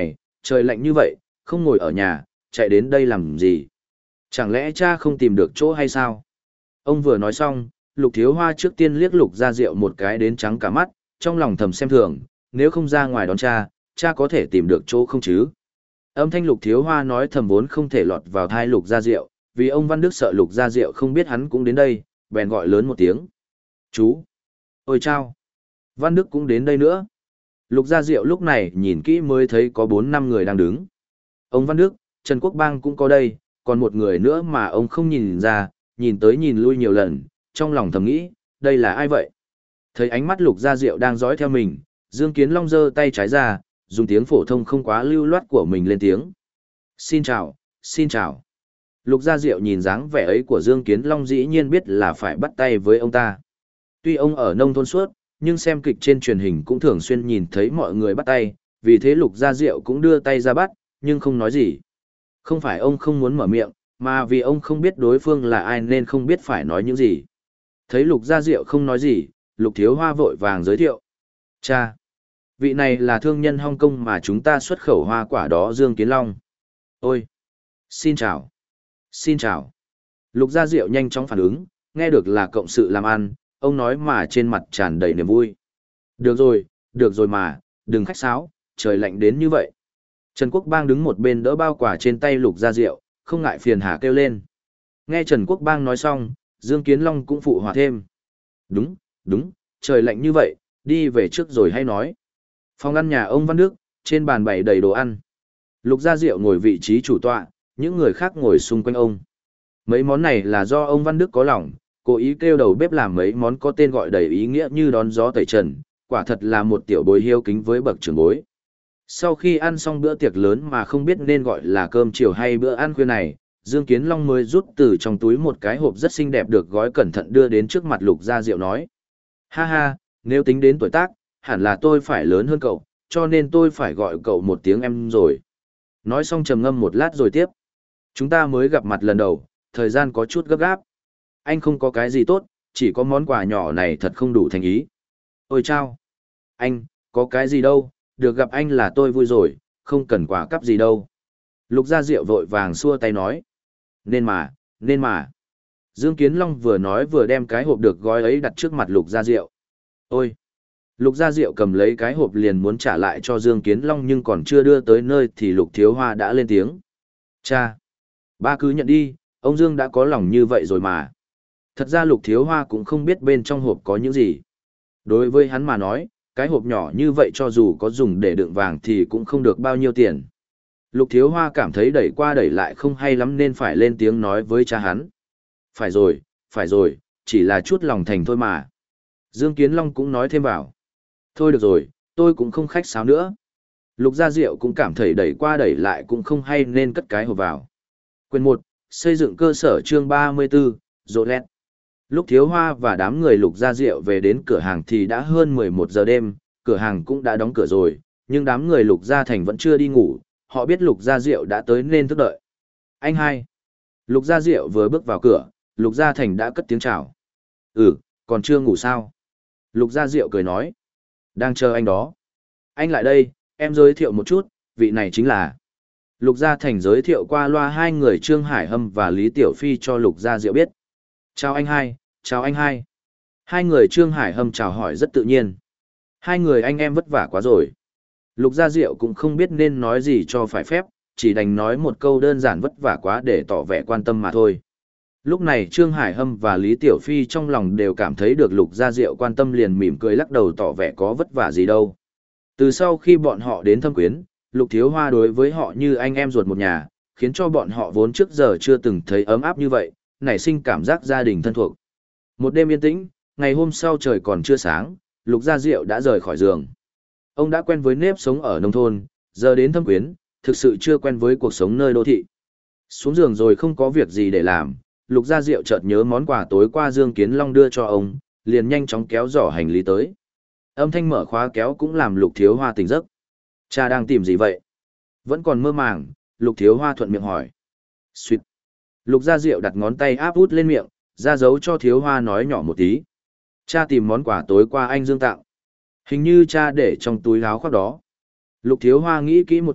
trời lạnh như vậy, không ngồi ở nhà, chạy đến đây làm gì? Chẳng lẽ cha không tìm được chỗ hay sao? Ông vừa nói xong, Lục Thiếu Hoa trước tiên liếc Lục Gia Diệu một cái đến trắng cả mắt, trong lòng thầm xem thường, nếu không ra ngoài đón cha, cha có thể tìm được chỗ không chứ? Âm thanh Lục Thiếu Hoa nói thầm vốn không thể lọt vào tai Lục Gia Diệu, vì ông Văn Đức sợ Lục Gia Diệu không biết hắn cũng đến đây, bèn gọi lớn một tiếng. Chú! Ôi chao! Văn Đức cũng đến đây nữa. Lục Gia Diệu lúc này nhìn kỹ mới thấy có bốn năm người đang đứng. Ông Văn Đức, Trần Quốc Bang cũng có đây, còn một người nữa mà ông không nhìn ra, nhìn tới nhìn lui nhiều lần, trong lòng thầm nghĩ, đây là ai vậy? Thấy ánh mắt Lục Gia Diệu đang dõi theo mình, Dương Kiến Long giơ tay trái ra, dùng tiếng phổ thông không quá lưu loát của mình lên tiếng. Xin chào, xin chào. Lục Gia Diệu nhìn dáng vẻ ấy của Dương Kiến Long dĩ nhiên biết là phải bắt tay với ông ta. Tuy ông ở nông thôn suốt, nhưng xem kịch trên truyền hình cũng thường xuyên nhìn thấy mọi người bắt tay, vì thế Lục Gia Diệu cũng đưa tay ra bắt, nhưng không nói gì. Không phải ông không muốn mở miệng, mà vì ông không biết đối phương là ai nên không biết phải nói những gì. Thấy Lục Gia Diệu không nói gì, Lục Thiếu Hoa vội vàng giới thiệu. Cha! Vị này là thương nhân Hong Kong mà chúng ta xuất khẩu hoa quả đó, Dương Kiến Long. Ôi! Xin chào! Xin chào! Lục Gia Diệu nhanh chóng phản ứng, nghe được là cộng sự làm ăn, ông nói mà trên mặt tràn đầy niềm vui. Được rồi, được rồi mà, đừng khách sáo, trời lạnh đến như vậy. Trần Quốc Bang đứng một bên đỡ bao quả trên tay Lục Gia Diệu, không ngại phiền hà kêu lên. Nghe Trần Quốc Bang nói xong, Dương Kiến Long cũng phụ họa thêm. Đúng, đúng, trời lạnh như vậy, đi về trước rồi hay nói. Phòng ăn nhà ông Văn Đức, trên bàn bày đầy đồ ăn. Lục Gia Diệu ngồi vị trí chủ tọa, những người khác ngồi xung quanh ông. Mấy món này là do ông Văn Đức có lòng, cố ý kêu đầu bếp làm mấy món có tên gọi đầy ý nghĩa như đón gió tẩy trần, quả thật là một tiểu bối hiếu kính với bậc trưởng bối. Sau khi ăn xong bữa tiệc lớn mà không biết nên gọi là cơm chiều hay bữa ăn khuya này, Dương Kiến Long mới rút từ trong túi một cái hộp rất xinh đẹp được gói cẩn thận đưa đến trước mặt Lục Gia Diệu nói. Ha ha, nếu tính đến tuổi tác, hẳn là tôi phải lớn hơn cậu, cho nên tôi phải gọi cậu một tiếng em rồi. Nói xong trầm ngâm một lát rồi tiếp. Chúng ta mới gặp mặt lần đầu, thời gian có chút gấp gáp. Anh không có cái gì tốt, chỉ có món quà nhỏ này thật không đủ thành ý. Ôi chao! Anh, có cái gì đâu, được gặp anh là tôi vui rồi, không cần quà cắp gì đâu. Lục Gia Diệu vội vàng xua tay nói. Nên mà, nên mà. Dương Kiến Long vừa nói vừa đem cái hộp được gói ấy đặt trước mặt Lục Gia Diệu. Ôi! Lục Gia Diệu cầm lấy cái hộp liền muốn trả lại cho Dương Kiến Long nhưng còn chưa đưa tới nơi thì Lục Thiếu Hoa đã lên tiếng. Cha! Ba cứ nhận đi, ông Dương đã có lòng như vậy rồi mà. Thật ra Lục Thiếu Hoa cũng không biết bên trong hộp có những gì. Đối với hắn mà nói, cái hộp nhỏ như vậy cho dù có dùng để đựng vàng thì cũng không được bao nhiêu tiền. Lục Thiếu Hoa cảm thấy đẩy qua đẩy lại không hay lắm nên phải lên tiếng nói với cha hắn. Phải rồi, phải rồi, chỉ là chút lòng thành thôi mà. Dương Kiến Long cũng nói thêm vào. Thôi được rồi, tôi cũng không khách sáo nữa. Lục Gia Diệu cũng cảm thấy đẩy qua đẩy lại cũng không hay nên cất cái hộp vào. Quyền một, xây dựng cơ sở chương ba mươi tư, rộ lẹt. Lúc Thiếu Hoa và đám người Lục Gia Diệu về đến cửa hàng thì đã hơn mười một giờ đêm, cửa hàng cũng đã đóng cửa rồi, nhưng đám người Lục Gia Thành vẫn chưa đi ngủ, họ biết Lục Gia Diệu đã tới nên thức đợi. Anh hai. Lục Gia Diệu vừa bước vào cửa, Lục Gia Thành đã cất tiếng chào. Ừ, còn chưa ngủ sao? Lục Gia Diệu cười nói. Đang chờ anh đó. Anh lại đây, em giới thiệu một chút, vị này chính là... Lục Gia Thành giới thiệu qua loa hai người Trương Hải Hâm và Lý Tiểu Phi cho Lục Gia Diệu biết. Chào anh hai, chào anh hai. Hai người Trương Hải Hâm chào hỏi rất tự nhiên. Hai người anh em vất vả quá rồi. Lục Gia Diệu cũng không biết nên nói gì cho phải phép, chỉ đành nói một câu đơn giản vất vả quá để tỏ vẻ quan tâm mà thôi. Lúc này Trương Hải Hâm và Lý Tiểu Phi trong lòng đều cảm thấy được Lục Gia Diệu quan tâm liền mỉm cười lắc đầu tỏ vẻ có vất vả gì đâu. Từ sau khi bọn họ đến Thâm Quyến, Lục Thiếu Hoa đối với họ như anh em ruột một nhà, khiến cho bọn họ vốn trước giờ chưa từng thấy ấm áp như vậy, nảy sinh cảm giác gia đình thân thuộc. Một đêm yên tĩnh, ngày hôm sau trời còn chưa sáng, Lục Gia Diệu đã rời khỏi giường. Ông đã quen với nếp sống ở nông thôn, giờ đến Thâm Quyến, thực sự chưa quen với cuộc sống nơi đô thị. Xuống giường rồi không có việc gì để làm, Lục Gia Diệu chợt nhớ món quà tối qua Dương Kiến Long đưa cho ông, liền nhanh chóng kéo giỏ hành lý tới. Âm thanh mở khóa kéo cũng làm Lục Thiếu Hoa tỉnh giấc. Cha đang tìm gì vậy? Vẫn còn mơ màng, Lục Thiếu Hoa thuận miệng hỏi. Xuyệt. Lục Gia Diệu đặt ngón tay áp út lên miệng, ra dấu cho Thiếu Hoa nói nhỏ một tí. Cha tìm món quà tối qua anh Dương tặng. Hình như cha để trong túi áo khoác đó. Lục Thiếu Hoa nghĩ kỹ một chút,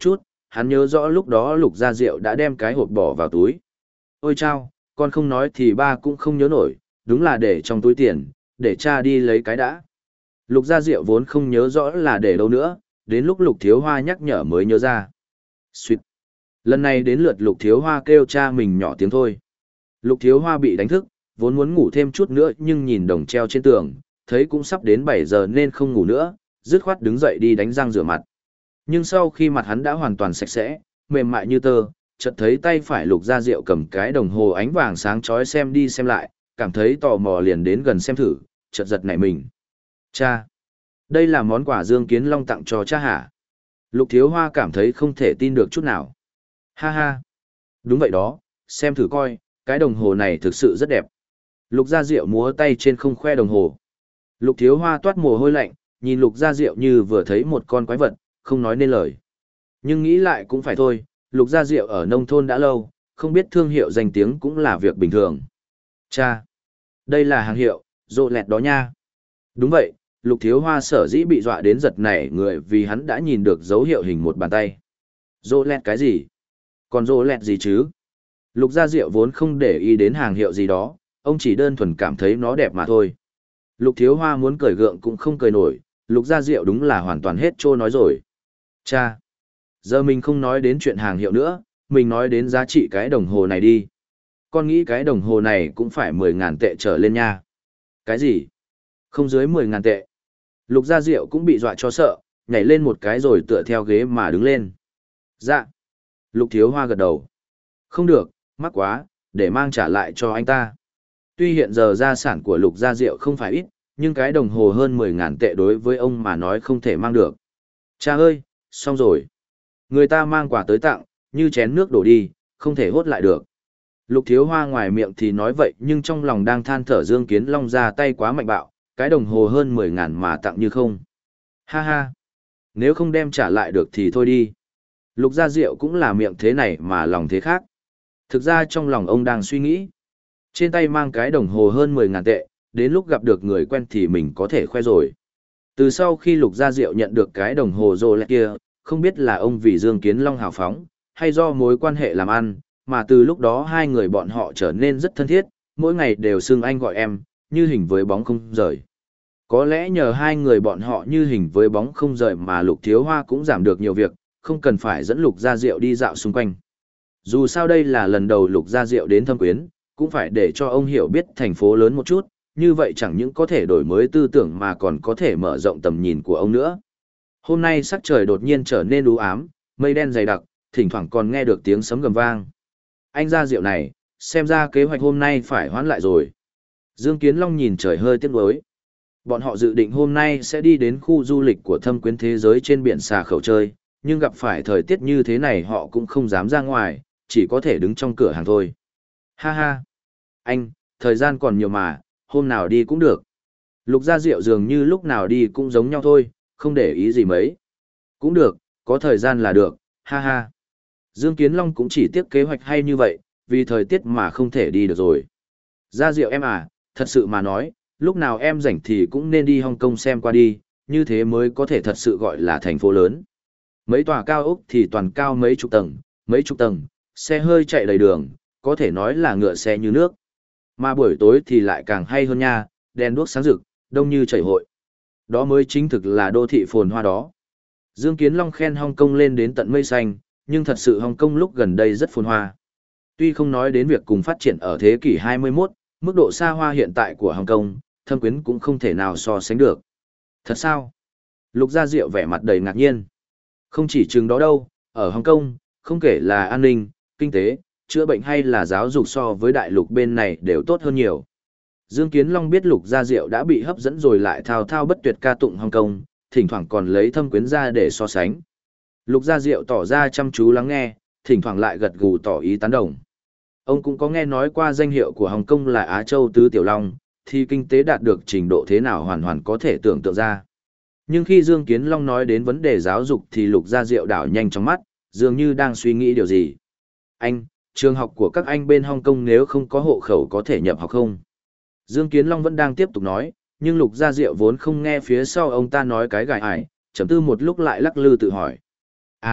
hắn nhớ rõ lúc đó Lục Gia Diệu đã đem cái hộp bỏ vào túi. Ôi chao, con không nói thì ba cũng không nhớ nổi, đúng là để trong túi tiền, để cha đi lấy cái đã. Lục Gia Diệu vốn không nhớ rõ là để đâu nữa, đến lúc Lục Thiếu Hoa nhắc nhở mới nhớ ra. Xuyệt. Lần này đến lượt Lục Thiếu Hoa kêu cha mình nhỏ tiếng thôi. Lục Thiếu Hoa bị đánh thức, vốn muốn ngủ thêm chút nữa nhưng nhìn đồng treo trên tường, thấy cũng sắp đến bảy giờ nên không ngủ nữa, dứt khoát đứng dậy đi đánh răng rửa mặt. Nhưng sau khi mặt hắn đã hoàn toàn sạch sẽ, mềm mại như tơ, chợt thấy tay phải Lục Gia Diệu cầm cái đồng hồ ánh vàng sáng chói xem đi xem lại, cảm thấy tò mò liền đến gần xem thử, chợt giật nảy mình. Cha! Đây là món quà Dương Kiến Long tặng cho cha hả? Lục Thiếu Hoa cảm thấy không thể tin được chút nào. Ha ha! Đúng vậy đó, xem thử coi, cái đồng hồ này thực sự rất đẹp. Lục Gia Diệu múa tay trên không khoe đồng hồ. Lục Thiếu Hoa toát mồ hôi lạnh, nhìn Lục Gia Diệu như vừa thấy một con quái vật, không nói nên lời. Nhưng nghĩ lại cũng phải thôi, Lục Gia Diệu ở nông thôn đã lâu, không biết thương hiệu danh tiếng cũng là việc bình thường. Cha! Đây là hàng hiệu, rộ lẹt đó nha. Đúng vậy, Lục Thiếu Hoa sở dĩ bị dọa đến giật nảy người vì hắn đã nhìn được dấu hiệu hình một bàn tay. Rộ lẹt cái gì? Còn rộ lẹt gì chứ? Lục Gia Diệu vốn không để ý đến hàng hiệu gì đó, ông chỉ đơn thuần cảm thấy nó đẹp mà thôi. Lục Thiếu Hoa muốn cười gượng cũng không cười nổi, Lục Gia Diệu đúng là hoàn toàn hết trô nói rồi. Cha! Giờ mình không nói đến chuyện hàng hiệu nữa, mình nói đến giá trị cái đồng hồ này đi. Con nghĩ cái đồng hồ này cũng phải mười ngàn tệ trở lên nha. Cái gì? Không dưới mười ngàn tệ. Lục Gia Diệu cũng bị dọa cho sợ, nhảy lên một cái rồi tựa theo ghế mà đứng lên. Dạ. Lục Thiếu Hoa gật đầu. Không được, mắc quá, để mang trả lại cho anh ta. Tuy hiện giờ gia sản của Lục Gia Diệu không phải ít, nhưng cái đồng hồ hơn mười ngàn tệ đối với ông mà nói không thể mang được. Cha ơi, xong rồi. Người ta mang quà tới tặng, như chén nước đổ đi, không thể hốt lại được. Lục Thiếu Hoa ngoài miệng thì nói vậy nhưng trong lòng đang than thở Dương Kiến Long ra tay quá mạnh bạo, cái đồng hồ hơn mười ngàn mà tặng như không. Ha ha, nếu không đem trả lại được thì thôi đi. Lục Gia Diệu cũng là miệng thế này mà lòng thế khác. Thực ra trong lòng ông đang suy nghĩ. Trên tay mang cái đồng hồ hơn mười ngàn tệ, đến lúc gặp được người quen thì mình có thể khoe rồi. Từ sau khi Lục Gia Diệu nhận được cái đồng hồ Rolex kia, không biết là ông vì Dương Kiến Long hào phóng, hay do mối quan hệ làm ăn, mà từ lúc đó hai người bọn họ trở nên rất thân thiết, mỗi ngày đều xưng anh gọi em, như hình với bóng không rời. Có lẽ nhờ hai người bọn họ như hình với bóng không rời mà Lục Thiếu Hoa cũng giảm được nhiều việc, không cần phải dẫn Lục Gia Diệu đi dạo xung quanh. Dù sao đây là lần đầu Lục Gia Diệu đến Thâm Quyến, cũng phải để cho ông hiểu biết thành phố lớn một chút, như vậy chẳng những có thể đổi mới tư tưởng mà còn có thể mở rộng tầm nhìn của ông nữa. Hôm nay sắc trời đột nhiên trở nên u ám, mây đen dày đặc, thỉnh thoảng còn nghe được tiếng sấm gầm vang. Anh Gia Diệu này, xem ra kế hoạch hôm nay phải hoãn lại rồi. Dương Kiến Long nhìn trời hơi tiếc nuối. Bọn họ dự định hôm nay sẽ đi đến khu du lịch của Thâm Quyến thế giới trên biển Xà Khẩu chơi, nhưng gặp phải thời tiết như thế này họ cũng không dám ra ngoài, chỉ có thể đứng trong cửa hàng thôi. Ha ha! Anh, thời gian còn nhiều mà, hôm nào đi cũng được. Lục Gia Diệu dường như lúc nào đi cũng giống nhau thôi, không để ý gì mấy. Cũng được, có thời gian là được, ha ha. Dương Kiến Long cũng chỉ tiếc kế hoạch hay như vậy, vì thời tiết mà không thể đi được rồi. Gia Diệu em à, thật sự mà nói, lúc nào em rảnh thì cũng nên đi Hong Kong xem qua đi, như thế mới có thể thật sự gọi là thành phố lớn. Mấy tòa cao ốc thì toàn cao mấy chục tầng, mấy chục tầng, xe hơi chạy đầy đường, có thể nói là ngựa xe như nước. Mà buổi tối thì lại càng hay hơn nha, đèn đuốc sáng rực, đông như chảy hội. Đó mới chính thực là đô thị phồn hoa đó. Dương Kiến Long khen Hong Kong lên đến tận mây xanh, nhưng thật sự Hong Kong lúc gần đây rất phồn hoa. Tuy không nói đến việc cùng phát triển ở thế kỷ hai mươi mốt, mức độ xa hoa hiện tại của Hong Kong, Thâm Quyến cũng không thể nào so sánh được. Thật sao? Lục Gia Diệu vẻ mặt đầy ngạc nhiên. Không chỉ chừng đó đâu, ở Hong Kong, không kể là an ninh, kinh tế, chữa bệnh hay là giáo dục so với đại lục bên này đều tốt hơn nhiều. Dương Kiến Long biết Lục Gia Diệu đã bị hấp dẫn rồi lại thao thao bất tuyệt ca tụng Hong Kong, thỉnh thoảng còn lấy Thâm Quyến ra để so sánh. Lục Gia Diệu tỏ ra chăm chú lắng nghe, thỉnh thoảng lại gật gù tỏ ý tán đồng. Ông cũng có nghe nói qua danh hiệu của Hồng Kông là Á Châu Tứ Tiểu Long, thì kinh tế đạt được trình độ thế nào hoàn hoàn có thể tưởng tượng ra. Nhưng khi Dương Kiến Long nói đến vấn đề giáo dục thì Lục Gia Diệu đảo nhanh trong mắt, dường như đang suy nghĩ điều gì. Anh, trường học của các anh bên Hong Kong nếu không có hộ khẩu có thể nhập học không? Dương Kiến Long vẫn đang tiếp tục nói, nhưng Lục Gia Diệu vốn không nghe phía sau ông ta nói cái gài ải, chấm tư một lúc lại lắc lư tự hỏi. À,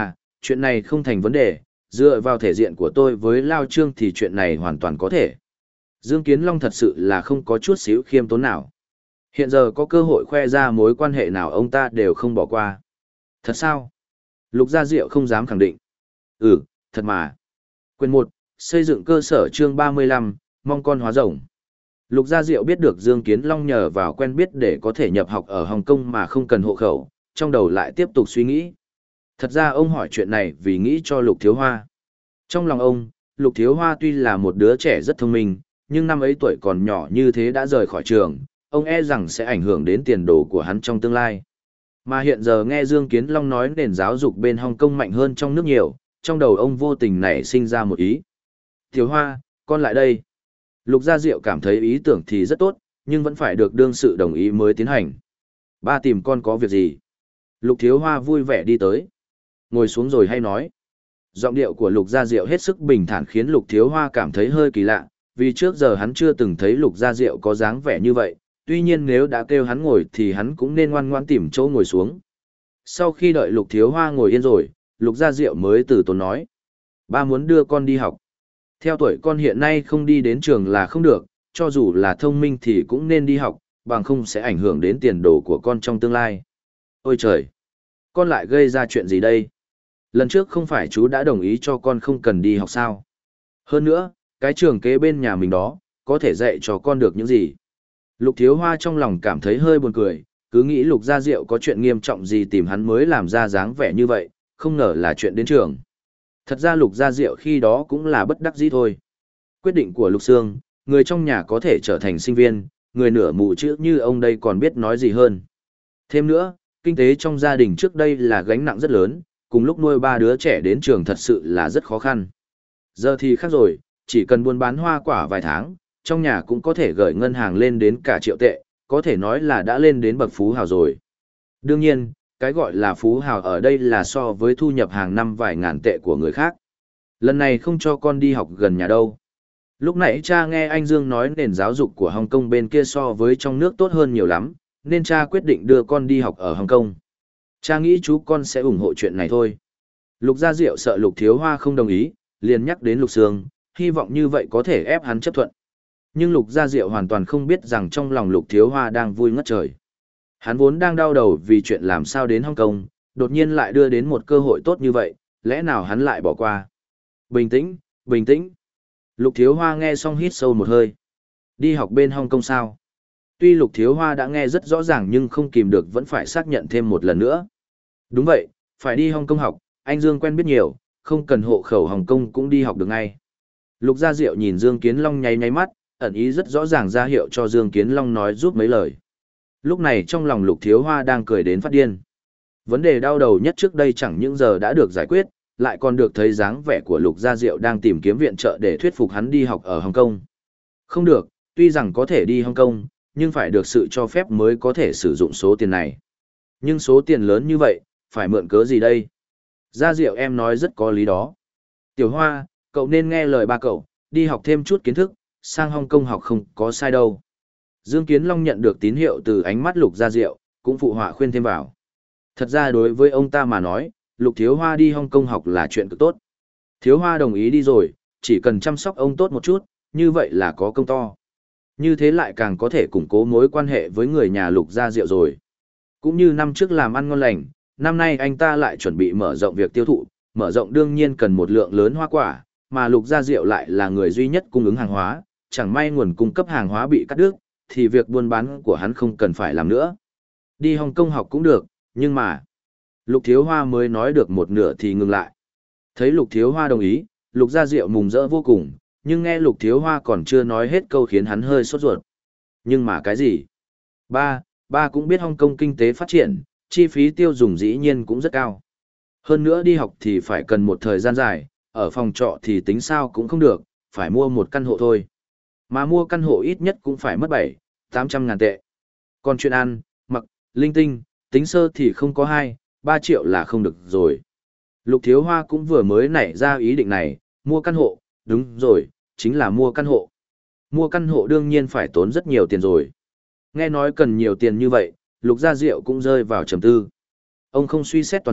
chuyện này không thành vấn đề, dựa vào thể diện của tôi với Lao Trương thì chuyện này hoàn toàn có thể. Dương Kiến Long thật sự là không có chút xíu khiêm tốn nào. Hiện giờ có cơ hội khoe ra mối quan hệ nào ông ta đều không bỏ qua. Thật sao? Lục Gia Diệu không dám khẳng định. Ừ, thật mà. Quyền một, xây dựng cơ sở chương ba mươi lăm, mong con hóa rồng. Lục Gia Diệu biết được Dương Kiến Long nhờ vào quen biết để có thể nhập học ở Hồng Kông mà không cần hộ khẩu, trong đầu lại tiếp tục suy nghĩ. Thật ra ông hỏi chuyện này vì nghĩ cho Lục Thiếu Hoa. Trong lòng ông, Lục Thiếu Hoa tuy là một đứa trẻ rất thông minh, nhưng năm ấy tuổi còn nhỏ như thế đã rời khỏi trường, ông e rằng sẽ ảnh hưởng đến tiền đồ của hắn trong tương lai. Mà hiện giờ nghe Dương Kiến Long nói nền giáo dục bên Hồng Kông mạnh hơn trong nước nhiều, trong đầu ông vô tình nảy sinh ra một ý. Thiếu Hoa, con lại đây. Lục Gia Diệu cảm thấy ý tưởng thì rất tốt, nhưng vẫn phải được đương sự đồng ý mới tiến hành. Ba tìm con có việc gì? Lục Thiếu Hoa vui vẻ đi tới. Ngồi xuống rồi hay nói. Giọng điệu của Lục Gia Diệu hết sức bình thản khiến Lục Thiếu Hoa cảm thấy hơi kỳ lạ, vì trước giờ hắn chưa từng thấy Lục Gia Diệu có dáng vẻ như vậy, tuy nhiên nếu đã kêu hắn ngồi thì hắn cũng nên ngoan ngoãn tìm chỗ ngồi xuống. Sau khi đợi Lục Thiếu Hoa ngồi yên rồi, Lục Gia Diệu mới từ tốn nói. Ba muốn đưa con đi học. Theo tuổi con hiện nay không đi đến trường là không được, cho dù là thông minh thì cũng nên đi học, bằng không sẽ ảnh hưởng đến tiền đồ của con trong tương lai. Ôi trời! Con lại gây ra chuyện gì đây? Lần trước không phải chú đã đồng ý cho con không cần đi học sao? Hơn nữa, cái trường kế bên nhà mình đó, có thể dạy cho con được những gì? Lục Thiếu Hoa trong lòng cảm thấy hơi buồn cười, cứ nghĩ Lục Gia Diệu có chuyện nghiêm trọng gì tìm hắn mới làm ra dáng vẻ như vậy, không ngờ là chuyện đến trường. Thật ra Lục Gia Diệu khi đó cũng là bất đắc dĩ thôi. Quyết định của Lục Sương, người trong nhà có thể trở thành sinh viên, người nửa mù chữ như ông đây còn biết nói gì hơn. Thêm nữa, kinh tế trong gia đình trước đây là gánh nặng rất lớn, cùng lúc nuôi ba đứa trẻ đến trường thật sự là rất khó khăn. Giờ thì khác rồi, chỉ cần buôn bán hoa quả vài tháng, trong nhà cũng có thể gửi ngân hàng lên đến cả triệu tệ, có thể nói là đã lên đến bậc phú hào rồi. Đương nhiên, cái gọi là phú hào ở đây là so với thu nhập hàng năm vài ngàn tệ của người khác. Lần này không cho con đi học gần nhà đâu. Lúc nãy cha nghe anh Dương nói nền giáo dục của Hồng Kông bên kia so với trong nước tốt hơn nhiều lắm, nên cha quyết định đưa con đi học ở Hồng Kông. Cha nghĩ chú con sẽ ủng hộ chuyện này thôi. Lục Gia Diệu sợ Lục Thiếu Hoa không đồng ý, liền nhắc đến Lục Sương, hy vọng như vậy có thể ép hắn chấp thuận. Nhưng Lục Gia Diệu hoàn toàn không biết rằng trong lòng Lục Thiếu Hoa đang vui ngất trời. Hắn vốn đang đau đầu vì chuyện làm sao đến Hồng Kông, đột nhiên lại đưa đến một cơ hội tốt như vậy, lẽ nào hắn lại bỏ qua? Bình tĩnh, bình tĩnh. Lục Thiếu Hoa nghe xong hít sâu một hơi. Đi học bên Hồng Kông sao? Tuy Lục Thiếu Hoa đã nghe rất rõ ràng nhưng không kìm được vẫn phải xác nhận thêm một lần nữa. Đúng vậy, phải đi Hồng Kông học, anh Dương quen biết nhiều, không cần hộ khẩu Hồng Kông cũng đi học được ngay. Lục Gia Diệu nhìn Dương Kiến Long nháy nháy mắt, ẩn ý rất rõ ràng ra hiệu cho Dương Kiến Long nói giúp mấy lời. Lúc này trong lòng Lục Thiếu Hoa đang cười đến phát điên. Vấn đề đau đầu nhất trước đây chẳng những giờ đã được giải quyết, lại còn được thấy dáng vẻ của Lục Gia Diệu đang tìm kiếm viện trợ để thuyết phục hắn đi học ở Hồng Kông. Không được, tuy rằng có thể đi Hồng Kông, nhưng phải được sự cho phép mới có thể sử dụng số tiền này. Nhưng số tiền lớn như vậy, phải mượn cớ gì đây? Gia Diệu em nói rất có lý đó. Tiểu Hoa, cậu nên nghe lời ba cậu, đi học thêm chút kiến thức, sang Hồng Kông học không có sai đâu. Dương Kiến Long nhận được tín hiệu từ ánh mắt Lục Gia Diệu, cũng phụ họa khuyên thêm vào. Thật ra đối với ông ta mà nói, Lục Thiếu Hoa đi Hồng Kông học là chuyện cực tốt. Thiếu Hoa đồng ý đi rồi, chỉ cần chăm sóc ông tốt một chút, như vậy là có công to. Như thế lại càng có thể củng cố mối quan hệ với người nhà Lục Gia Diệu rồi. Cũng như năm trước làm ăn ngon lành, năm nay anh ta lại chuẩn bị mở rộng việc tiêu thụ, mở rộng đương nhiên cần một lượng lớn hoa quả, mà Lục Gia Diệu lại là người duy nhất cung ứng hàng hóa, chẳng may nguồn cung cấp hàng hóa bị cắt đứt, thì việc buôn bán của hắn không cần phải làm nữa. Đi Hồng Kông học cũng được, nhưng mà... Lục Thiếu Hoa mới nói được một nửa thì ngừng lại. Thấy Lục Thiếu Hoa đồng ý, Lục Gia Diệu mừng rỡ vô cùng, nhưng nghe Lục Thiếu Hoa còn chưa nói hết câu khiến hắn hơi sốt ruột. Nhưng mà cái gì? Ba, ba cũng biết Hồng Kông kinh tế phát triển, chi phí tiêu dùng dĩ nhiên cũng rất cao. Hơn nữa đi học thì phải cần một thời gian dài, ở phòng trọ thì tính sao cũng không được, phải mua một căn hộ thôi. Mà mua căn hộ ít nhất cũng phải mất bảy, tám trăm ngàn tệ. Còn chuyện ăn, mặc, linh tinh, tính sơ thì không có hai, ba triệu là không được rồi. Lục Thiếu Hoa cũng vừa mới nảy ra ý định này, mua căn hộ, đúng rồi, chính là mua căn hộ. Mua căn hộ đương nhiên phải tốn rất nhiều tiền rồi. Nghe nói cần nhiều tiền như vậy, Lục Gia Diệu cũng rơi vào trầm tư. Ông không suy xét toàn diện,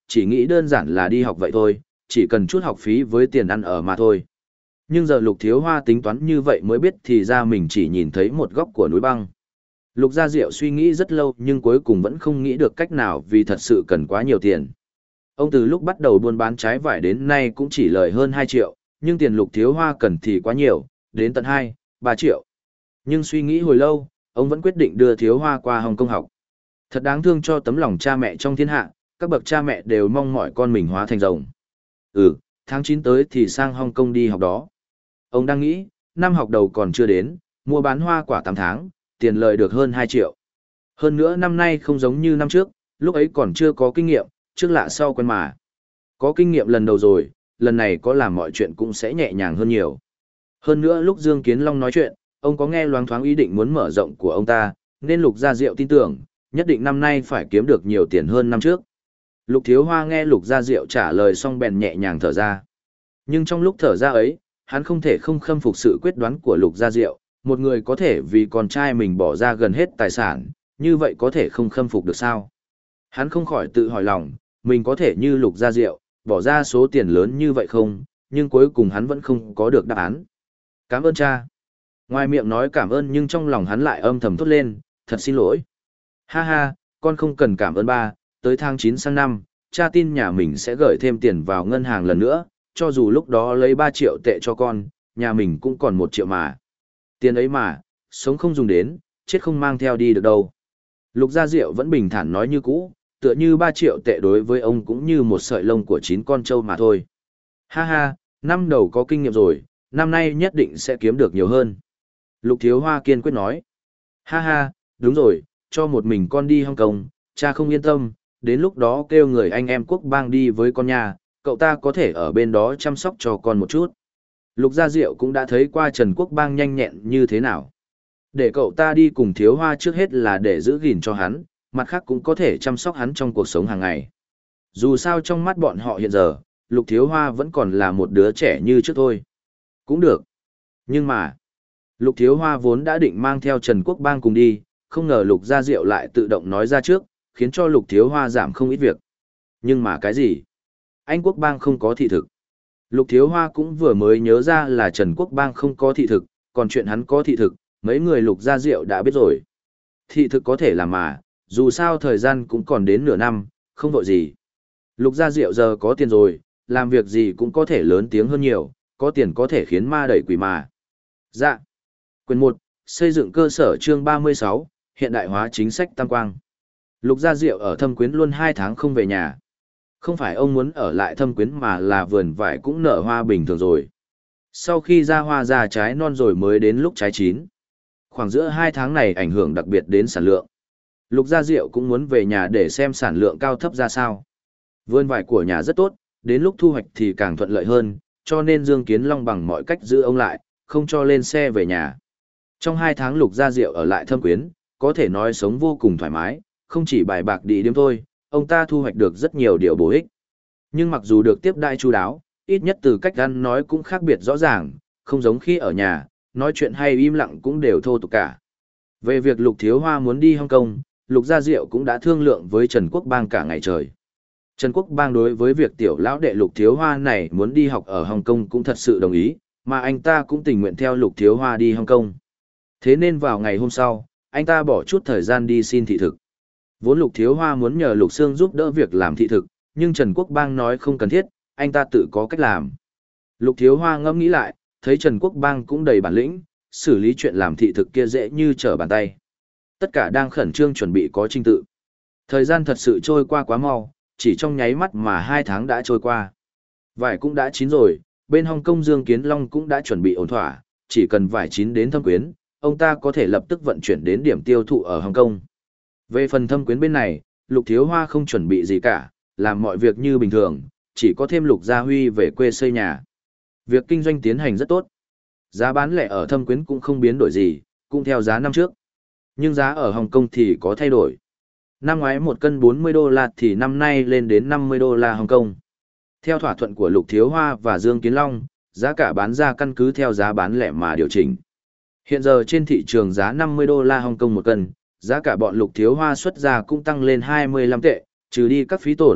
chỉ nghĩ đơn giản là đi học vậy thôi, chỉ cần chút học phí với tiền ăn ở mà thôi. Nhưng giờ Lục Thiếu Hoa tính toán như vậy mới biết thì ra mình chỉ nhìn thấy một góc của núi băng. Lục Gia Diệu suy nghĩ rất lâu nhưng cuối cùng vẫn không nghĩ được cách nào vì thật sự cần quá nhiều tiền. Ông từ lúc bắt đầu buôn bán trái vải đến nay cũng chỉ lời hơn hai triệu, nhưng tiền Lục Thiếu Hoa cần thì quá nhiều, đến tận hai, ba triệu. Nhưng suy nghĩ hồi lâu, ông vẫn quyết định đưa Thiếu Hoa qua Hồng Kông học. Thật đáng thương cho tấm lòng cha mẹ trong thiên hạ, các bậc cha mẹ đều mong mỏi con mình hóa thành rồng. Ừ, tháng chín tới thì sang Hồng Kông đi học đó. Ông đang nghĩ, năm học đầu còn chưa đến, mua bán hoa quả tám tháng, tiền lời được hơn hai triệu. Hơn nữa năm nay không giống như năm trước, lúc ấy còn chưa có kinh nghiệm, trước lạ sau quen mà. Có kinh nghiệm lần đầu rồi, lần này có làm mọi chuyện cũng sẽ nhẹ nhàng hơn nhiều. Hơn nữa lúc Dương Kiến Long nói chuyện, ông có nghe loáng thoáng ý định muốn mở rộng của ông ta, nên Lục Gia Diệu tin tưởng, nhất định năm nay phải kiếm được nhiều tiền hơn năm trước. Lục Thiếu Hoa nghe Lục Gia Diệu trả lời xong bèn nhẹ nhàng thở ra. Nhưng trong lúc thở ra ấy, hắn không thể không khâm phục sự quyết đoán của Lục Gia Diệu, một người có thể vì con trai mình bỏ ra gần hết tài sản, như vậy có thể không khâm phục được sao? Hắn không khỏi tự hỏi lòng, mình có thể như Lục Gia Diệu, bỏ ra số tiền lớn như vậy không, nhưng cuối cùng hắn vẫn không có được đáp án. Cảm ơn cha. Ngoài miệng nói cảm ơn nhưng trong lòng hắn lại âm thầm thốt lên, thật xin lỗi. Ha ha, con không cần cảm ơn ba, tới tháng chín sang năm, cha tin nhà mình sẽ gửi thêm tiền vào ngân hàng lần nữa, cho dù lúc đó lấy ba triệu tệ cho con, nhà mình cũng còn một triệu mà. Tiền ấy mà, sống không dùng đến, chết không mang theo đi được đâu. Lục Gia Diệu vẫn bình thản nói như cũ, tựa như ba triệu tệ đối với ông cũng như một sợi lông của chín con trâu mà thôi. Ha ha, năm đầu có kinh nghiệm rồi, năm nay nhất định sẽ kiếm được nhiều hơn. Lục Thiếu Hoa kiên quyết nói. Ha ha, đúng rồi, cho một mình con đi Hong Kong, cha không yên tâm, đến lúc đó kêu người anh em Quốc Bang đi với con nhà, cậu ta có thể ở bên đó chăm sóc cho con một chút. Lục Gia Diệu cũng đã thấy qua Trần Quốc Bang nhanh nhẹn như thế nào. Để cậu ta đi cùng Thiếu Hoa trước hết là để giữ gìn cho hắn, mặt khác cũng có thể chăm sóc hắn trong cuộc sống hàng ngày. Dù sao trong mắt bọn họ hiện giờ, Lục Thiếu Hoa vẫn còn là một đứa trẻ như trước thôi. Cũng được. Nhưng mà, Lục Thiếu Hoa vốn đã định mang theo Trần Quốc Bang cùng đi, không ngờ Lục Gia Diệu lại tự động nói ra trước, khiến cho Lục Thiếu Hoa giảm không ít việc. Nhưng mà cái gì? Anh Quốc Bang không có thị thực. Lục Thiếu Hoa cũng vừa mới nhớ ra là Trần Quốc Bang không có thị thực, còn chuyện hắn có thị thực, mấy người Lục Gia Diệu đã biết rồi. Thị thực có thể làm mà, dù sao thời gian cũng còn đến nửa năm, không vội gì. Lục Gia Diệu giờ có tiền rồi, làm việc gì cũng có thể lớn tiếng hơn nhiều, có tiền có thể khiến ma đẩy quỷ mà. Dạ. Quyền một, xây dựng cơ sở chương ba mươi sáu, hiện đại hóa chính sách tam quang. Lục Gia Diệu ở Thâm Quyến luôn hai tháng không về nhà. Không phải ông muốn ở lại Thâm Quyến mà là vườn vải cũng nở hoa bình thường rồi. Sau khi ra hoa ra trái non rồi mới đến lúc trái chín. Khoảng giữa hai tháng này ảnh hưởng đặc biệt đến sản lượng. Lục Gia Diệu cũng muốn về nhà để xem sản lượng cao thấp ra sao. Vườn vải của nhà rất tốt, đến lúc thu hoạch thì càng thuận lợi hơn, cho nên Dương Kiến Long bằng mọi cách giữ ông lại, không cho lên xe về nhà. Trong hai tháng Lục Gia Diệu ở lại Thâm Quyến, có thể nói sống vô cùng thoải mái, không chỉ bài bạc đi đêm thôi, ông ta thu hoạch được rất nhiều điều bổ ích. Nhưng mặc dù được tiếp đãi chu đáo, ít nhất từ cách ăn nói cũng khác biệt rõ ràng, không giống khi ở nhà, nói chuyện hay im lặng cũng đều thô tục cả. Về việc Lục Thiếu Hoa muốn đi Hong Kong, Lục Gia Diệu cũng đã thương lượng với Trần Quốc Bang cả ngày trời. Trần Quốc Bang đối với việc tiểu lão đệ Lục Thiếu Hoa này muốn đi học ở Hong Kong cũng thật sự đồng ý, mà anh ta cũng tình nguyện theo Lục Thiếu Hoa đi Hong Kong. Thế nên vào ngày hôm sau, anh ta bỏ chút thời gian đi xin thị thực. Vốn Lục Thiếu Hoa muốn nhờ Lục Sương giúp đỡ việc làm thị thực, nhưng Trần Quốc Bang nói không cần thiết, anh ta tự có cách làm. Lục Thiếu Hoa ngẫm nghĩ lại, thấy Trần Quốc Bang cũng đầy bản lĩnh, xử lý chuyện làm thị thực kia dễ như trở bàn tay. Tất cả đang khẩn trương chuẩn bị có trình tự. Thời gian thật sự trôi qua quá mau, chỉ trong nháy mắt mà hai tháng đã trôi qua. Vải cũng đã chín rồi, bên Hồng Kông Dương Kiến Long cũng đã chuẩn bị ổn thỏa, chỉ cần vải chín đến Thâm Quyến, ông ta có thể lập tức vận chuyển đến điểm tiêu thụ ở Hồng Kông. Về phần Thâm Quyến bên này, Lục Thiếu Hoa không chuẩn bị gì cả, làm mọi việc như bình thường, chỉ có thêm Lục Gia Huy về quê xây nhà. Việc kinh doanh tiến hành rất tốt. Giá bán lẻ ở Thâm Quyến cũng không biến đổi gì, cũng theo giá năm trước. Nhưng giá ở Hồng Kông thì có thay đổi. Năm ngoái một cân bốn mươi đô la thì năm nay lên đến năm mươi đô la Hồng Kông. Theo thỏa thuận của Lục Thiếu Hoa và Dương Kiến Long, giá cả bán ra căn cứ theo giá bán lẻ mà điều chỉnh. Hiện giờ trên thị trường giá năm mươi đô la Hồng Kông một cân, giá cả bọn Lục Thiếu Hoa xuất ra cũng tăng lên hai mươi lăm tệ, trừ đi các phí tổn,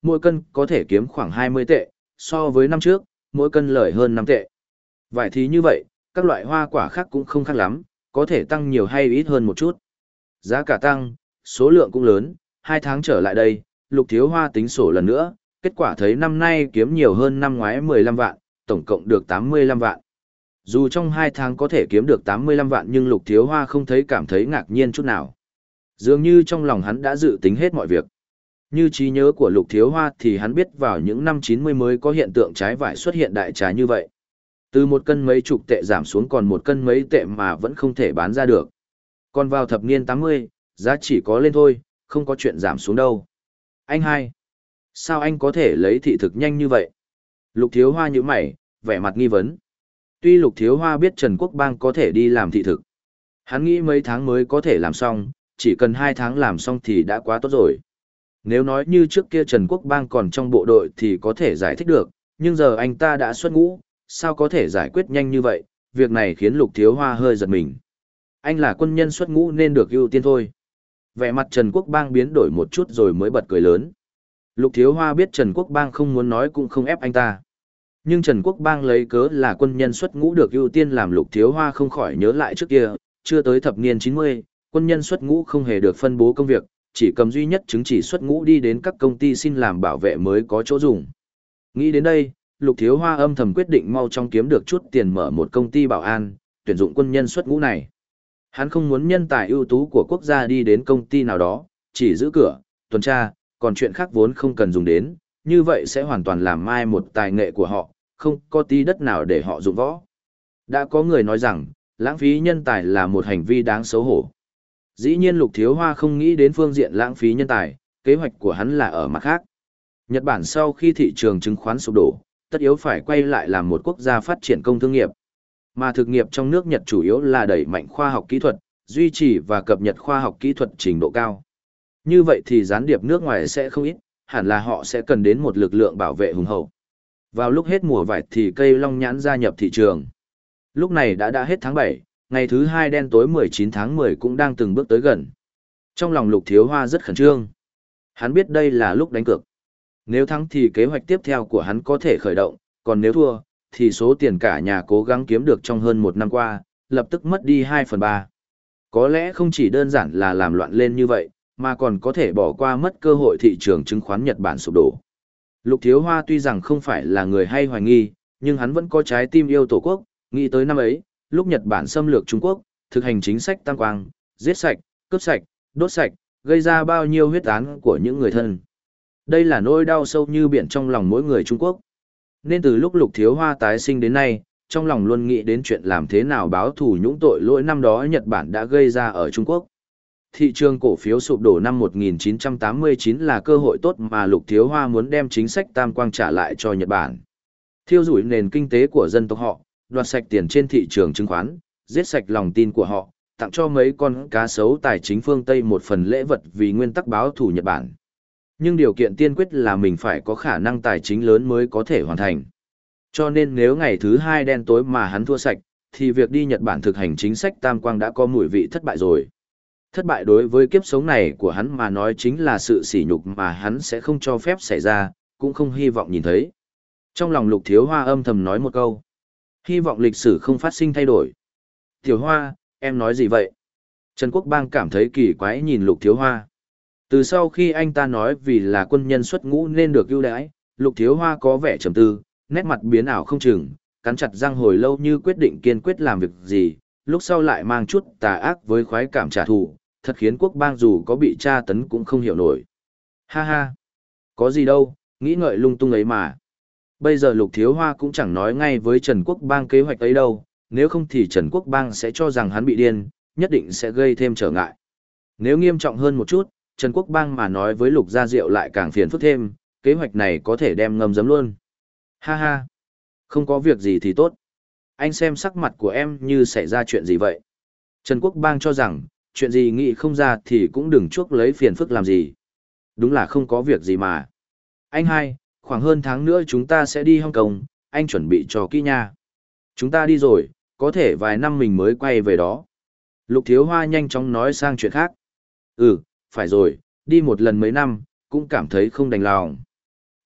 mỗi cân có thể kiếm khoảng hai mươi tệ, so với năm trước, mỗi cân lợi hơn năm tệ. Vải thì như vậy, các loại hoa quả khác cũng không khác lắm, có thể tăng nhiều hay ít hơn một chút. Giá cả tăng, số lượng cũng lớn, hai tháng trở lại đây, Lục Thiếu Hoa tính sổ lần nữa, kết quả thấy năm nay kiếm nhiều hơn năm ngoái mười lăm vạn, tổng cộng được tám mươi lăm vạn. Dù trong hai tháng có thể kiếm được tám mươi lăm vạn nhưng Lục Thiếu Hoa không thấy cảm thấy ngạc nhiên chút nào. Dường như trong lòng hắn đã dự tính hết mọi việc. Như trí nhớ của Lục Thiếu Hoa thì hắn biết vào những năm chín mươi mới có hiện tượng trái vải xuất hiện đại trà như vậy. Từ một cân mấy chục tệ giảm xuống còn một cân mấy tệ mà vẫn không thể bán ra được. Còn vào thập niên tám mươi, giá chỉ có lên thôi, không có chuyện giảm xuống đâu. Anh hai, sao anh có thể lấy thị thực nhanh như vậy? Lục Thiếu Hoa nhíu mày, vẻ mặt nghi vấn. Tuy Lục Thiếu Hoa biết Trần Quốc Bang có thể đi làm thị thực. Hắn nghĩ mấy tháng mới có thể làm xong, chỉ cần hai tháng làm xong thì đã quá tốt rồi. Nếu nói như trước kia Trần Quốc Bang còn trong bộ đội thì có thể giải thích được, nhưng giờ anh ta đã xuất ngũ, sao có thể giải quyết nhanh như vậy, việc này khiến Lục Thiếu Hoa hơi giật mình. Anh là quân nhân xuất ngũ nên được ưu tiên thôi. Vẻ mặt Trần Quốc Bang biến đổi một chút rồi mới bật cười lớn. Lục Thiếu Hoa biết Trần Quốc Bang không muốn nói cũng không ép anh ta. Nhưng Trần Quốc Bang lấy cớ là quân nhân xuất ngũ được ưu tiên làm Lục Thiếu Hoa không khỏi nhớ lại trước kia, chưa tới thập niên chín mươi, quân nhân xuất ngũ không hề được phân bố công việc, chỉ cầm duy nhất chứng chỉ xuất ngũ đi đến các công ty xin làm bảo vệ mới có chỗ dùng. Nghĩ đến đây, Lục Thiếu Hoa âm thầm quyết định mau chóng kiếm được chút tiền mở một công ty bảo an, tuyển dụng quân nhân xuất ngũ này. Hắn không muốn nhân tài ưu tú của quốc gia đi đến công ty nào đó, chỉ giữ cửa, tuần tra, còn chuyện khác vốn không cần dùng đến, như vậy sẽ hoàn toàn làm mai một tài nghệ của họ, không có tí đất nào để họ dụng võ. Đã có người nói rằng, lãng phí nhân tài là một hành vi đáng xấu hổ. Dĩ nhiên Lục Thiếu Hoa không nghĩ đến phương diện lãng phí nhân tài, kế hoạch của hắn là ở mặt khác. Nhật Bản sau khi thị trường chứng khoán sụp đổ, tất yếu phải quay lại làm một quốc gia phát triển công thương nghiệp. Mà thực nghiệp trong nước Nhật chủ yếu là đẩy mạnh khoa học kỹ thuật, duy trì và cập nhật khoa học kỹ thuật trình độ cao. Như vậy thì gián điệp nước ngoài sẽ không ít, hẳn là họ sẽ cần đến một lực lượng bảo vệ hùng hậu. Vào lúc hết mùa vải thì cây long nhãn gia nhập thị trường. Lúc này đã đã hết tháng bảy, ngày thứ hai đen tối mười chín tháng mười cũng đang từng bước tới gần. Trong lòng Lục Thiếu Hoa rất khẩn trương. Hắn biết đây là lúc đánh cược. Nếu thắng thì kế hoạch tiếp theo của hắn có thể khởi động, còn nếu thua, thì số tiền cả nhà cố gắng kiếm được trong hơn một năm qua, lập tức mất đi hai phần ba. Có lẽ không chỉ đơn giản là làm loạn lên như vậy, mà còn có thể bỏ qua mất cơ hội thị trường chứng khoán Nhật Bản sụp đổ. Lục Thiếu Hoa tuy rằng không phải là người hay hoài nghi, nhưng hắn vẫn có trái tim yêu Tổ quốc, nghĩ tới năm ấy, lúc Nhật Bản xâm lược Trung Quốc, thực hành chính sách tăng quang, giết sạch, cướp sạch, đốt sạch, gây ra bao nhiêu huyết án của những người thân. Đây là nỗi đau sâu như biển trong lòng mỗi người Trung Quốc. Nên từ lúc Lục Thiếu Hoa tái sinh đến nay, trong lòng luôn nghĩ đến chuyện làm thế nào báo thù những tội lỗi năm đó Nhật Bản đã gây ra ở Trung Quốc. Thị trường cổ phiếu sụp đổ năm một nghìn chín trăm tám mươi chín là cơ hội tốt mà Lục Thiếu Hoa muốn đem chính sách tam quang trả lại cho Nhật Bản. Thiêu rủi nền kinh tế của dân tộc họ, đoạt sạch tiền trên thị trường chứng khoán, giết sạch lòng tin của họ, tặng cho mấy con cá sấu tài chính phương Tây một phần lễ vật vì nguyên tắc báo thù Nhật Bản. Nhưng điều kiện tiên quyết là mình phải có khả năng tài chính lớn mới có thể hoàn thành. Cho nên nếu ngày thứ hai đen tối mà hắn thua sạch, thì việc đi Nhật Bản thực hành chính sách tam quang đã có mùi vị thất bại rồi. Thất bại đối với kiếp sống này của hắn mà nói chính là sự sỉ nhục mà hắn sẽ không cho phép xảy ra, cũng không hy vọng nhìn thấy. Trong lòng Lục Thiếu Hoa âm thầm nói một câu. Hy vọng lịch sử không phát sinh thay đổi. Tiểu Hoa, em nói gì vậy? Trần Quốc Bang cảm thấy kỳ quái nhìn Lục Thiếu Hoa. Từ sau khi anh ta nói vì là quân nhân xuất ngũ nên được ưu đãi, Lục Thiếu Hoa có vẻ trầm tư, nét mặt biến ảo không chừng, cắn chặt răng hồi lâu như quyết định kiên quyết làm việc gì, lúc sau lại mang chút tà ác với khoái cảm trả thù, thật khiến Quốc Bang dù có bị tra tấn cũng không hiểu nổi. Ha ha, có gì đâu, nghĩ ngợi lung tung ấy mà. Bây giờ Lục Thiếu Hoa cũng chẳng nói ngay với Trần Quốc Bang kế hoạch ấy đâu, nếu không thì Trần Quốc Bang sẽ cho rằng hắn bị điên, nhất định sẽ gây thêm trở ngại. Nếu nghiêm trọng hơn một chút, Trần Quốc Bang mà nói với Lục Gia Diệu lại càng phiền phức thêm, kế hoạch này có thể đem ngầm giấm luôn. Ha ha, không có việc gì thì tốt. Anh xem sắc mặt của em như xảy ra chuyện gì vậy? Trần Quốc Bang cho rằng, chuyện gì nghĩ không ra thì cũng đừng chuốc lấy phiền phức làm gì. Đúng là không có việc gì mà. Anh hai, khoảng hơn tháng nữa chúng ta sẽ đi Hong Kong, anh chuẩn bị cho kỹ nha. Chúng ta đi rồi, có thể vài năm mình mới quay về đó. Lục Thiếu Hoa nhanh chóng nói sang chuyện khác. Ừ, phải rồi, đi một lần mấy năm, cũng cảm thấy không đành lòng.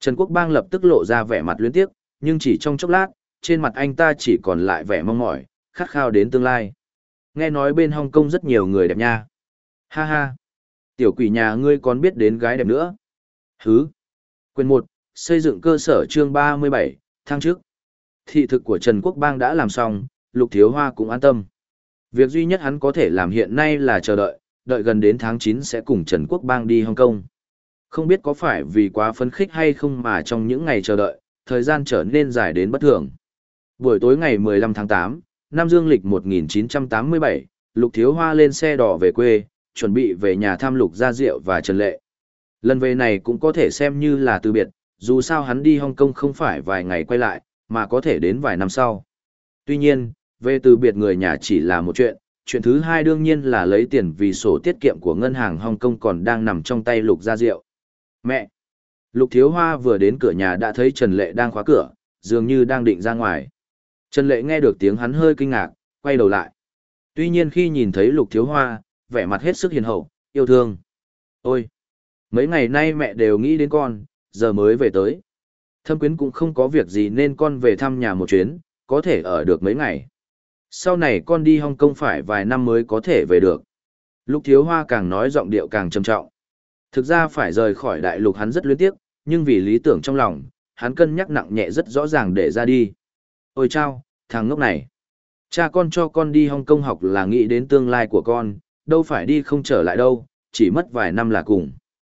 Trần Quốc Bang lập tức lộ ra vẻ mặt luyến tiếc, nhưng chỉ trong chốc lát, trên mặt anh ta chỉ còn lại vẻ mong mỏi, khát khao đến tương lai. Nghe nói bên Hồng Kông rất nhiều người đẹp nha. Ha ha. Tiểu quỷ nhà ngươi còn biết đến gái đẹp nữa. Hứ. Quyền một, xây dựng cơ sở chương ba mươi bảy, thăng chức. Thị thực của Trần Quốc Bang đã làm xong, Lục Thiếu Hoa cũng an tâm. Việc duy nhất hắn có thể làm hiện nay là chờ đợi, đợi gần đến tháng chín sẽ cùng Trần Quốc Bang đi Hồng Kông. Không biết có phải vì quá phấn khích hay không mà trong những ngày chờ đợi, thời gian trở nên dài đến bất thường. Buổi tối ngày mười lăm tháng tám, năm dương lịch một nghìn chín trăm tám mươi bảy, Lục Thiếu Hoa lên xe đỏ về quê, chuẩn bị về nhà thăm Lục Gia Diệu và Trần Lệ. Lần về này cũng có thể xem như là từ biệt, dù sao hắn đi Hồng Kông không phải vài ngày quay lại, mà có thể đến vài năm sau. Tuy nhiên, về từ biệt người nhà chỉ là một chuyện, chuyện thứ hai đương nhiên là lấy tiền vì sổ tiết kiệm của ngân hàng Hồng Kông còn đang nằm trong tay Lục Gia Diệu. Mẹ! Lục Thiếu Hoa vừa đến cửa nhà đã thấy Trần Lệ đang khóa cửa, dường như đang định ra ngoài. Trần Lệ nghe được tiếng hắn hơi kinh ngạc, quay đầu lại. Tuy nhiên khi nhìn thấy Lục Thiếu Hoa, vẻ mặt hết sức hiền hậu, yêu thương. Ôi! Mấy ngày nay mẹ đều nghĩ đến con, giờ mới về tới. Thâm Quyến cũng không có việc gì nên con về thăm nhà một chuyến, có thể ở được mấy ngày. Sau này con đi Hồng Kông phải vài năm mới có thể về được. Lục Thiếu Hoa càng nói giọng điệu càng trầm trọng. Thực ra phải rời khỏi đại lục hắn rất luyến tiếc, nhưng vì lý tưởng trong lòng, hắn cân nhắc nặng nhẹ rất rõ ràng để ra đi. Ôi chao, thằng ngốc này. Cha con cho con đi Hồng Kông học là nghĩ đến tương lai của con, đâu phải đi không trở lại đâu, chỉ mất vài năm là cùng.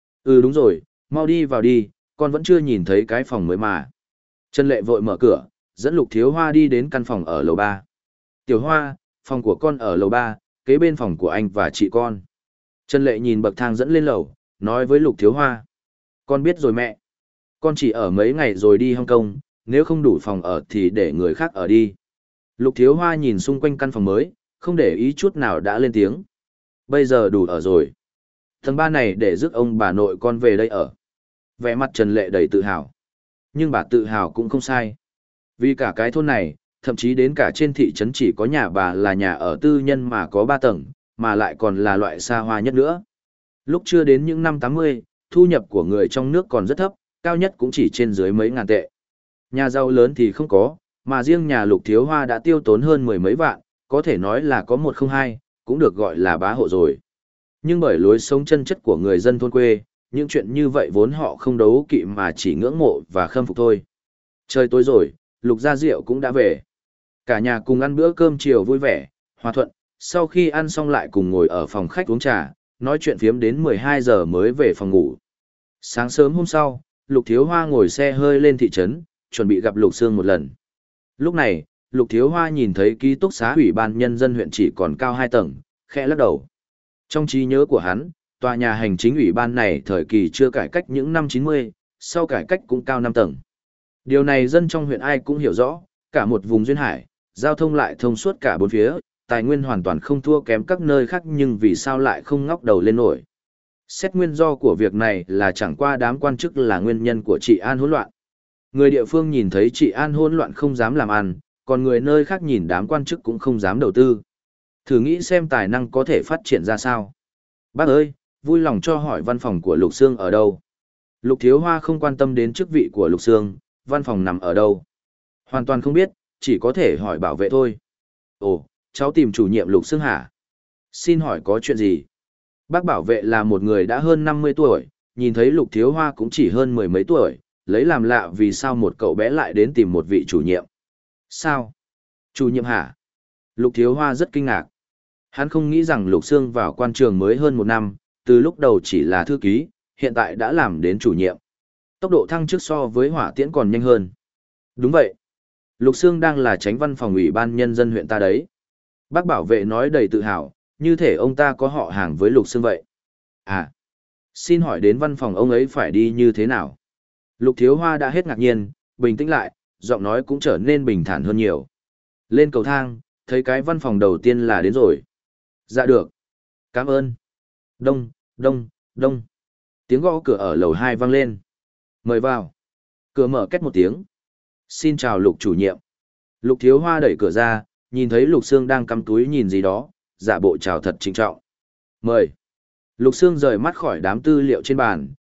Ừ đúng rồi, mau đi vào đi, con vẫn chưa nhìn thấy cái phòng mới mà. Trần Lệ vội mở cửa, dẫn Lục Thiếu Hoa đi đến căn phòng ở lầu ba. Tiểu Hoa, phòng của con ở lầu ba, kế bên phòng của anh và chị con. Trần Lệ nhìn bậc thang dẫn lên lầu, nói với Lục Thiếu Hoa. Con biết rồi mẹ. Con chỉ ở mấy ngày rồi đi Hồng Kông, nếu không đủ phòng ở thì để người khác ở đi. Lục Thiếu Hoa nhìn xung quanh căn phòng mới, không để ý chút nào đã lên tiếng. Bây giờ đủ ở rồi. Tầng ba này để rước ông bà nội con về đây ở. Vẻ mặt Trần Lệ đầy tự hào. Nhưng bà tự hào cũng không sai. Vì cả cái thôn này, thậm chí đến cả trên thị trấn chỉ có nhà bà là nhà ở tư nhân mà có ba tầng, mà lại còn là loại xa hoa nhất nữa. Lúc chưa đến những năm tám mươi, thu nhập của người trong nước còn rất thấp, cao nhất cũng chỉ trên dưới mấy ngàn tệ. Nhà giàu lớn thì không có, mà riêng nhà Lục Thiếu Hoa đã tiêu tốn hơn mười mấy vạn, có thể nói là có một không hai, cũng được gọi là bá hộ rồi. Nhưng bởi lối sống chân chất của người dân thôn quê, những chuyện như vậy vốn họ không đấu kỵ mà chỉ ngưỡng mộ và khâm phục thôi. Trời tối rồi, Lục Gia Diệu cũng đã về. Cả nhà cùng ăn bữa cơm chiều vui vẻ, hòa thuận, sau khi ăn xong lại cùng ngồi ở phòng khách uống trà, nói chuyện phiếm đến mười hai giờ mới về phòng ngủ. Sáng sớm hôm sau, Lục Thiếu Hoa ngồi xe hơi lên thị trấn, chuẩn bị gặp Lục Sương một lần. Lúc này, Lục Thiếu Hoa nhìn thấy ký túc xá ủy ban nhân dân huyện chỉ còn cao hai tầng, khẽ lắc đầu. Trong trí nhớ của hắn, tòa nhà hành chính ủy ban này thời kỳ chưa cải cách những năm chín mươi, sau cải cách cũng cao năm tầng. Điều này dân trong huyện ai cũng hiểu rõ, cả một vùng duyên hải, giao thông lại thông suốt cả bốn phía, tài nguyên hoàn toàn không thua kém các nơi khác nhưng vì sao lại không ngóc đầu lên nổi. Xét nguyên do của việc này là chẳng qua đám quan chức là nguyên nhân của trị an hỗn loạn. Người địa phương nhìn thấy trị an hỗn loạn không dám làm ăn, còn người nơi khác nhìn đám quan chức cũng không dám đầu tư. Thử nghĩ xem tài năng có thể phát triển ra sao. Bác ơi, vui lòng cho hỏi văn phòng của Lục Sương ở đâu. Lục Thiếu Hoa không quan tâm đến chức vị của Lục Sương, văn phòng nằm ở đâu. Hoàn toàn không biết, chỉ có thể hỏi bảo vệ thôi. Ồ, cháu tìm chủ nhiệm Lục Sương hả? Xin hỏi có chuyện gì? Bác bảo vệ là một người đã hơn năm mươi tuổi, nhìn thấy Lục Thiếu Hoa cũng chỉ hơn mười mấy tuổi, lấy làm lạ vì sao một cậu bé lại đến tìm một vị chủ nhiệm. Sao? Chủ nhiệm hả? Lục Thiếu Hoa rất kinh ngạc. Hắn không nghĩ rằng Lục Sương vào quan trường mới hơn một năm, từ lúc đầu chỉ là thư ký, hiện tại đã làm đến chủ nhiệm. Tốc độ thăng chức so với hỏa tiễn còn nhanh hơn. Đúng vậy. Lục Sương đang là chánh văn phòng ủy ban nhân dân huyện ta đấy. Bác bảo vệ nói đầy tự hào, như thể ông ta có họ hàng với Lục Sương vậy. À, xin hỏi đến văn phòng ông ấy phải đi như thế nào? Lục Thiếu Hoa đã hết ngạc nhiên, bình tĩnh lại, giọng nói cũng trở nên bình thản hơn nhiều. Lên cầu thang, thấy cái văn phòng đầu tiên là đến rồi. Dạ được. Cảm ơn. Đông, đông, đông. Tiếng gõ cửa ở lầu hai vang lên. Mời vào. Cửa mở két một tiếng. Xin chào Lục chủ nhiệm. Lục Thiếu Hoa đẩy cửa ra, nhìn thấy Lục Sương đang cắm túi nhìn gì đó, giả bộ chào thật trịnh trọng. Mời. Lục Sương rời mắt khỏi đám tư liệu trên bàn,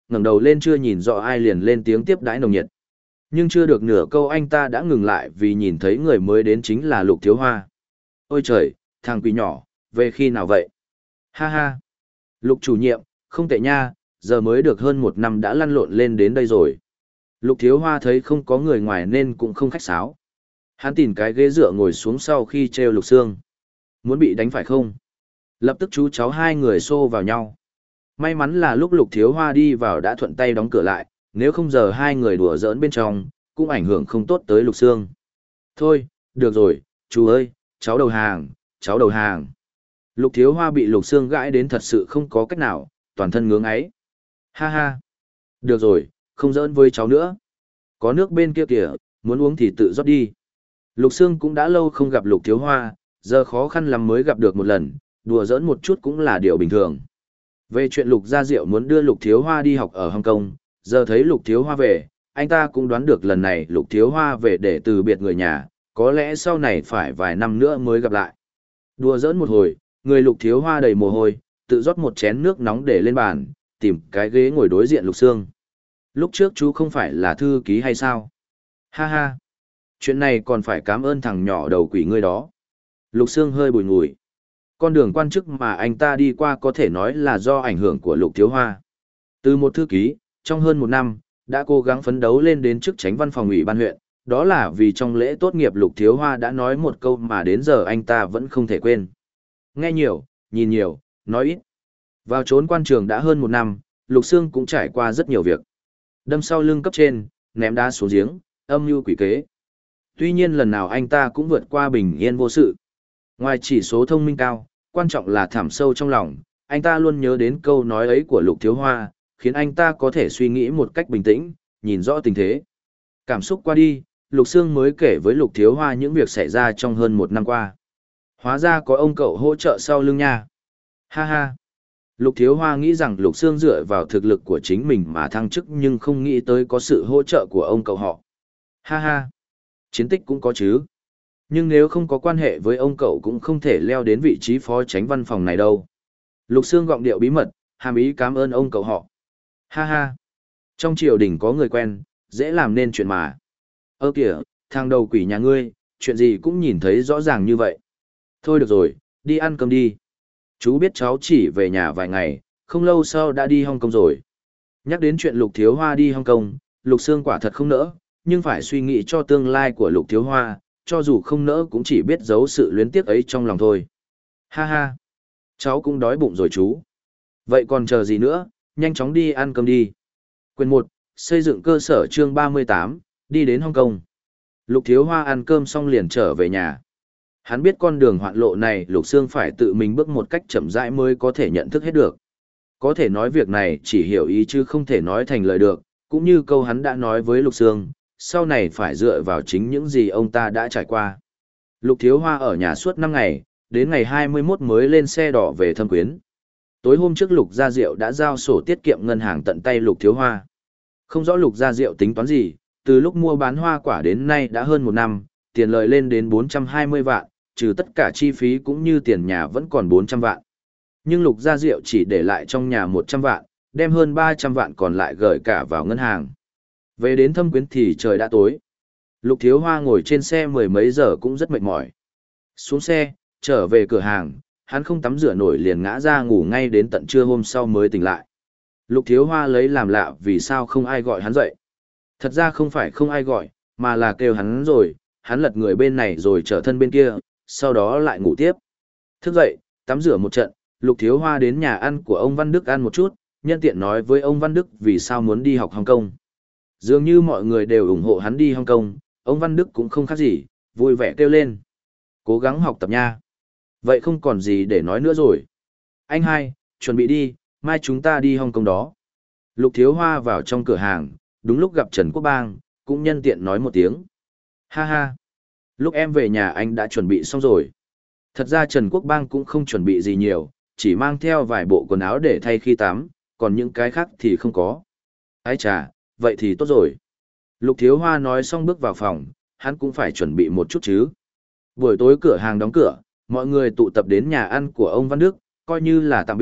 ngẩng đầu lên chưa nhìn rõ ai liền lên tiếng tiếp đãi nồng nhiệt. Nhưng chưa được nửa câu anh ta đã ngừng lại vì nhìn thấy người mới đến chính là Lục Thiếu Hoa. Ôi trời, thằng quỷ nhỏ, về khi nào vậy? Ha ha. Lục chủ nhiệm, không tệ nha, giờ mới được hơn một năm đã lăn lộn lên đến đây rồi. Lục Thiếu Hoa thấy không có người ngoài nên cũng không khách sáo. Hắn tìm cái ghế dựa ngồi xuống sau khi treo Lục Sương. Muốn bị đánh phải không? Lập tức chú cháu hai người xô vào nhau. May mắn là lúc Lục Thiếu Hoa đi vào đã thuận tay đóng cửa lại, nếu không giờ hai người đùa giỡn bên trong, cũng ảnh hưởng không tốt tới Lục Sương. Thôi, được rồi, chú ơi, cháu đầu hàng, cháu đầu hàng. Lục Thiếu Hoa bị Lục Sương gãi đến thật sự không có cách nào, toàn thân ngưỡng ấy. Ha ha. Được rồi, không giỡn với cháu nữa. Có nước bên kia kìa, muốn uống thì tự rót đi. Lục Sương cũng đã lâu không gặp Lục Thiếu Hoa, giờ khó khăn lắm mới gặp được một lần, đùa giỡn một chút cũng là điều bình thường. Về chuyện Lục Gia Diệu muốn đưa Lục Thiếu Hoa đi học ở Hồng Kông, giờ thấy Lục Thiếu Hoa về, anh ta cũng đoán được lần này Lục Thiếu Hoa về để từ biệt người nhà, có lẽ sau này phải vài năm nữa mới gặp lại. Đùa giỡn một hồi, người Lục Thiếu Hoa đầy mồ hôi, tự rót một chén nước nóng để lên bàn, tìm cái ghế ngồi đối diện Lục Sương. Lúc trước chú không phải là thư ký hay sao? Ha ha. Chuyện này còn phải cảm ơn thằng nhỏ đầu quỷ ngươi đó. Lục Sương hơi bùi ngùi. Con đường quan chức mà anh ta đi qua có thể nói là do ảnh hưởng của Lục Thiếu Hoa. Từ một thư ký, trong hơn một năm, đã cố gắng phấn đấu lên đến chức chánh văn phòng ủy ban huyện, đó là vì trong lễ tốt nghiệp Lục Thiếu Hoa đã nói một câu mà đến giờ anh ta vẫn không thể quên. Nghe nhiều, nhìn nhiều, nói ít. Vào trốn quan trường đã hơn một năm, Lục Sương cũng trải qua rất nhiều việc. Đâm sau lưng cấp trên, ném đá xuống giếng, âm mưu quỷ kế. Tuy nhiên lần nào anh ta cũng vượt qua bình yên vô sự. Ngoài chỉ số thông minh cao, quan trọng là thẳm sâu trong lòng, anh ta luôn nhớ đến câu nói ấy của Lục Thiếu Hoa, khiến anh ta có thể suy nghĩ một cách bình tĩnh, nhìn rõ tình thế. Cảm xúc qua đi, Lục Sương mới kể với Lục Thiếu Hoa những việc xảy ra trong hơn một năm qua. Hóa ra có ông cậu hỗ trợ sau lưng nha. Ha ha. Lục Thiếu Hoa nghĩ rằng Lục Sương dựa vào thực lực của chính mình mà thăng chức nhưng không nghĩ tới có sự hỗ trợ của ông cậu họ. Ha ha. Chiến tích cũng có chứ. Nhưng nếu không có quan hệ với ông cậu cũng không thể leo đến vị trí phó chánh văn phòng này đâu. Lục Sương gọng điệu bí mật, hàm ý cảm ơn ông cậu họ. Ha ha. Trong triều đình có người quen, dễ làm nên chuyện mà. Ơ kìa, thằng đầu quỷ nhà ngươi, chuyện gì cũng nhìn thấy rõ ràng như vậy. Thôi được rồi, đi ăn cơm đi. Chú biết cháu chỉ về nhà vài ngày, không lâu sau đã đi Hong Kong rồi. Nhắc đến chuyện Lục Thiếu Hoa đi Hong Kong, Lục Sương quả thật không nỡ, nhưng phải suy nghĩ cho tương lai của Lục Thiếu Hoa, cho dù không nỡ cũng chỉ biết giấu sự luyến tiếc ấy trong lòng thôi. Ha ha, cháu cũng đói bụng rồi chú. Vậy còn chờ gì nữa, nhanh chóng đi ăn cơm đi. Quyền một, xây dựng cơ sở chương ba mươi tám, đi đến Hong Kong. Lục Thiếu Hoa ăn cơm xong liền trở về nhà. Hắn biết con đường hoạn lộ này Lục Sương phải tự mình bước một cách chậm rãi mới có thể nhận thức hết được. Có thể nói việc này chỉ hiểu ý chứ không thể nói thành lời được, cũng như câu hắn đã nói với Lục Sương, sau này phải dựa vào chính những gì ông ta đã trải qua. Lục Thiếu Hoa ở nhà suốt năm ngày, đến ngày hai mươi mốt mới lên xe đỏ về Thâm Quyến. Tối hôm trước Lục Gia Diệu đã giao sổ tiết kiệm ngân hàng tận tay Lục Thiếu Hoa. Không rõ Lục Gia Diệu tính toán gì, từ lúc mua bán hoa quả đến nay đã hơn một năm, tiền lợi lên đến bốn trăm hai mươi vạn, trừ tất cả chi phí cũng như tiền nhà vẫn còn bốn trăm vạn. Nhưng Lục Gia Diệu chỉ để lại trong nhà một trăm vạn, đem hơn ba trăm vạn còn lại gửi cả vào ngân hàng. Về đến Thâm Quyến thì trời đã tối. Lục Thiếu Hoa ngồi trên xe mười mấy giờ cũng rất mệt mỏi. Xuống xe, trở về cửa hàng, hắn không tắm rửa nổi liền ngã ra ngủ ngay đến tận trưa hôm sau mới tỉnh lại. Lục Thiếu Hoa lấy làm lạ vì sao không ai gọi hắn dậy. Thật ra không phải không ai gọi, mà là kêu hắn rồi, hắn lật người bên này rồi trở thân bên kia, sau đó lại ngủ tiếp. Thức dậy, tắm rửa một trận, Lục Thiếu Hoa đến nhà ăn của ông Văn Đức ăn một chút, nhân tiện nói với ông Văn Đức vì sao muốn đi học Hồng Kông. Dường như mọi người đều ủng hộ hắn đi Hong Kong, ông Văn Đức cũng không khác gì, vui vẻ kêu lên. Cố gắng học tập nha. Vậy không còn gì để nói nữa rồi. Anh hai, chuẩn bị đi, mai chúng ta đi Hong Kong đó. Lục Thiếu Hoa vào trong cửa hàng, đúng lúc gặp Trần Quốc Bang, cũng nhân tiện nói một tiếng. Ha ha, lúc em về nhà anh đã chuẩn bị xong rồi. Thật ra Trần Quốc Bang cũng không chuẩn bị gì nhiều, chỉ mang theo vài bộ quần áo để thay khi tắm, còn những cái khác thì không có. Ái chà, vậy thì tốt rồi. Lục Thiếu Hoa nói xong bước vào phòng, hắn cũng phải chuẩn bị một chút chứ. Buổi tối cửa hàng đóng cửa, mọi người tụ tập đến nhà ăn của ông Văn Đức, coi như là tạm biệt,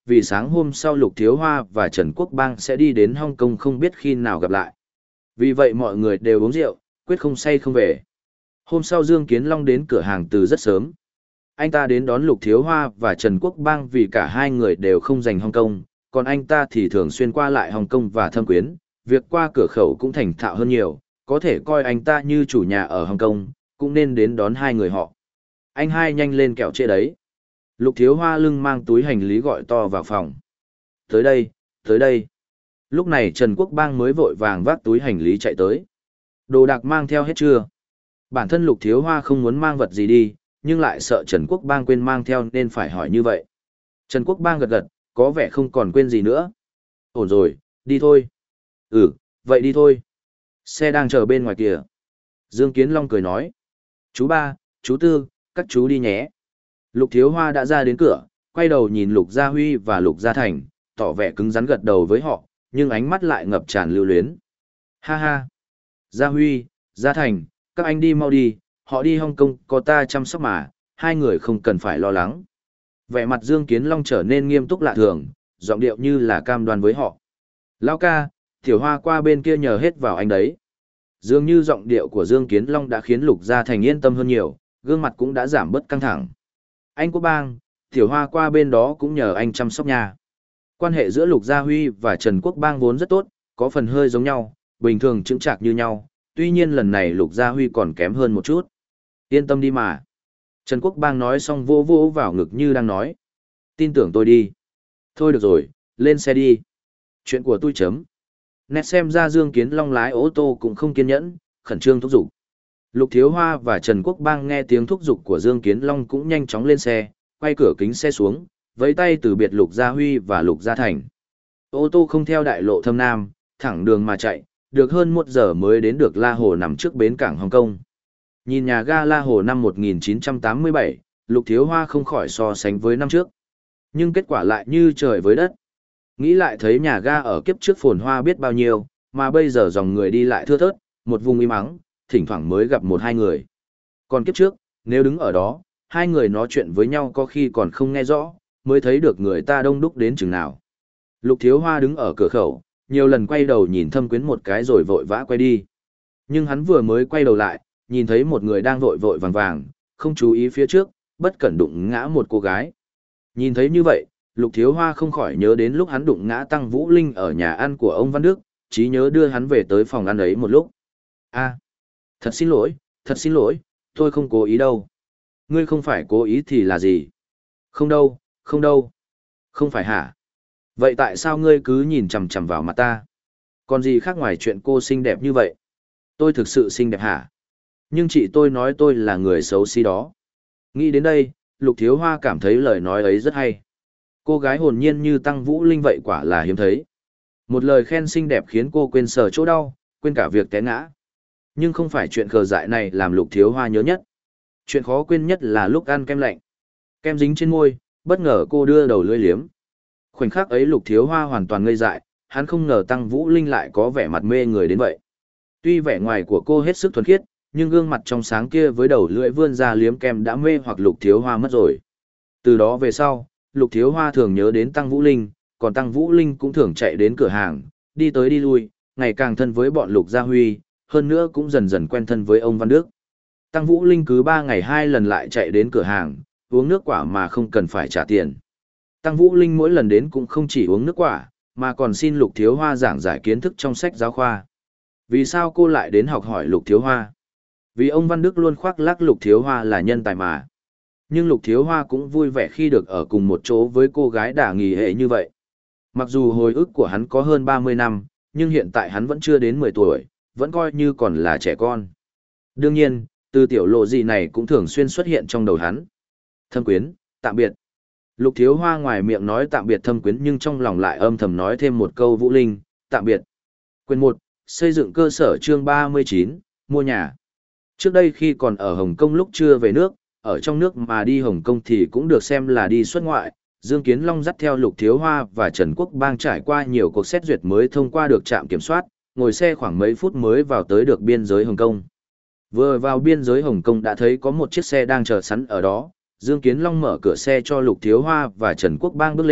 vì sáng hôm sau Lục Thiếu Hoa và Trần Quốc Bang sẽ đi đến Hong Kong không biết khi nào gặp lại. Vì vậy mọi người đều uống rượu, quyết không say không về. Hôm sau Dương Kiến Long đến cửa hàng từ rất sớm. Anh ta đến đón Lục Thiếu Hoa và Trần Quốc Bang vì cả hai người đều không giành Hong Kong, còn anh ta thì thường xuyên qua lại Hong Kong và Thâm Quyến, việc qua cửa khẩu cũng thành thạo hơn nhiều, có thể coi anh ta như chủ nhà ở Hong Kong, cũng nên đến đón hai người họ. Anh hai nhanh lên kẹo trễ đấy. Lục Thiếu Hoa lưng mang túi hành lý gọi to vào phòng. Tới đây, tới đây. Lúc này Trần Quốc Bang mới vội vàng vác túi hành lý chạy tới. Đồ đạc mang theo hết chưa? Bản thân Lục Thiếu Hoa không muốn mang vật gì đi, nhưng lại sợ Trần Quốc Bang quên mang theo nên phải hỏi như vậy. Trần Quốc Bang gật gật, có vẻ không còn quên gì nữa. Ổn rồi, đi thôi. Ừ, vậy đi thôi. Xe đang chờ bên ngoài kìa. Dương Kiến Long cười nói. Chú ba, chú tư, các chú đi nhé. Lục Thiếu Hoa đã ra đến cửa, quay đầu nhìn Lục Gia Huy và Lục Gia Thành, tỏ vẻ cứng rắn gật đầu với họ, nhưng ánh mắt lại ngập tràn lưu luyến. Ha ha. Gia Huy, Gia Thành, các anh đi mau đi, họ đi Hong Kong có ta chăm sóc mà, hai người không cần phải lo lắng. Vẻ mặt Dương Kiến Long trở nên nghiêm túc lạ thường, giọng điệu như là cam đoan với họ. Lão ca, Tiểu Hoa qua bên kia nhờ hết vào anh đấy. Dường như giọng điệu của Dương Kiến Long đã khiến Lục Gia Thành yên tâm hơn nhiều, gương mặt cũng đã giảm bớt căng thẳng. Anh Quốc Bang, Tiểu Hoa qua bên đó cũng nhờ anh chăm sóc nha. Quan hệ giữa Lục Gia Huy và Trần Quốc Bang vốn rất tốt, có phần hơi giống nhau, bình thường chững chạc như nhau, tuy nhiên lần này Lục Gia Huy còn kém hơn một chút. Yên tâm đi mà. Trần Quốc Bang nói xong vô vô vào ngực như đang nói. Tin tưởng tôi đi. Thôi được rồi, lên xe đi. Chuyện của tôi chấm. Nét xem ra Dương Kiến Long lái ô tô cũng không kiên nhẫn, khẩn trương thúc giục. Lục Thiếu Hoa và Trần Quốc Bang nghe tiếng thúc giục của Dương Kiến Long cũng nhanh chóng lên xe, quay cửa kính xe xuống, vẫy tay từ biệt Lục Gia Huy và Lục Gia Thành. Ô tô không theo đại lộ Thâm Nam, thẳng đường mà chạy, được hơn một giờ mới đến được La Hồ nằm trước bến cảng Hồng Kông. Nhìn nhà ga La Hồ năm một nghìn chín trăm tám mươi bảy, Lục Thiếu Hoa không khỏi so sánh với năm trước. Nhưng kết quả lại như trời với đất. Nghĩ lại thấy nhà ga ở kiếp trước phồn hoa biết bao nhiêu, mà bây giờ dòng người đi lại thưa thớt, một vùng im ắng, thỉnh thoảng mới gặp một hai người. Còn kiếp trước, nếu đứng ở đó, hai người nói chuyện với nhau có khi còn không nghe rõ, mới thấy được người ta đông đúc đến chừng nào. Lục Thiếu Hoa đứng ở cửa khẩu, nhiều lần quay đầu nhìn Thâm Quyến một cái rồi vội vã quay đi. Nhưng hắn vừa mới quay đầu lại, nhìn thấy một người đang vội vội vàng vàng, không chú ý phía trước, bất cẩn đụng ngã một cô gái. Nhìn thấy như vậy, Lục Thiếu Hoa không khỏi nhớ đến lúc hắn đụng ngã Tăng Vũ Linh ở nhà ăn của ông Văn Đức, trí nhớ đưa hắn về tới phòng ăn ấy một lúc. A, thật xin lỗi, thật xin lỗi, tôi không cố ý đâu. Ngươi không phải cố ý thì là gì? Không đâu, không đâu. Không phải hả? Vậy tại sao ngươi cứ nhìn chằm chằm vào mặt ta? Còn gì khác ngoài chuyện cô xinh đẹp như vậy? Tôi thực sự xinh đẹp hả? Nhưng chị tôi nói tôi là người xấu xí đó. Nghĩ đến đây, Lục Thiếu Hoa cảm thấy lời nói ấy rất hay. Cô gái hồn nhiên như Tăng Vũ Linh vậy quả là hiếm thấy. Một lời khen xinh đẹp khiến cô quên sờ chỗ đau, quên cả việc té ngã. Nhưng không phải chuyện khờ dại này làm Lục Thiếu Hoa nhớ nhất. Chuyện khó quên nhất là lúc ăn kem lạnh. Kem dính trên môi, bất ngờ cô đưa đầu lưỡi liếm. Khoảnh khắc ấy Lục Thiếu Hoa hoàn toàn ngây dại, hắn không ngờ Tăng Vũ Linh lại có vẻ mặt mê người đến vậy. Tuy vẻ ngoài của cô hết sức thuần khiết, nhưng gương mặt trong sáng kia với đầu lưỡi vươn ra liếm kem đã mê hoặc Lục Thiếu Hoa mất rồi. Từ đó về sau, Lục Thiếu Hoa thường nhớ đến Tăng Vũ Linh, còn Tăng Vũ Linh cũng thường chạy đến cửa hàng, đi tới đi lui, ngày càng thân với bọn Lục Gia Huy, hơn nữa cũng dần dần quen thân với ông Văn Đức. Tăng Vũ Linh cứ ba ngày hai lần lại chạy đến cửa hàng, uống nước quả mà không cần phải trả tiền. Tăng Vũ Linh mỗi lần đến cũng không chỉ uống nước quả, mà còn xin Lục Thiếu Hoa giảng giải kiến thức trong sách giáo khoa. Vì sao cô lại đến học hỏi Lục Thiếu Hoa? Vì ông Văn Đức luôn khoác lác Lục Thiếu Hoa là nhân tài mà. Nhưng Lục Thiếu Hoa cũng vui vẻ khi được ở cùng một chỗ với cô gái đả nghỉ hệ như vậy. Mặc dù hồi ức của hắn có hơn ba mươi năm, nhưng hiện tại hắn vẫn chưa đến mười tuổi, vẫn coi như còn là trẻ con. Đương nhiên, từ tiểu lộ gì này cũng thường xuyên xuất hiện trong đầu hắn. Thâm Quyến, tạm biệt. Lục Thiếu Hoa ngoài miệng nói tạm biệt Thâm Quyến nhưng trong lòng lại âm thầm nói thêm một câu Vũ Linh, tạm biệt. Quyền một, xây dựng cơ sở chương ba mươi chín, mua nhà. Trước đây khi còn ở Hồng Kông lúc chưa về nước, ở trong nước mà đi Hồng Kông thì cũng được xem là đi xuất ngoại. Dương Kiến Long dắt theo Lục Thiếu Hoa và Trần Quốc Bang trải qua nhiều cuộc xét duyệt mới thông qua được trạm kiểm soát, ngồi xe khoảng mấy phút mới vào tới được biên giới Hồng Kông. Vừa vào biên giới Hồng Kông đã thấy có một chiếc xe đang chờ sẵn ở đó, Dương Kiến Long mở cửa xe cho Lục Thiếu Hoa và Trần Quốc Bang bước lên,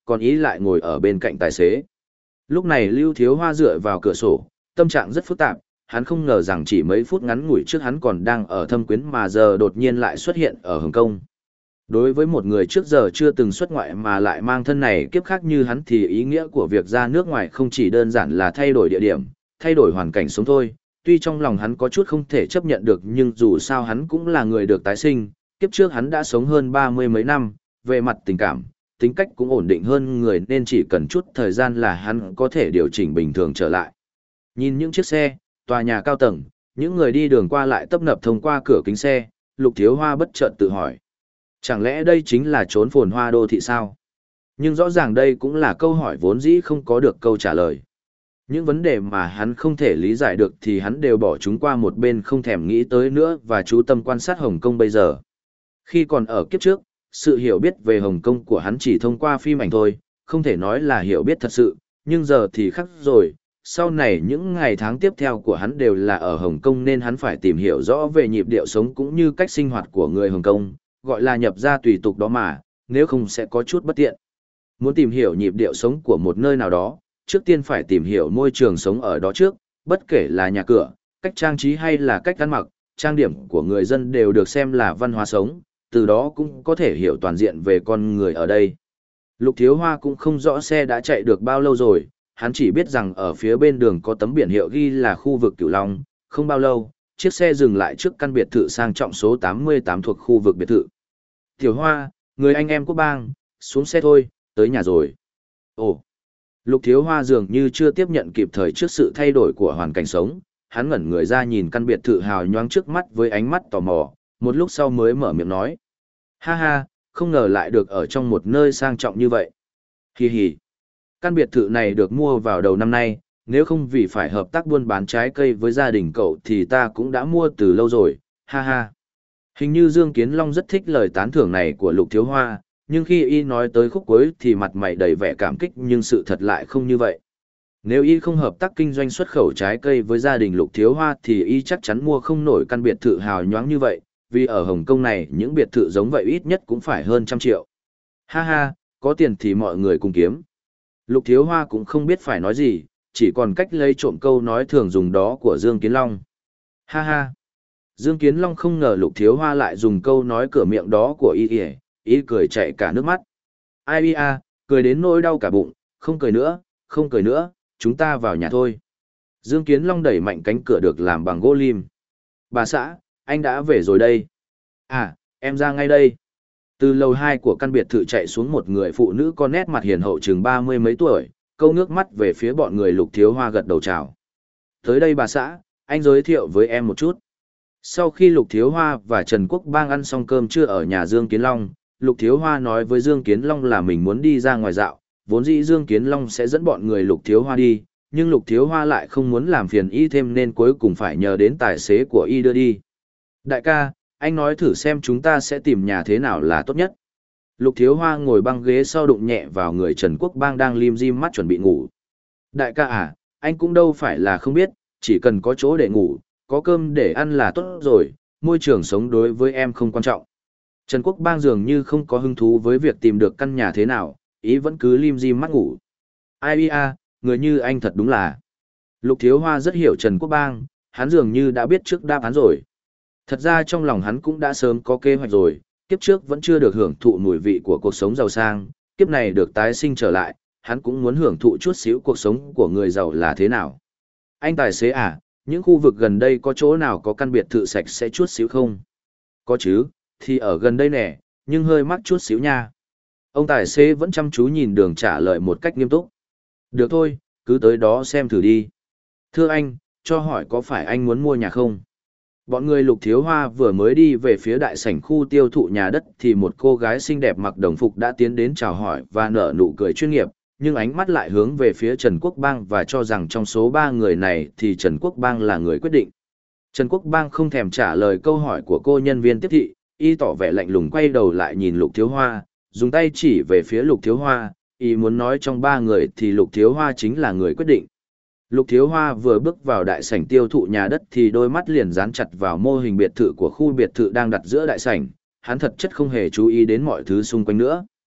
còn ý lại ngồi ở bên cạnh tài xế. Lúc này Lưu Thiếu Hoa dựa vào cửa sổ, tâm trạng rất phức tạp, hắn không ngờ rằng chỉ mấy phút ngắn ngủi trước hắn còn đang ở Thâm Quyến mà giờ đột nhiên lại xuất hiện ở Hồng Kông. Đối với một người trước giờ chưa từng xuất ngoại mà lại mang thân này kiếp khác như hắn thì ý nghĩa của việc ra nước ngoài không chỉ đơn giản là thay đổi địa điểm, thay đổi hoàn cảnh sống thôi. Tuy trong lòng hắn có chút không thể chấp nhận được nhưng dù sao hắn cũng là người được tái sinh, kiếp trước hắn đã sống hơn ba mươi mấy năm, về mặt tình cảm, tính cách cũng ổn định hơn người nên chỉ cần chút thời gian là hắn có thể điều chỉnh bình thường trở lại. Nhìn những chiếc xe, tòa nhà cao tầng, những người đi đường qua lại tấp nập thông qua cửa kính xe, Lục Thiếu Hoa bất chợt tự hỏi. Chẳng lẽ đây chính là chốn phồn hoa đô thị sao? Nhưng rõ ràng đây cũng là câu hỏi vốn dĩ không có được câu trả lời. Những vấn đề mà hắn không thể lý giải được thì hắn đều bỏ chúng qua một bên không thèm nghĩ tới nữa và chú tâm quan sát Hồng Kông bây giờ. Khi còn ở kiếp trước, sự hiểu biết về Hồng Kông của hắn chỉ thông qua phim ảnh thôi, không thể nói là hiểu biết thật sự, nhưng giờ thì khác rồi. Sau này những ngày tháng tiếp theo của hắn đều là ở Hồng Kông nên hắn phải tìm hiểu rõ về nhịp điệu sống cũng như cách sinh hoạt của người Hồng Kông, gọi là nhập ra tùy tục đó mà, nếu không sẽ có chút bất tiện. Muốn tìm hiểu nhịp điệu sống của một nơi nào đó, trước tiên phải tìm hiểu môi trường sống ở đó trước, bất kể là nhà cửa, cách trang trí hay là cách ăn mặc, trang điểm của người dân đều được xem là văn hóa sống, từ đó cũng có thể hiểu toàn diện về con người ở đây. Lục Thiếu Hoa cũng không rõ xe đã chạy được bao lâu rồi, hắn chỉ biết rằng ở phía bên đường có tấm biển hiệu ghi là khu vực Cửu Long, không bao lâu, chiếc xe dừng lại trước căn biệt thự sang trọng số tám mươi tám thuộc khu vực biệt thự. Tiểu Hoa, người anh em Quốc Bang, xuống xe thôi, tới nhà rồi. Ồ, Lục Thiếu Hoa dường như chưa tiếp nhận kịp thời trước sự thay đổi của hoàn cảnh sống, hắn ngẩn người ra nhìn căn biệt thự hào nhoáng trước mắt với ánh mắt tò mò, một lúc sau mới mở miệng nói. Ha ha, không ngờ lại được ở trong một nơi sang trọng như vậy. Hi hi. Căn biệt thự này được mua vào đầu năm nay, nếu không vì phải hợp tác buôn bán trái cây với gia đình cậu thì ta cũng đã mua từ lâu rồi, ha ha. Hình như Dương Kiến Long rất thích lời tán thưởng này của Lục Thiếu Hoa, nhưng khi y nói tới khúc cuối thì mặt mày đầy vẻ cảm kích nhưng sự thật lại không như vậy. Nếu y không hợp tác kinh doanh xuất khẩu trái cây với gia đình Lục Thiếu Hoa thì y chắc chắn mua không nổi căn biệt thự hào nhoáng như vậy, vì ở Hồng Kông này những biệt thự giống vậy ít nhất cũng phải hơn trăm triệu. Ha ha, có tiền thì mọi người cùng kiếm. Lục Thiếu Hoa cũng không biết phải nói gì, chỉ còn cách lấy trộm câu nói thường dùng đó của Dương Kiến Long. Ha ha. Dương Kiến Long không ngờ Lục Thiếu Hoa lại dùng câu nói cửa miệng đó của y y, y cười chạy cả nước mắt. Ai à, cười đến nỗi đau cả bụng, không cười nữa, không cười nữa, chúng ta vào nhà thôi. Dương Kiến Long đẩy mạnh cánh cửa được làm bằng gỗ lim. Bà xã, anh đã về rồi đây. À, em ra ngay đây. Từ lầu hai của căn biệt thự chạy xuống một người phụ nữ con nét mặt hiền hậu chừng ba mươi mấy tuổi, câu ngước mắt về phía bọn người Lục Thiếu Hoa gật đầu chào. Tới đây bà xã, anh giới thiệu với em một chút. Sau khi Lục Thiếu Hoa và Trần Quốc Bang ăn xong cơm trưa ở nhà Dương Kiến Long, Lục Thiếu Hoa nói với Dương Kiến Long là mình muốn đi ra ngoài dạo, vốn dĩ Dương Kiến Long sẽ dẫn bọn người Lục Thiếu Hoa đi, nhưng Lục Thiếu Hoa lại không muốn làm phiền y thêm nên cuối cùng phải nhờ đến tài xế của y đưa đi. Đại ca, anh nói thử xem chúng ta sẽ tìm nhà thế nào là tốt nhất. Lục Thiếu Hoa ngồi băng ghế sau đụng nhẹ vào người Trần Quốc Bang đang lim dim mắt chuẩn bị ngủ. Đại ca à, anh cũng đâu phải là không biết, chỉ cần có chỗ để ngủ, có cơm để ăn là tốt rồi, môi trường sống đối với em không quan trọng. Trần Quốc Bang dường như không có hứng thú với việc tìm được căn nhà thế nào, ý vẫn cứ lim dim mắt ngủ. Ai à, người như anh thật đúng là. Lục Thiếu Hoa rất hiểu Trần Quốc Bang, hắn dường như đã biết trước đáp án rồi. Thật ra trong lòng hắn cũng đã sớm có kế hoạch rồi, kiếp trước vẫn chưa được hưởng thụ mùi vị của cuộc sống giàu sang, kiếp này được tái sinh trở lại, hắn cũng muốn hưởng thụ chút xíu cuộc sống của người giàu là thế nào. Anh tài xế à, những khu vực gần đây có chỗ nào có căn biệt thự sạch sẽ chút xíu không? Có chứ, thì ở gần đây nè, nhưng hơi mắc chút xíu nha. Ông tài xế vẫn chăm chú nhìn đường trả lời một cách nghiêm túc. Được thôi, cứ tới đó xem thử đi. Thưa anh, cho hỏi có phải anh muốn mua nhà không? Bọn người Lục Thiếu Hoa vừa mới đi về phía đại sảnh khu tiêu thụ nhà đất thì một cô gái xinh đẹp mặc đồng phục đã tiến đến chào hỏi và nở nụ cười chuyên nghiệp, nhưng ánh mắt lại hướng về phía Trần Quốc Bang và cho rằng trong số ba người này thì Trần Quốc Bang là người quyết định. Trần Quốc Bang không thèm trả lời câu hỏi của cô nhân viên tiếp thị, y tỏ vẻ lạnh lùng quay đầu lại nhìn Lục Thiếu Hoa, dùng tay chỉ về phía Lục Thiếu Hoa, y muốn nói trong ba người thì Lục Thiếu Hoa chính là người quyết định. Lục Thiếu Hoa vừa bước vào đại sảnh tiêu thụ nhà đất thì đôi mắt liền dán chặt vào mô hình biệt thự của khu biệt thự đang đặt giữa đại sảnh, hắn thật chất không hề chú ý đến mọi thứ xung quanh nữa.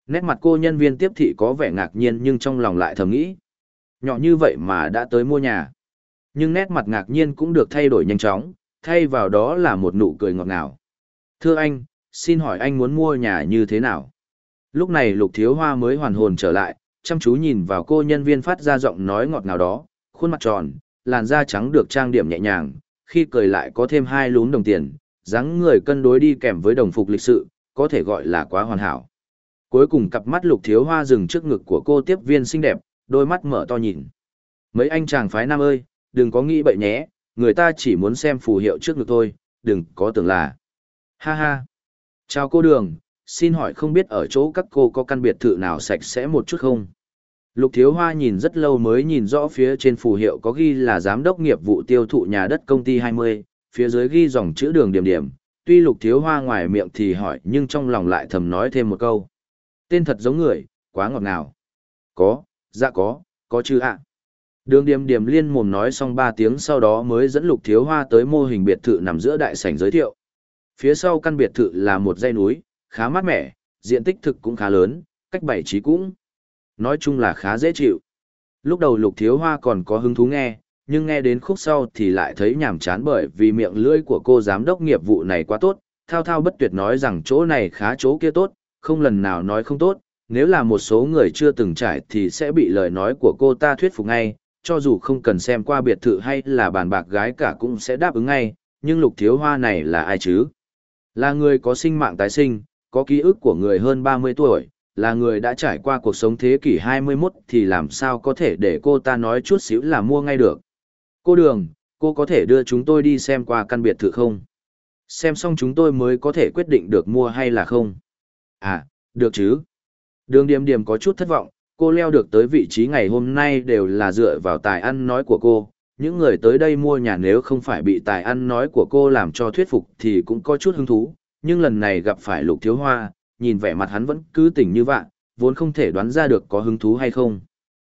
Nét mặt cô nhân viên tiếp thị có vẻ ngạc nhiên nhưng trong lòng lại thầm nghĩ. Nhỏ như vậy mà đã tới mua nhà. Nhưng nét mặt ngạc nhiên cũng được thay đổi nhanh chóng, thay vào đó là một nụ cười ngọt ngào. Thưa anh, xin hỏi anh muốn mua nhà như thế nào? Lúc này Lục Thiếu Hoa mới hoàn hồn trở lại, chăm chú nhìn vào cô nhân viên phát ra giọng nói ngọt ngào đó, khuôn mặt tròn, làn da trắng được trang điểm nhẹ nhàng, khi cười lại có thêm hai lúm đồng tiền, dáng người cân đối đi kèm với đồng phục lịch sự, có thể gọi là quá hoàn hảo. Cuối cùng cặp mắt Lục Thiếu Hoa dừng trước ngực của cô tiếp viên xinh đẹp, đôi mắt mở to nhìn. Mấy anh chàng phái nam ơi, đừng có nghĩ bậy nhé, người ta chỉ muốn xem phù hiệu trước ngực thôi, đừng có tưởng là. Ha ha. Chào cô Đường, xin hỏi không biết ở chỗ các cô có căn biệt thự nào sạch sẽ một chút không? Lục Thiếu Hoa nhìn rất lâu mới nhìn rõ phía trên phù hiệu có ghi là giám đốc nghiệp vụ tiêu thụ nhà đất công ty hai mươi, phía dưới ghi dòng chữ Đường điểm điểm. Tuy Lục Thiếu Hoa ngoài miệng thì hỏi nhưng trong lòng lại thầm nói thêm một câu. Tên thật giống người, quá ngọt ngào. Có, dạ có, có chứ ạ. Đường điểm điểm liên mồm nói xong ba tiếng sau đó mới dẫn Lục Thiếu Hoa tới mô hình biệt thự nằm giữa đại sảnh giới thiệu. Phía sau căn biệt thự là một dãy núi, khá mát mẻ, diện tích thực cũng khá lớn, cách bảy trí cũng. Nói chung là khá dễ chịu. Lúc đầu Lục Thiếu Hoa còn có hứng thú nghe, nhưng nghe đến khúc sau thì lại thấy nhàm chán bởi vì miệng lưỡi của cô giám đốc nghiệp vụ này quá tốt, thao thao bất tuyệt nói rằng chỗ này khá chỗ kia tốt, không lần nào nói không tốt, nếu là một số người chưa từng trải thì sẽ bị lời nói của cô ta thuyết phục ngay, cho dù không cần xem qua biệt thự hay là bàn bạc gái cả cũng sẽ đáp ứng ngay, nhưng Lục Thiếu Hoa này là ai chứ? Là người có sinh mạng tái sinh, có ký ức của người hơn ba mươi tuổi, là người đã trải qua cuộc sống thế kỷ hai mươi mốt thì làm sao có thể để cô ta nói chút xíu là mua ngay được. Cô Đường, cô có thể đưa chúng tôi đi xem qua căn biệt thự không? Xem xong chúng tôi mới có thể quyết định được mua hay là không. À, được chứ. Đường Điềm Điềm có chút thất vọng, cô leo được tới vị trí ngày hôm nay đều là dựa vào tài ăn nói của cô. Những người tới đây mua nhà nếu không phải bị tài ăn nói của cô làm cho thuyết phục thì cũng có chút hứng thú, nhưng lần này gặp phải Lục Thiếu Hoa, nhìn vẻ mặt hắn vẫn cứ tỉnh như vậy, vốn không thể đoán ra được có hứng thú hay không.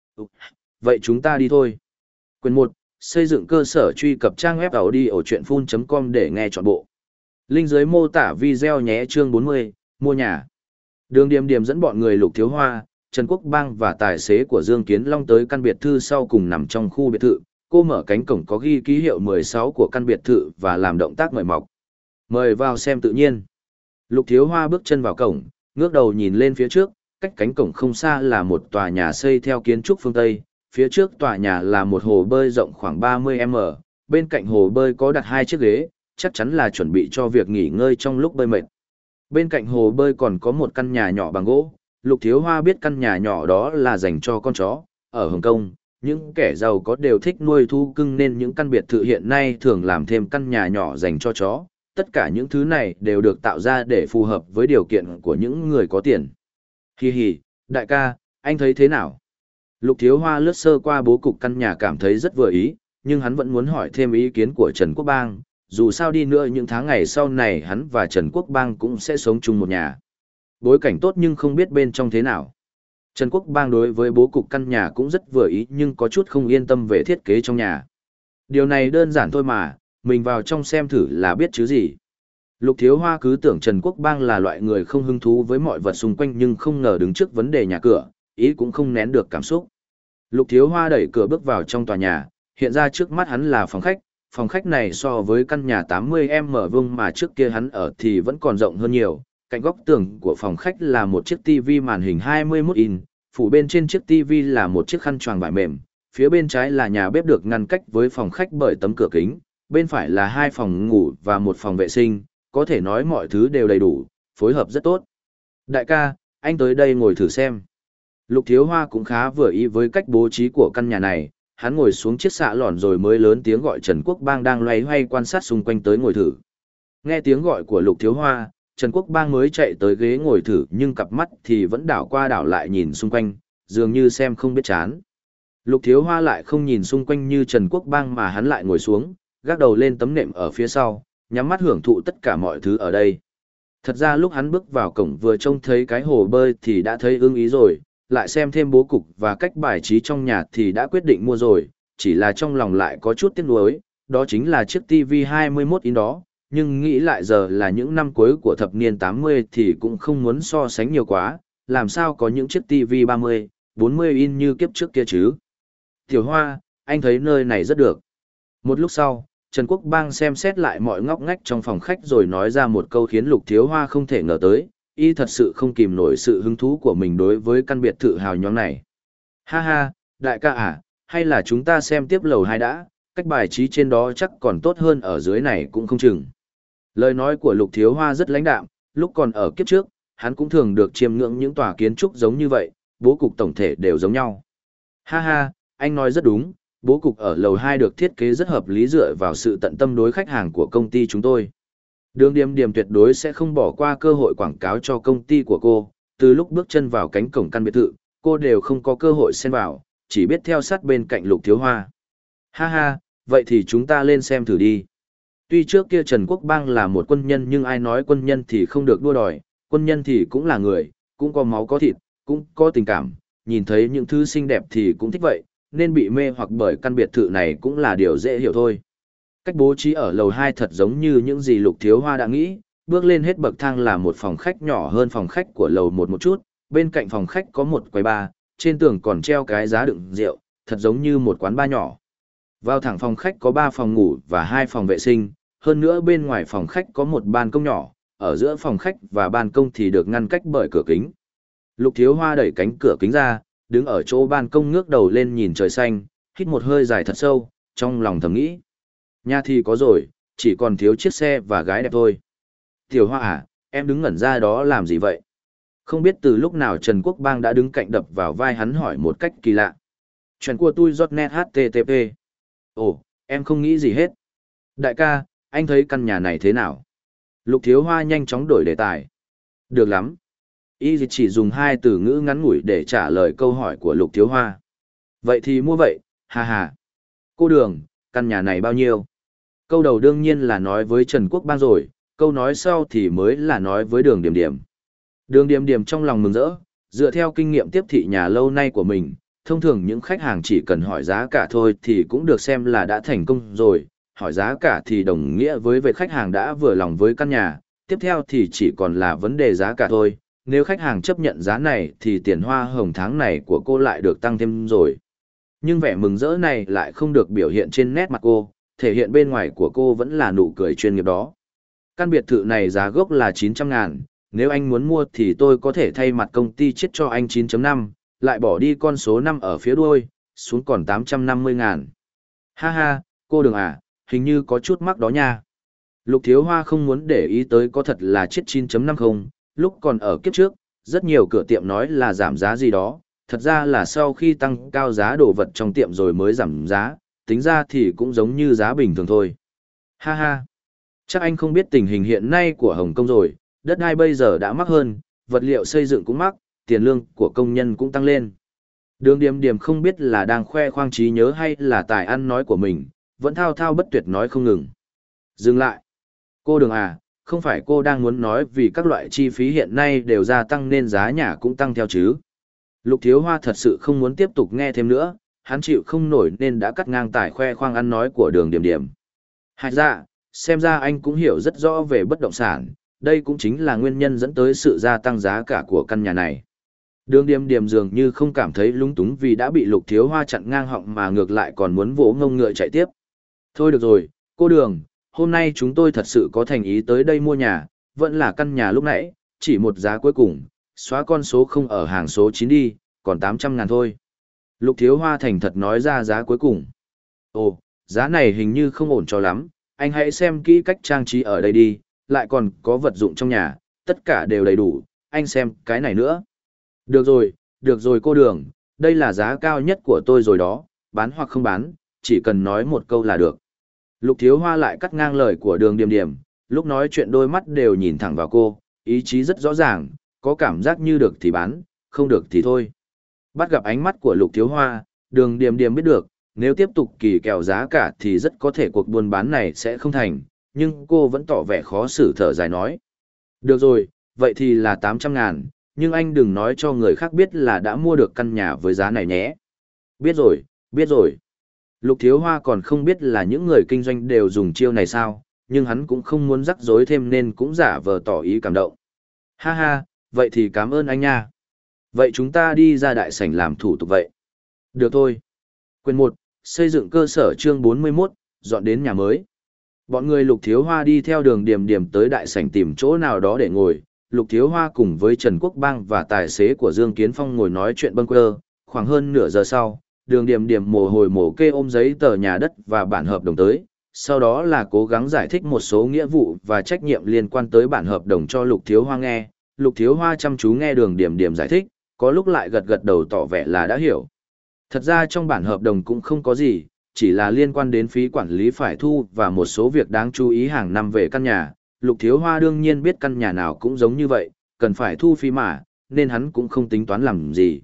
Vậy chúng ta đi thôi. Quyền một, xây dựng cơ sở truy cập trang web audiochuyenphun chấm com để nghe trọn bộ. Link dưới mô tả video nhé. Chương bốn mươi, mua nhà. Đường Điềm Điềm dẫn bọn người Lục Thiếu Hoa, Trần Quốc Bang và tài xế của Dương Kiến Long tới căn biệt thự sau cùng nằm trong khu biệt thự. Cô mở cánh cổng có ghi ký hiệu mười sáu của căn biệt thự và làm động tác mời mọc. Mời vào xem tự nhiên. Lục Thiếu Hoa bước chân vào cổng, ngước đầu nhìn lên phía trước, cách cánh cổng không xa là một tòa nhà xây theo kiến trúc phương Tây, phía trước tòa nhà là một hồ bơi rộng khoảng ba mươi mét, bên cạnh hồ bơi có đặt hai chiếc ghế, chắc chắn là chuẩn bị cho việc nghỉ ngơi trong lúc bơi mệt. Bên cạnh hồ bơi còn có một căn nhà nhỏ bằng gỗ, Lục Thiếu Hoa biết căn nhà nhỏ đó là dành cho con chó, ở Hồng Kông, những kẻ giàu có đều thích nuôi thú cưng nên những căn biệt thự hiện nay thường làm thêm căn nhà nhỏ dành cho chó. Tất cả những thứ này đều được tạo ra để phù hợp với điều kiện của những người có tiền. Hi hi, đại ca, anh thấy thế nào? Lục Thiếu Hoa lướt sơ qua bố cục căn nhà cảm thấy rất vừa ý, nhưng hắn vẫn muốn hỏi thêm ý kiến của Trần Quốc Bang, dù sao đi nữa những tháng ngày sau này hắn và Trần Quốc Bang cũng sẽ sống chung một nhà. Bối cảnh tốt nhưng không biết bên trong thế nào. Trần Quốc Bang đối với bố cục căn nhà cũng rất vừa ý nhưng có chút không yên tâm về thiết kế trong nhà. Điều này đơn giản thôi mà, mình vào trong xem thử là biết chứ gì. Lục Thiếu Hoa cứ tưởng Trần Quốc Bang là loại người không hứng thú với mọi vật xung quanh nhưng không ngờ đứng trước vấn đề nhà cửa, ý cũng không nén được cảm xúc. Lục Thiếu Hoa đẩy cửa bước vào trong tòa nhà, hiện ra trước mắt hắn là phòng khách, phòng khách này so với căn nhà tám mươi mét vuông mà trước kia hắn ở thì vẫn còn rộng hơn nhiều. Cạnh góc tường của phòng khách là một chiếc tivi màn hình hai mươi mốt inch, phủ bên trên chiếc tivi là một chiếc khăn choàng vải mềm, phía bên trái là nhà bếp được ngăn cách với phòng khách bởi tấm cửa kính, bên phải là hai phòng ngủ và một phòng vệ sinh, có thể nói mọi thứ đều đầy đủ, phối hợp rất tốt. Đại ca, anh tới đây ngồi thử xem. Lục Thiếu Hoa cũng khá vừa ý với cách bố trí của căn nhà này, hắn ngồi xuống chiếc xạ lòn rồi mới lớn tiếng gọi Trần Quốc Bang đang loay hoay quan sát xung quanh tới ngồi thử. Nghe tiếng gọi của Lục Thiếu Hoa, Trần Quốc Bang mới chạy tới ghế ngồi thử nhưng cặp mắt thì vẫn đảo qua đảo lại nhìn xung quanh, dường như xem không biết chán. Lục Thiếu Hoa lại không nhìn xung quanh như Trần Quốc Bang mà hắn lại ngồi xuống, gác đầu lên tấm nệm ở phía sau, nhắm mắt hưởng thụ tất cả mọi thứ ở đây. Thật ra lúc hắn bước vào cổng vừa trông thấy cái hồ bơi thì đã thấy ưng ý rồi, lại xem thêm bố cục và cách bài trí trong nhà thì đã quyết định mua rồi, chỉ là trong lòng lại có chút tiếc nuối, đó chính là chiếc tivi hai mươi mốt inch đó, nhưng nghĩ lại giờ là những năm cuối của thập niên tám mươi thì cũng không muốn so sánh nhiều quá, làm sao có những chiếc tivi ba mươi, bốn mươi in như kiếp trước kia chứ? Tiểu Hoa, anh thấy nơi này rất được. Một lúc sau, Trần Quốc Bang xem xét lại mọi ngóc ngách trong phòng khách rồi nói ra một câu khiến Lục Thiếu Hoa không thể ngờ tới, y thật sự không kìm nổi sự hứng thú của mình đối với căn biệt thự hào nhoáng này. Ha ha, đại ca à, hay là chúng ta xem tiếp lầu hai đã, cách bài trí trên đó chắc còn tốt hơn ở dưới này cũng không chừng. Lời nói của Lục Thiếu Hoa rất lãnh đạm, lúc còn ở kiếp trước, hắn cũng thường được chiêm ngưỡng những tòa kiến trúc giống như vậy, bố cục tổng thể đều giống nhau. Ha ha, anh nói rất đúng, bố cục ở lầu hai được thiết kế rất hợp lý dựa vào sự tận tâm đối khách hàng của công ty chúng tôi. Đường Điềm Điềm tuyệt đối sẽ không bỏ qua cơ hội quảng cáo cho công ty của cô, từ lúc bước chân vào cánh cổng căn biệt thự, cô đều không có cơ hội xen vào, chỉ biết theo sát bên cạnh Lục Thiếu Hoa. Ha ha, vậy thì chúng ta lên xem thử đi. Tuy trước kia Trần Quốc Bang là một quân nhân nhưng ai nói quân nhân thì không được đua đòi, quân nhân thì cũng là người, cũng có máu có thịt, cũng có tình cảm, nhìn thấy những thứ xinh đẹp thì cũng thích vậy, nên bị mê hoặc bởi căn biệt thự này cũng là điều dễ hiểu thôi. Cách bố trí ở lầu hai thật giống như những gì Lục Thiếu Hoa đã nghĩ, bước lên hết bậc thang là một phòng khách nhỏ hơn phòng khách của lầu một một chút, bên cạnh phòng khách có một quầy bar, trên tường còn treo cái giá đựng rượu, thật giống như một quán bar nhỏ. Vào thẳng phòng khách có ba phòng ngủ và hai phòng vệ sinh, hơn nữa bên ngoài phòng khách có một ban công nhỏ, ở giữa phòng khách và ban công thì được ngăn cách bởi cửa kính. Lục Thiếu Hoa đẩy cánh cửa kính ra, đứng ở chỗ ban công ngước đầu lên nhìn trời xanh, hít một hơi dài thật sâu, trong lòng thầm nghĩ. Nhà thì có rồi, chỉ còn thiếu chiếc xe và gái đẹp thôi. Tiểu Hoa à, em đứng ngẩn ra đó làm gì vậy? Không biết từ lúc nào Trần Quốc Bang đã đứng cạnh đập vào vai hắn hỏi một cách kỳ lạ. Chuyện của tôi giọt net hát tê tê pê. Ồ, em không nghĩ gì hết. Đại ca, anh thấy căn nhà này thế nào? Lục Thiếu Hoa nhanh chóng đổi đề tài. Được lắm. Y chỉ dùng hai từ ngữ ngắn ngủi để trả lời câu hỏi của Lục Thiếu Hoa. Vậy thì mua vậy, hà hà. Cô Đường, căn nhà này bao nhiêu? Câu đầu đương nhiên là nói với Trần Quốc Bang rồi, câu nói sau thì mới là nói với Đường Điềm Điềm. Đường Điềm Điềm trong lòng mừng rỡ, dựa theo kinh nghiệm tiếp thị nhà lâu nay của mình, thông thường những khách hàng chỉ cần hỏi giá cả thôi thì cũng được xem là đã thành công rồi, hỏi giá cả thì đồng nghĩa với việc khách hàng đã vừa lòng với căn nhà, tiếp theo thì chỉ còn là vấn đề giá cả thôi, nếu khách hàng chấp nhận giá này thì tiền hoa hồng tháng này của cô lại được tăng thêm rồi. Nhưng vẻ mừng rỡ này lại không được biểu hiện trên nét mặt cô, thể hiện bên ngoài của cô vẫn là nụ cười chuyên nghiệp đó. Căn biệt thự này giá gốc là chín trăm ngàn, nếu anh muốn mua thì tôi có thể thay mặt công ty chiết cho anh chín phẩy năm, lại bỏ đi con số năm ở phía đuôi, xuống còn tám trăm năm mươi ngàn. Ha ha, cô Đường à, hình như có chút mắc đó nha. Lục Thiếu Hoa không muốn để ý tới có thật là chiết chín phẩy năm không, lúc còn ở kiếp trước, rất nhiều cửa tiệm nói là giảm giá gì đó, thật ra là sau khi tăng cao giá đồ vật trong tiệm rồi mới giảm giá, tính ra thì cũng giống như giá bình thường thôi. Ha ha, chắc anh không biết tình hình hiện nay của Hồng Kông rồi, đất đai bây giờ đã mắc hơn, vật liệu xây dựng cũng mắc, tiền lương của công nhân cũng tăng lên. Đường Điềm Điềm không biết là đang khoe khoang trí nhớ hay là tài ăn nói của mình, vẫn thao thao bất tuyệt nói không ngừng. Dừng lại. Cô Đường à, không phải cô đang muốn nói vì các loại chi phí hiện nay đều gia tăng nên giá nhà cũng tăng theo chứ? Lục Thiếu Hoa thật sự không muốn tiếp tục nghe thêm nữa, hắn chịu không nổi nên đã cắt ngang tài khoe khoang ăn nói của Đường Điềm Điềm. Hại ra, xem ra anh cũng hiểu rất rõ về bất động sản, đây cũng chính là nguyên nhân dẫn tới sự gia tăng giá cả của căn nhà này. Đường Điềm Điềm dường như không cảm thấy lung túng vì đã bị Lục Thiếu Hoa chặn ngang họng mà ngược lại còn muốn vỗ ngông ngựa chạy tiếp. Thôi được rồi, cô Đường, hôm nay chúng tôi thật sự có thành ý tới đây mua nhà, vẫn là căn nhà lúc nãy, chỉ một giá cuối cùng, xóa con số không ở hàng số chín đi, còn tám trăm ngàn thôi. Lục Thiếu Hoa thành thật nói ra giá cuối cùng. Ồ, giá này hình như không ổn cho lắm, anh hãy xem kỹ cách trang trí ở đây đi, lại còn có vật dụng trong nhà, tất cả đều đầy đủ, anh xem cái này nữa. Được rồi, được rồi cô Đường, đây là giá cao nhất của tôi rồi đó, bán hoặc không bán, chỉ cần nói một câu là được. Lục Thiếu Hoa lại cắt ngang lời của Đường Điềm Điềm, lúc nói chuyện đôi mắt đều nhìn thẳng vào cô, ý chí rất rõ ràng, có cảm giác như được thì bán, không được thì thôi. Bắt gặp ánh mắt của Lục Thiếu Hoa, Đường Điềm Điềm biết được, nếu tiếp tục kỳ kèo giá cả thì rất có thể cuộc buôn bán này sẽ không thành, nhưng cô vẫn tỏ vẻ khó xử thở dài nói. Được rồi, vậy thì là tám trăm ngàn, nhưng anh đừng nói cho người khác biết là đã mua được căn nhà với giá này nhé. Biết rồi, biết rồi. Lục Thiếu Hoa còn không biết là những người kinh doanh đều dùng chiêu này sao, nhưng hắn cũng không muốn rắc rối thêm nên cũng giả vờ tỏ ý cảm động. Ha ha, vậy thì cảm ơn anh nha. Vậy chúng ta đi ra đại sảnh làm thủ tục vậy. Được thôi. Quyền một, xây dựng cơ sở chương bốn mươi mốt, dọn đến nhà mới. Bọn người Lục Thiếu Hoa đi theo đường điểm điểm tới đại sảnh tìm chỗ nào đó để ngồi. Lục Thiếu Hoa cùng với Trần Quốc Bang và tài xế của Dương Kiến Phong ngồi nói chuyện bâng quơ. Khoảng hơn nửa giờ sau, đường điểm điểm mồ hồi mồ kê ôm giấy tờ nhà đất và bản hợp đồng tới. Sau đó là cố gắng giải thích một số nghĩa vụ và trách nhiệm liên quan tới bản hợp đồng cho Lục Thiếu Hoa nghe. Lục Thiếu Hoa chăm chú nghe đường điểm điểm giải thích, có lúc lại gật gật đầu tỏ vẻ là đã hiểu. Thật ra trong bản hợp đồng cũng không có gì, chỉ là liên quan đến phí quản lý phải thu và một số việc đáng chú ý hàng năm về căn nhà. Lục Thiếu Hoa đương nhiên biết căn nhà nào cũng giống như vậy, cần phải thu phí mà, nên hắn cũng không tính toán làm gì.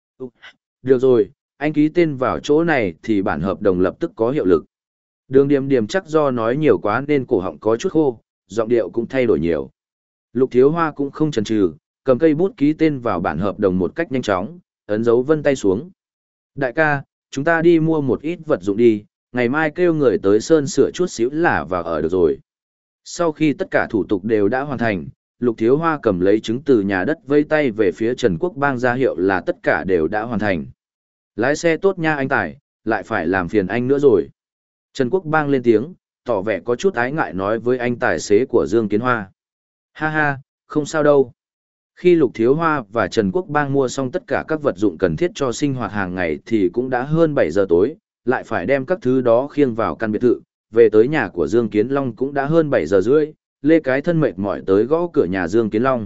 Được rồi, anh ký tên vào chỗ này thì bản hợp đồng lập tức có hiệu lực. Đường Điềm Điềm chắc do nói nhiều quá nên cổ họng có chút khô, giọng điệu cũng thay đổi nhiều. Lục Thiếu Hoa cũng không chần chừ, cầm cây bút ký tên vào bản hợp đồng một cách nhanh chóng, ấn dấu vân tay xuống. Đại ca, chúng ta đi mua một ít vật dụng đi, ngày mai kêu người tới sơn sửa chút xíu là vào ở được rồi. Sau khi tất cả thủ tục đều đã hoàn thành, Lục Thiếu Hoa cầm lấy chứng từ nhà đất vây tay về phía Trần Quốc Bang ra hiệu là tất cả đều đã hoàn thành. Lái xe tốt nha anh Tài, lại phải làm phiền anh nữa rồi. Trần Quốc Bang lên tiếng, tỏ vẻ có chút ái ngại nói với anh tài xế của Dương Kiến Hoa. Ha ha, không sao đâu. Khi Lục Thiếu Hoa và Trần Quốc Bang mua xong tất cả các vật dụng cần thiết cho sinh hoạt hàng ngày thì cũng đã hơn bảy giờ tối, lại phải đem các thứ đó khiêng vào căn biệt thự, về tới nhà của Dương Kiến Long cũng đã hơn bảy giờ rưỡi, Lê Cái thân mệt mỏi tới gõ cửa nhà Dương Kiến Long.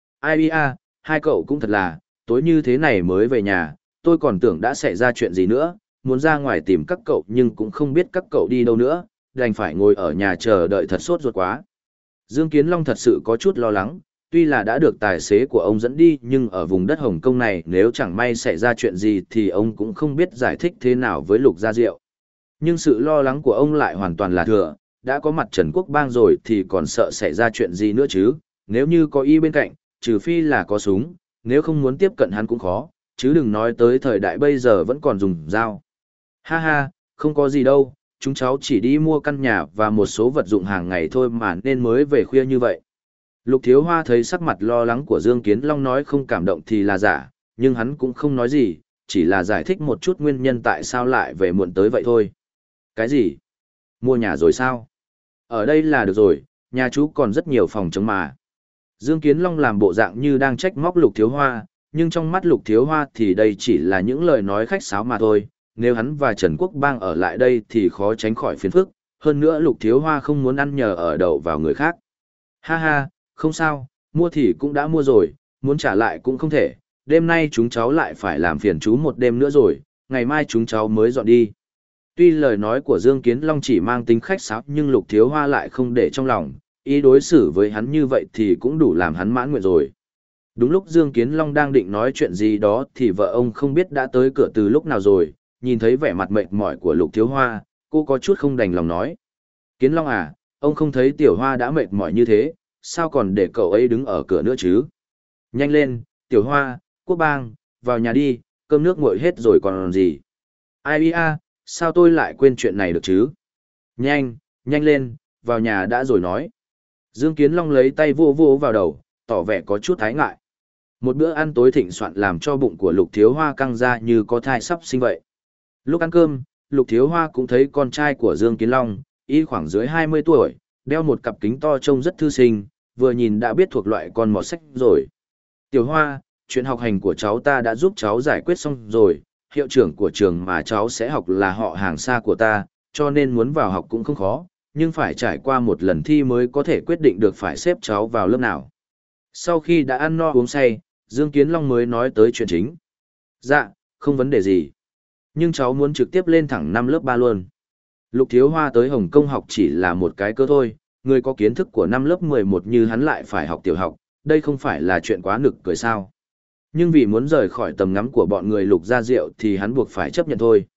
Ai à, hai cậu cũng thật là, tối như thế này mới về nhà, tôi còn tưởng đã xảy ra chuyện gì nữa, muốn ra ngoài tìm các cậu nhưng cũng không biết các cậu đi đâu nữa, đành phải ngồi ở nhà chờ đợi thật sốt ruột quá. Dương Kiến Long thật sự có chút lo lắng, tuy là đã được tài xế của ông dẫn đi nhưng ở vùng đất Hồng Kông này nếu chẳng may xảy ra chuyện gì thì ông cũng không biết giải thích thế nào với Lục Gia Diệu. Nhưng sự lo lắng của ông lại hoàn toàn là thừa, đã có mặt Trần Quốc Bang rồi thì còn sợ xảy ra chuyện gì nữa chứ, nếu như có y bên cạnh, trừ phi là có súng, nếu không muốn tiếp cận hắn cũng khó, chứ đừng nói tới thời đại bây giờ vẫn còn dùng dao. Ha ha, không có gì đâu, chúng cháu chỉ đi mua căn nhà và một số vật dụng hàng ngày thôi mà nên mới về khuya như vậy. Lục Thiếu Hoa thấy sắc mặt lo lắng của Dương Kiến Long nói không cảm động thì là giả, nhưng hắn cũng không nói gì, chỉ là giải thích một chút nguyên nhân tại sao lại về muộn tới vậy thôi. Cái gì? Mua nhà rồi sao? Ở đây là được rồi, nhà chú còn rất nhiều phòng trống mà. Dương Kiến Long làm bộ dạng như đang trách móc Lục Thiếu Hoa, nhưng trong mắt Lục Thiếu Hoa thì đây chỉ là những lời nói khách sáo mà thôi. Nếu hắn và Trần Quốc Bang ở lại đây thì khó tránh khỏi phiền phức, hơn nữa Lục Thiếu Hoa không muốn ăn nhờ ở đậu vào người khác. Ha ha, không sao, mua thì cũng đã mua rồi, muốn trả lại cũng không thể, đêm nay chúng cháu lại phải làm phiền chú một đêm nữa rồi, ngày mai chúng cháu mới dọn đi. Tuy lời nói của Dương Kiến Long chỉ mang tính khách sáo nhưng Lục Thiếu Hoa lại không để trong lòng, ý đối xử với hắn như vậy thì cũng đủ làm hắn mãn nguyện rồi. Đúng lúc Dương Kiến Long đang định nói chuyện gì đó thì vợ ông không biết đã tới cửa từ lúc nào rồi, nhìn thấy vẻ mặt mệt mỏi của Lục Thiếu Hoa, cô có chút không đành lòng nói. Kiến Long à, ông không thấy Tiểu Hoa đã mệt mỏi như thế, sao còn để cậu ấy đứng ở cửa nữa chứ? Nhanh lên, Tiểu Hoa, Quốc Bang, vào nhà đi, cơm nước nguội hết rồi còn gì. Ai à, sao tôi lại quên chuyện này được chứ? Nhanh, nhanh lên, vào nhà đã rồi nói. Dương Kiến Long lấy tay vô vô vào đầu, tỏ vẻ có chút thái ngại. Một bữa ăn tối thịnh soạn làm cho bụng của Lục Thiếu Hoa căng ra như có thai sắp sinh vậy. Lúc ăn cơm, Lục Thiếu Hoa cũng thấy con trai của Dương Kiến Long, y khoảng dưới hai mươi tuổi, đeo một cặp kính to trông rất thư sinh, vừa nhìn đã biết thuộc loại con mọt sách rồi. Tiểu Hoa, chuyện học hành của cháu ta đã giúp cháu giải quyết xong rồi, hiệu trưởng của trường mà cháu sẽ học là họ hàng xa của ta, cho nên muốn vào học cũng không khó, nhưng phải trải qua một lần thi mới có thể quyết định được phải xếp cháu vào lớp nào. Sau khi đã ăn no uống say, Dương Kiến Long mới nói tới chuyện chính. Dạ, không vấn đề gì. Nhưng cháu muốn trực tiếp lên thẳng năm lớp ba luôn. Lục Thiếu Hoa tới Hồng Kông học chỉ là một cái cơ thôi, người có kiến thức của năm lớp mười một như hắn lại phải học tiểu học, đây không phải là chuyện quá nực cười sao. Nhưng vì muốn rời khỏi tầm ngắm của bọn người Lục Gia Diệu thì hắn buộc phải chấp nhận thôi.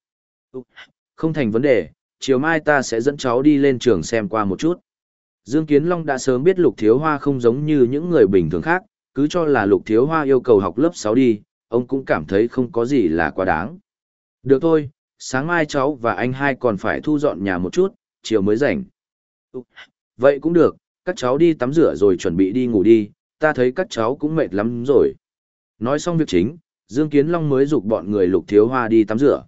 Không thành vấn đề, chiều mai ta sẽ dẫn cháu đi lên trường xem qua một chút. Dương Kiến Long đã sớm biết Lục Thiếu Hoa không giống như những người bình thường khác, cứ cho là Lục Thiếu Hoa yêu cầu học lớp sáu đi, ông cũng cảm thấy không có gì là quá đáng. Được thôi, sáng mai cháu và anh hai còn phải thu dọn nhà một chút, chiều mới rảnh. Vậy cũng được, các cháu đi tắm rửa rồi chuẩn bị đi ngủ đi, ta thấy các cháu cũng mệt lắm rồi. Nói xong việc chính, Dương Kiến Long mới giục bọn người Lục Thiếu Hoa đi tắm rửa.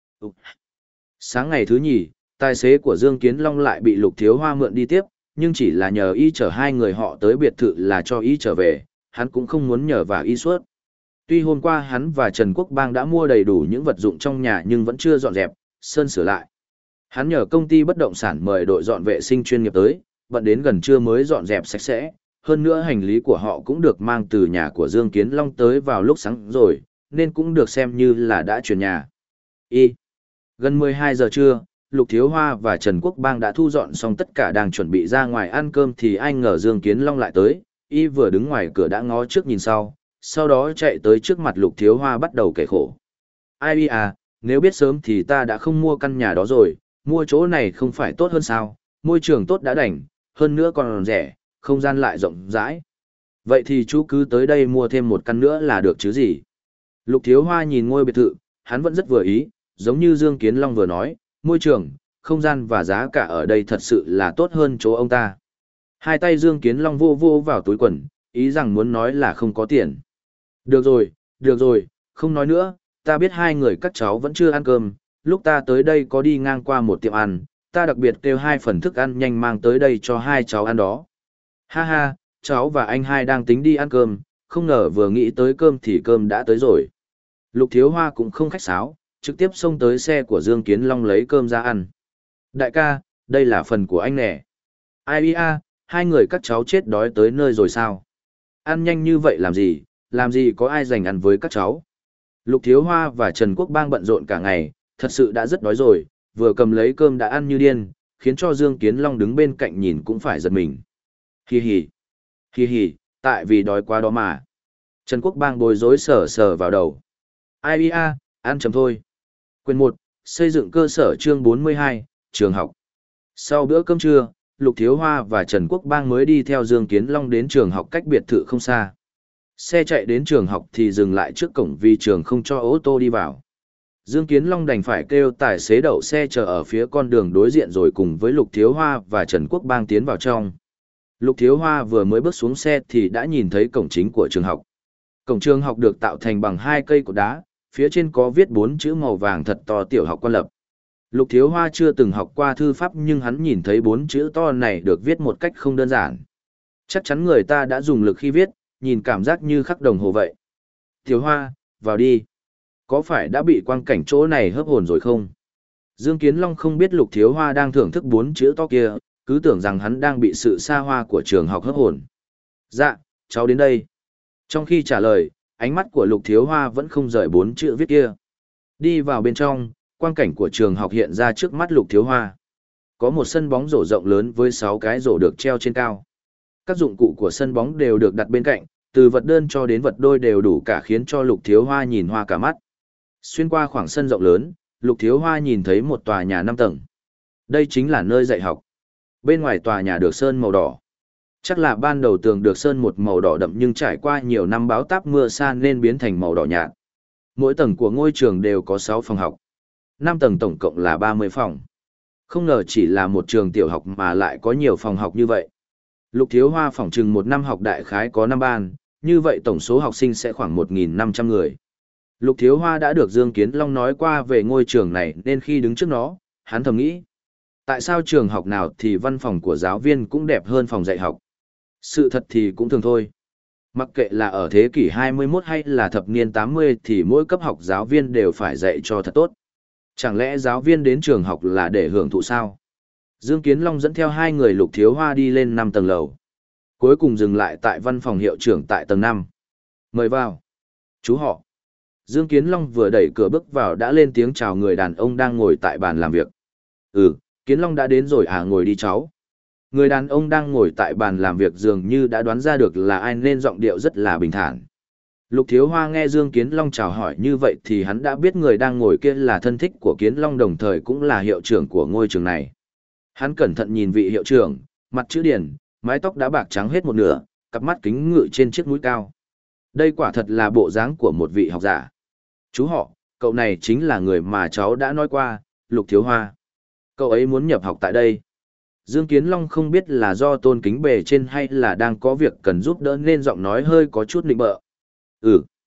Sáng ngày thứ nhì, tài xế của Dương Kiến Long lại bị Lục Thiếu Hoa mượn đi tiếp, nhưng chỉ là nhờ y chở hai người họ tới biệt thự là cho y trở về, hắn cũng không muốn nhờ vả y suốt. Tuy hôm qua hắn và Trần Quốc Bang đã mua đầy đủ những vật dụng trong nhà nhưng vẫn chưa dọn dẹp, sơn sửa lại. Hắn nhờ công ty bất động sản mời đội dọn vệ sinh chuyên nghiệp tới, bận đến gần trưa mới dọn dẹp sạch sẽ. Hơn nữa hành lý của họ cũng được mang từ nhà của Dương Kiến Long tới vào lúc sáng rồi, nên cũng được xem như là đã chuyển nhà. Y. Gần mười hai giờ trưa, Lục Thiếu Hoa và Trần Quốc Bang đã thu dọn xong tất cả đang chuẩn bị ra ngoài ăn cơm thì ai ngờ Dương Kiến Long lại tới, y vừa đứng ngoài cửa đã ngó trước nhìn sau, sau đó chạy tới trước mặt Lục Thiếu Hoa bắt đầu kể khổ. Ai à, nếu biết sớm thì ta đã không mua căn nhà đó rồi, mua chỗ này không phải tốt hơn sao, môi trường tốt đã đành, hơn nữa còn rẻ, không gian lại rộng rãi. Vậy thì chú cứ tới đây mua thêm một căn nữa là được chứ gì. Lục Thiếu Hoa nhìn ngôi biệt thự, hắn vẫn rất vừa ý, giống như Dương Kiến Long vừa nói, môi trường, không gian và giá cả ở đây thật sự là tốt hơn chỗ ông ta. Hai tay Dương Kiến Long vô vô vào túi quần, ý rằng muốn nói là không có tiền. Được rồi, được rồi, không nói nữa, ta biết hai người các cháu vẫn chưa ăn cơm, lúc ta tới đây có đi ngang qua một tiệm ăn, ta đặc biệt kêu hai phần thức ăn nhanh mang tới đây cho hai cháu ăn đó. Ha ha, cháu và anh hai đang tính đi ăn cơm, không ngờ vừa nghĩ tới cơm thì cơm đã tới rồi. Lục Thiếu Hoa cũng không khách sáo, trực tiếp xông tới xe của Dương Kiến Long lấy cơm ra ăn. Đại ca, đây là phần của anh nè. Ai à, hai người các cháu chết đói tới nơi rồi sao? Ăn nhanh như vậy làm gì, làm gì có ai dành ăn với các cháu? Lục Thiếu Hoa và Trần Quốc Bang bận rộn cả ngày, thật sự đã rất đói rồi, vừa cầm lấy cơm đã ăn như điên, khiến cho Dương Kiến Long đứng bên cạnh nhìn cũng phải giật mình. Hi hi, hi hi, tại vì đói quá đó mà. Trần Quốc Bang bối rối sờ sờ vào đầu. Ai à, ăn chấm thôi. Quyền một, xây dựng cơ sở chương bốn mươi hai, trường học. Sau bữa cơm trưa, Lục Thiếu Hoa và Trần Quốc Bang mới đi theo Dương Kiến Long đến trường học cách biệt thự không xa. Xe chạy đến trường học thì dừng lại trước cổng vì trường không cho ô tô đi vào. Dương Kiến Long đành phải kêu tài xế đậu xe chờ ở phía con đường đối diện rồi cùng với Lục Thiếu Hoa và Trần Quốc Bang tiến vào trong. Lục Thiếu Hoa vừa mới bước xuống xe thì đã nhìn thấy cổng chính của trường học. Cổng trường học được tạo thành bằng hai cây cột đá, phía trên có viết bốn chữ màu vàng thật to tiểu học Quan Lập. Lục Thiếu Hoa chưa từng học qua thư pháp nhưng hắn nhìn thấy bốn chữ to này được viết một cách không đơn giản. Chắc chắn người ta đã dùng lực khi viết, nhìn cảm giác như khắc đồng hồ vậy. Thiếu Hoa, vào đi. Có phải đã bị quang cảnh chỗ này hấp hồn rồi không? Dương Kiến Long không biết Lục Thiếu Hoa đang thưởng thức bốn chữ to kia, cứ tưởng rằng hắn đang bị sự xa hoa của trường học hấp hồn. Dạ, cháu đến đây. Trong khi trả lời, ánh mắt của Lục Thiếu Hoa vẫn không rời bốn chữ viết kia. Đi vào bên trong, quang cảnh của trường học hiện ra trước mắt Lục Thiếu Hoa. Có một sân bóng rổ rộng lớn với sáu cái rổ được treo trên cao. Các dụng cụ của sân bóng đều được đặt bên cạnh, từ vật đơn cho đến vật đôi đều đủ cả khiến cho Lục Thiếu Hoa nhìn hoa cả mắt. Xuyên qua khoảng sân rộng lớn, Lục Thiếu Hoa nhìn thấy một tòa nhà năm tầng. Đây chính là nơi dạy học. Bên ngoài tòa nhà được sơn màu đỏ. Chắc là ban đầu tường được sơn một màu đỏ đậm nhưng trải qua nhiều năm bão táp mưa sa nên biến thành màu đỏ nhạt. Mỗi tầng của ngôi trường đều có sáu phòng học. năm tầng tổng cộng là ba mươi phòng. Không ngờ chỉ là một trường tiểu học mà lại có nhiều phòng học như vậy. Lục Thiếu Hoa phỏng chừng một năm học đại khái có năm ban, như vậy tổng số học sinh sẽ khoảng một nghìn năm trăm người. Lục Thiếu Hoa đã được Dương Kiến Long nói qua về ngôi trường này nên khi đứng trước nó, hắn thầm nghĩ. Tại sao trường học nào thì văn phòng của giáo viên cũng đẹp hơn phòng dạy học? Sự thật thì cũng thường thôi. Mặc kệ là ở thế kỷ hai mươi mốt hay là thập niên tám mươi thì mỗi cấp học giáo viên đều phải dạy cho thật tốt. Chẳng lẽ giáo viên đến trường học là để hưởng thụ sao? Dương Kiến Long dẫn theo hai người Lục Thiếu Hoa đi lên năm tầng lầu. Cuối cùng dừng lại tại văn phòng hiệu trưởng tại tầng năm. Mời vào. Chú họ. Dương Kiến Long vừa đẩy cửa bước vào đã lên tiếng chào người đàn ông đang ngồi tại bàn làm việc. Ừ, Kiến Long đã đến rồi à, ngồi đi cháu. Người đàn ông đang ngồi tại bàn làm việc dường như đã đoán ra được là ai nên giọng điệu rất là bình thản. Lục Thiếu Hoa nghe Dương Kiến Long chào hỏi như vậy thì hắn đã biết người đang ngồi kia là thân thích của Kiến Long đồng thời cũng là hiệu trưởng của ngôi trường này. Hắn cẩn thận nhìn vị hiệu trưởng, mặt chữ điển, mái tóc đã bạc trắng hết một nửa, cặp mắt kính ngự trên chiếc mũi cao. Đây quả thật là bộ dáng của một vị học giả. Chú họ, cậu này chính là người mà cháu đã nói qua, Lục Thiếu Hoa. Cậu ấy muốn nhập học tại đây. Dương Kiến Long không biết là do tôn kính bề trên hay là đang có việc cần giúp đỡ nên giọng nói hơi có chút nịnh bợ. Ừ.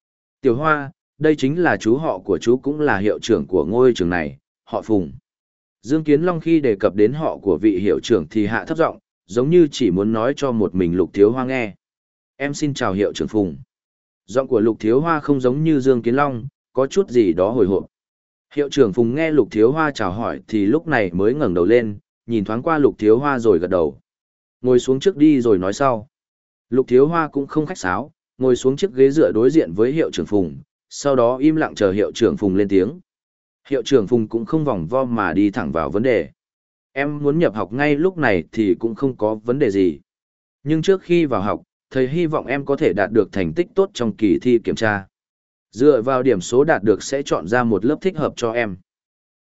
Tiểu Hoa, đây chính là chú họ của chú cũng là hiệu trưởng của ngôi trường này, họ Phùng. Dương Kiến Long khi đề cập đến họ của vị hiệu trưởng thì hạ thấp giọng, giống như chỉ muốn nói cho một mình Lục Thiếu Hoa nghe. Em xin chào hiệu trưởng Phùng. Giọng của Lục Thiếu Hoa không giống như Dương Kiến Long, có chút gì đó hồi hộp. Hiệu trưởng Phùng nghe Lục Thiếu Hoa chào hỏi thì lúc này mới ngẩng đầu lên, nhìn thoáng qua Lục Thiếu Hoa rồi gật đầu. Ngồi xuống trước đi rồi nói sau. Lục Thiếu Hoa cũng không khách sáo, ngồi xuống chiếc ghế dựa đối diện với hiệu trưởng Phùng, sau đó im lặng chờ hiệu trưởng Phùng lên tiếng. Hiệu trưởng Phùng cũng không vòng vo mà đi thẳng vào vấn đề. Em muốn nhập học ngay lúc này thì cũng không có vấn đề gì. Nhưng trước khi vào học, thầy hy vọng em có thể đạt được thành tích tốt trong kỳ thi kiểm tra. Dựa vào điểm số đạt được sẽ chọn ra một lớp thích hợp cho em.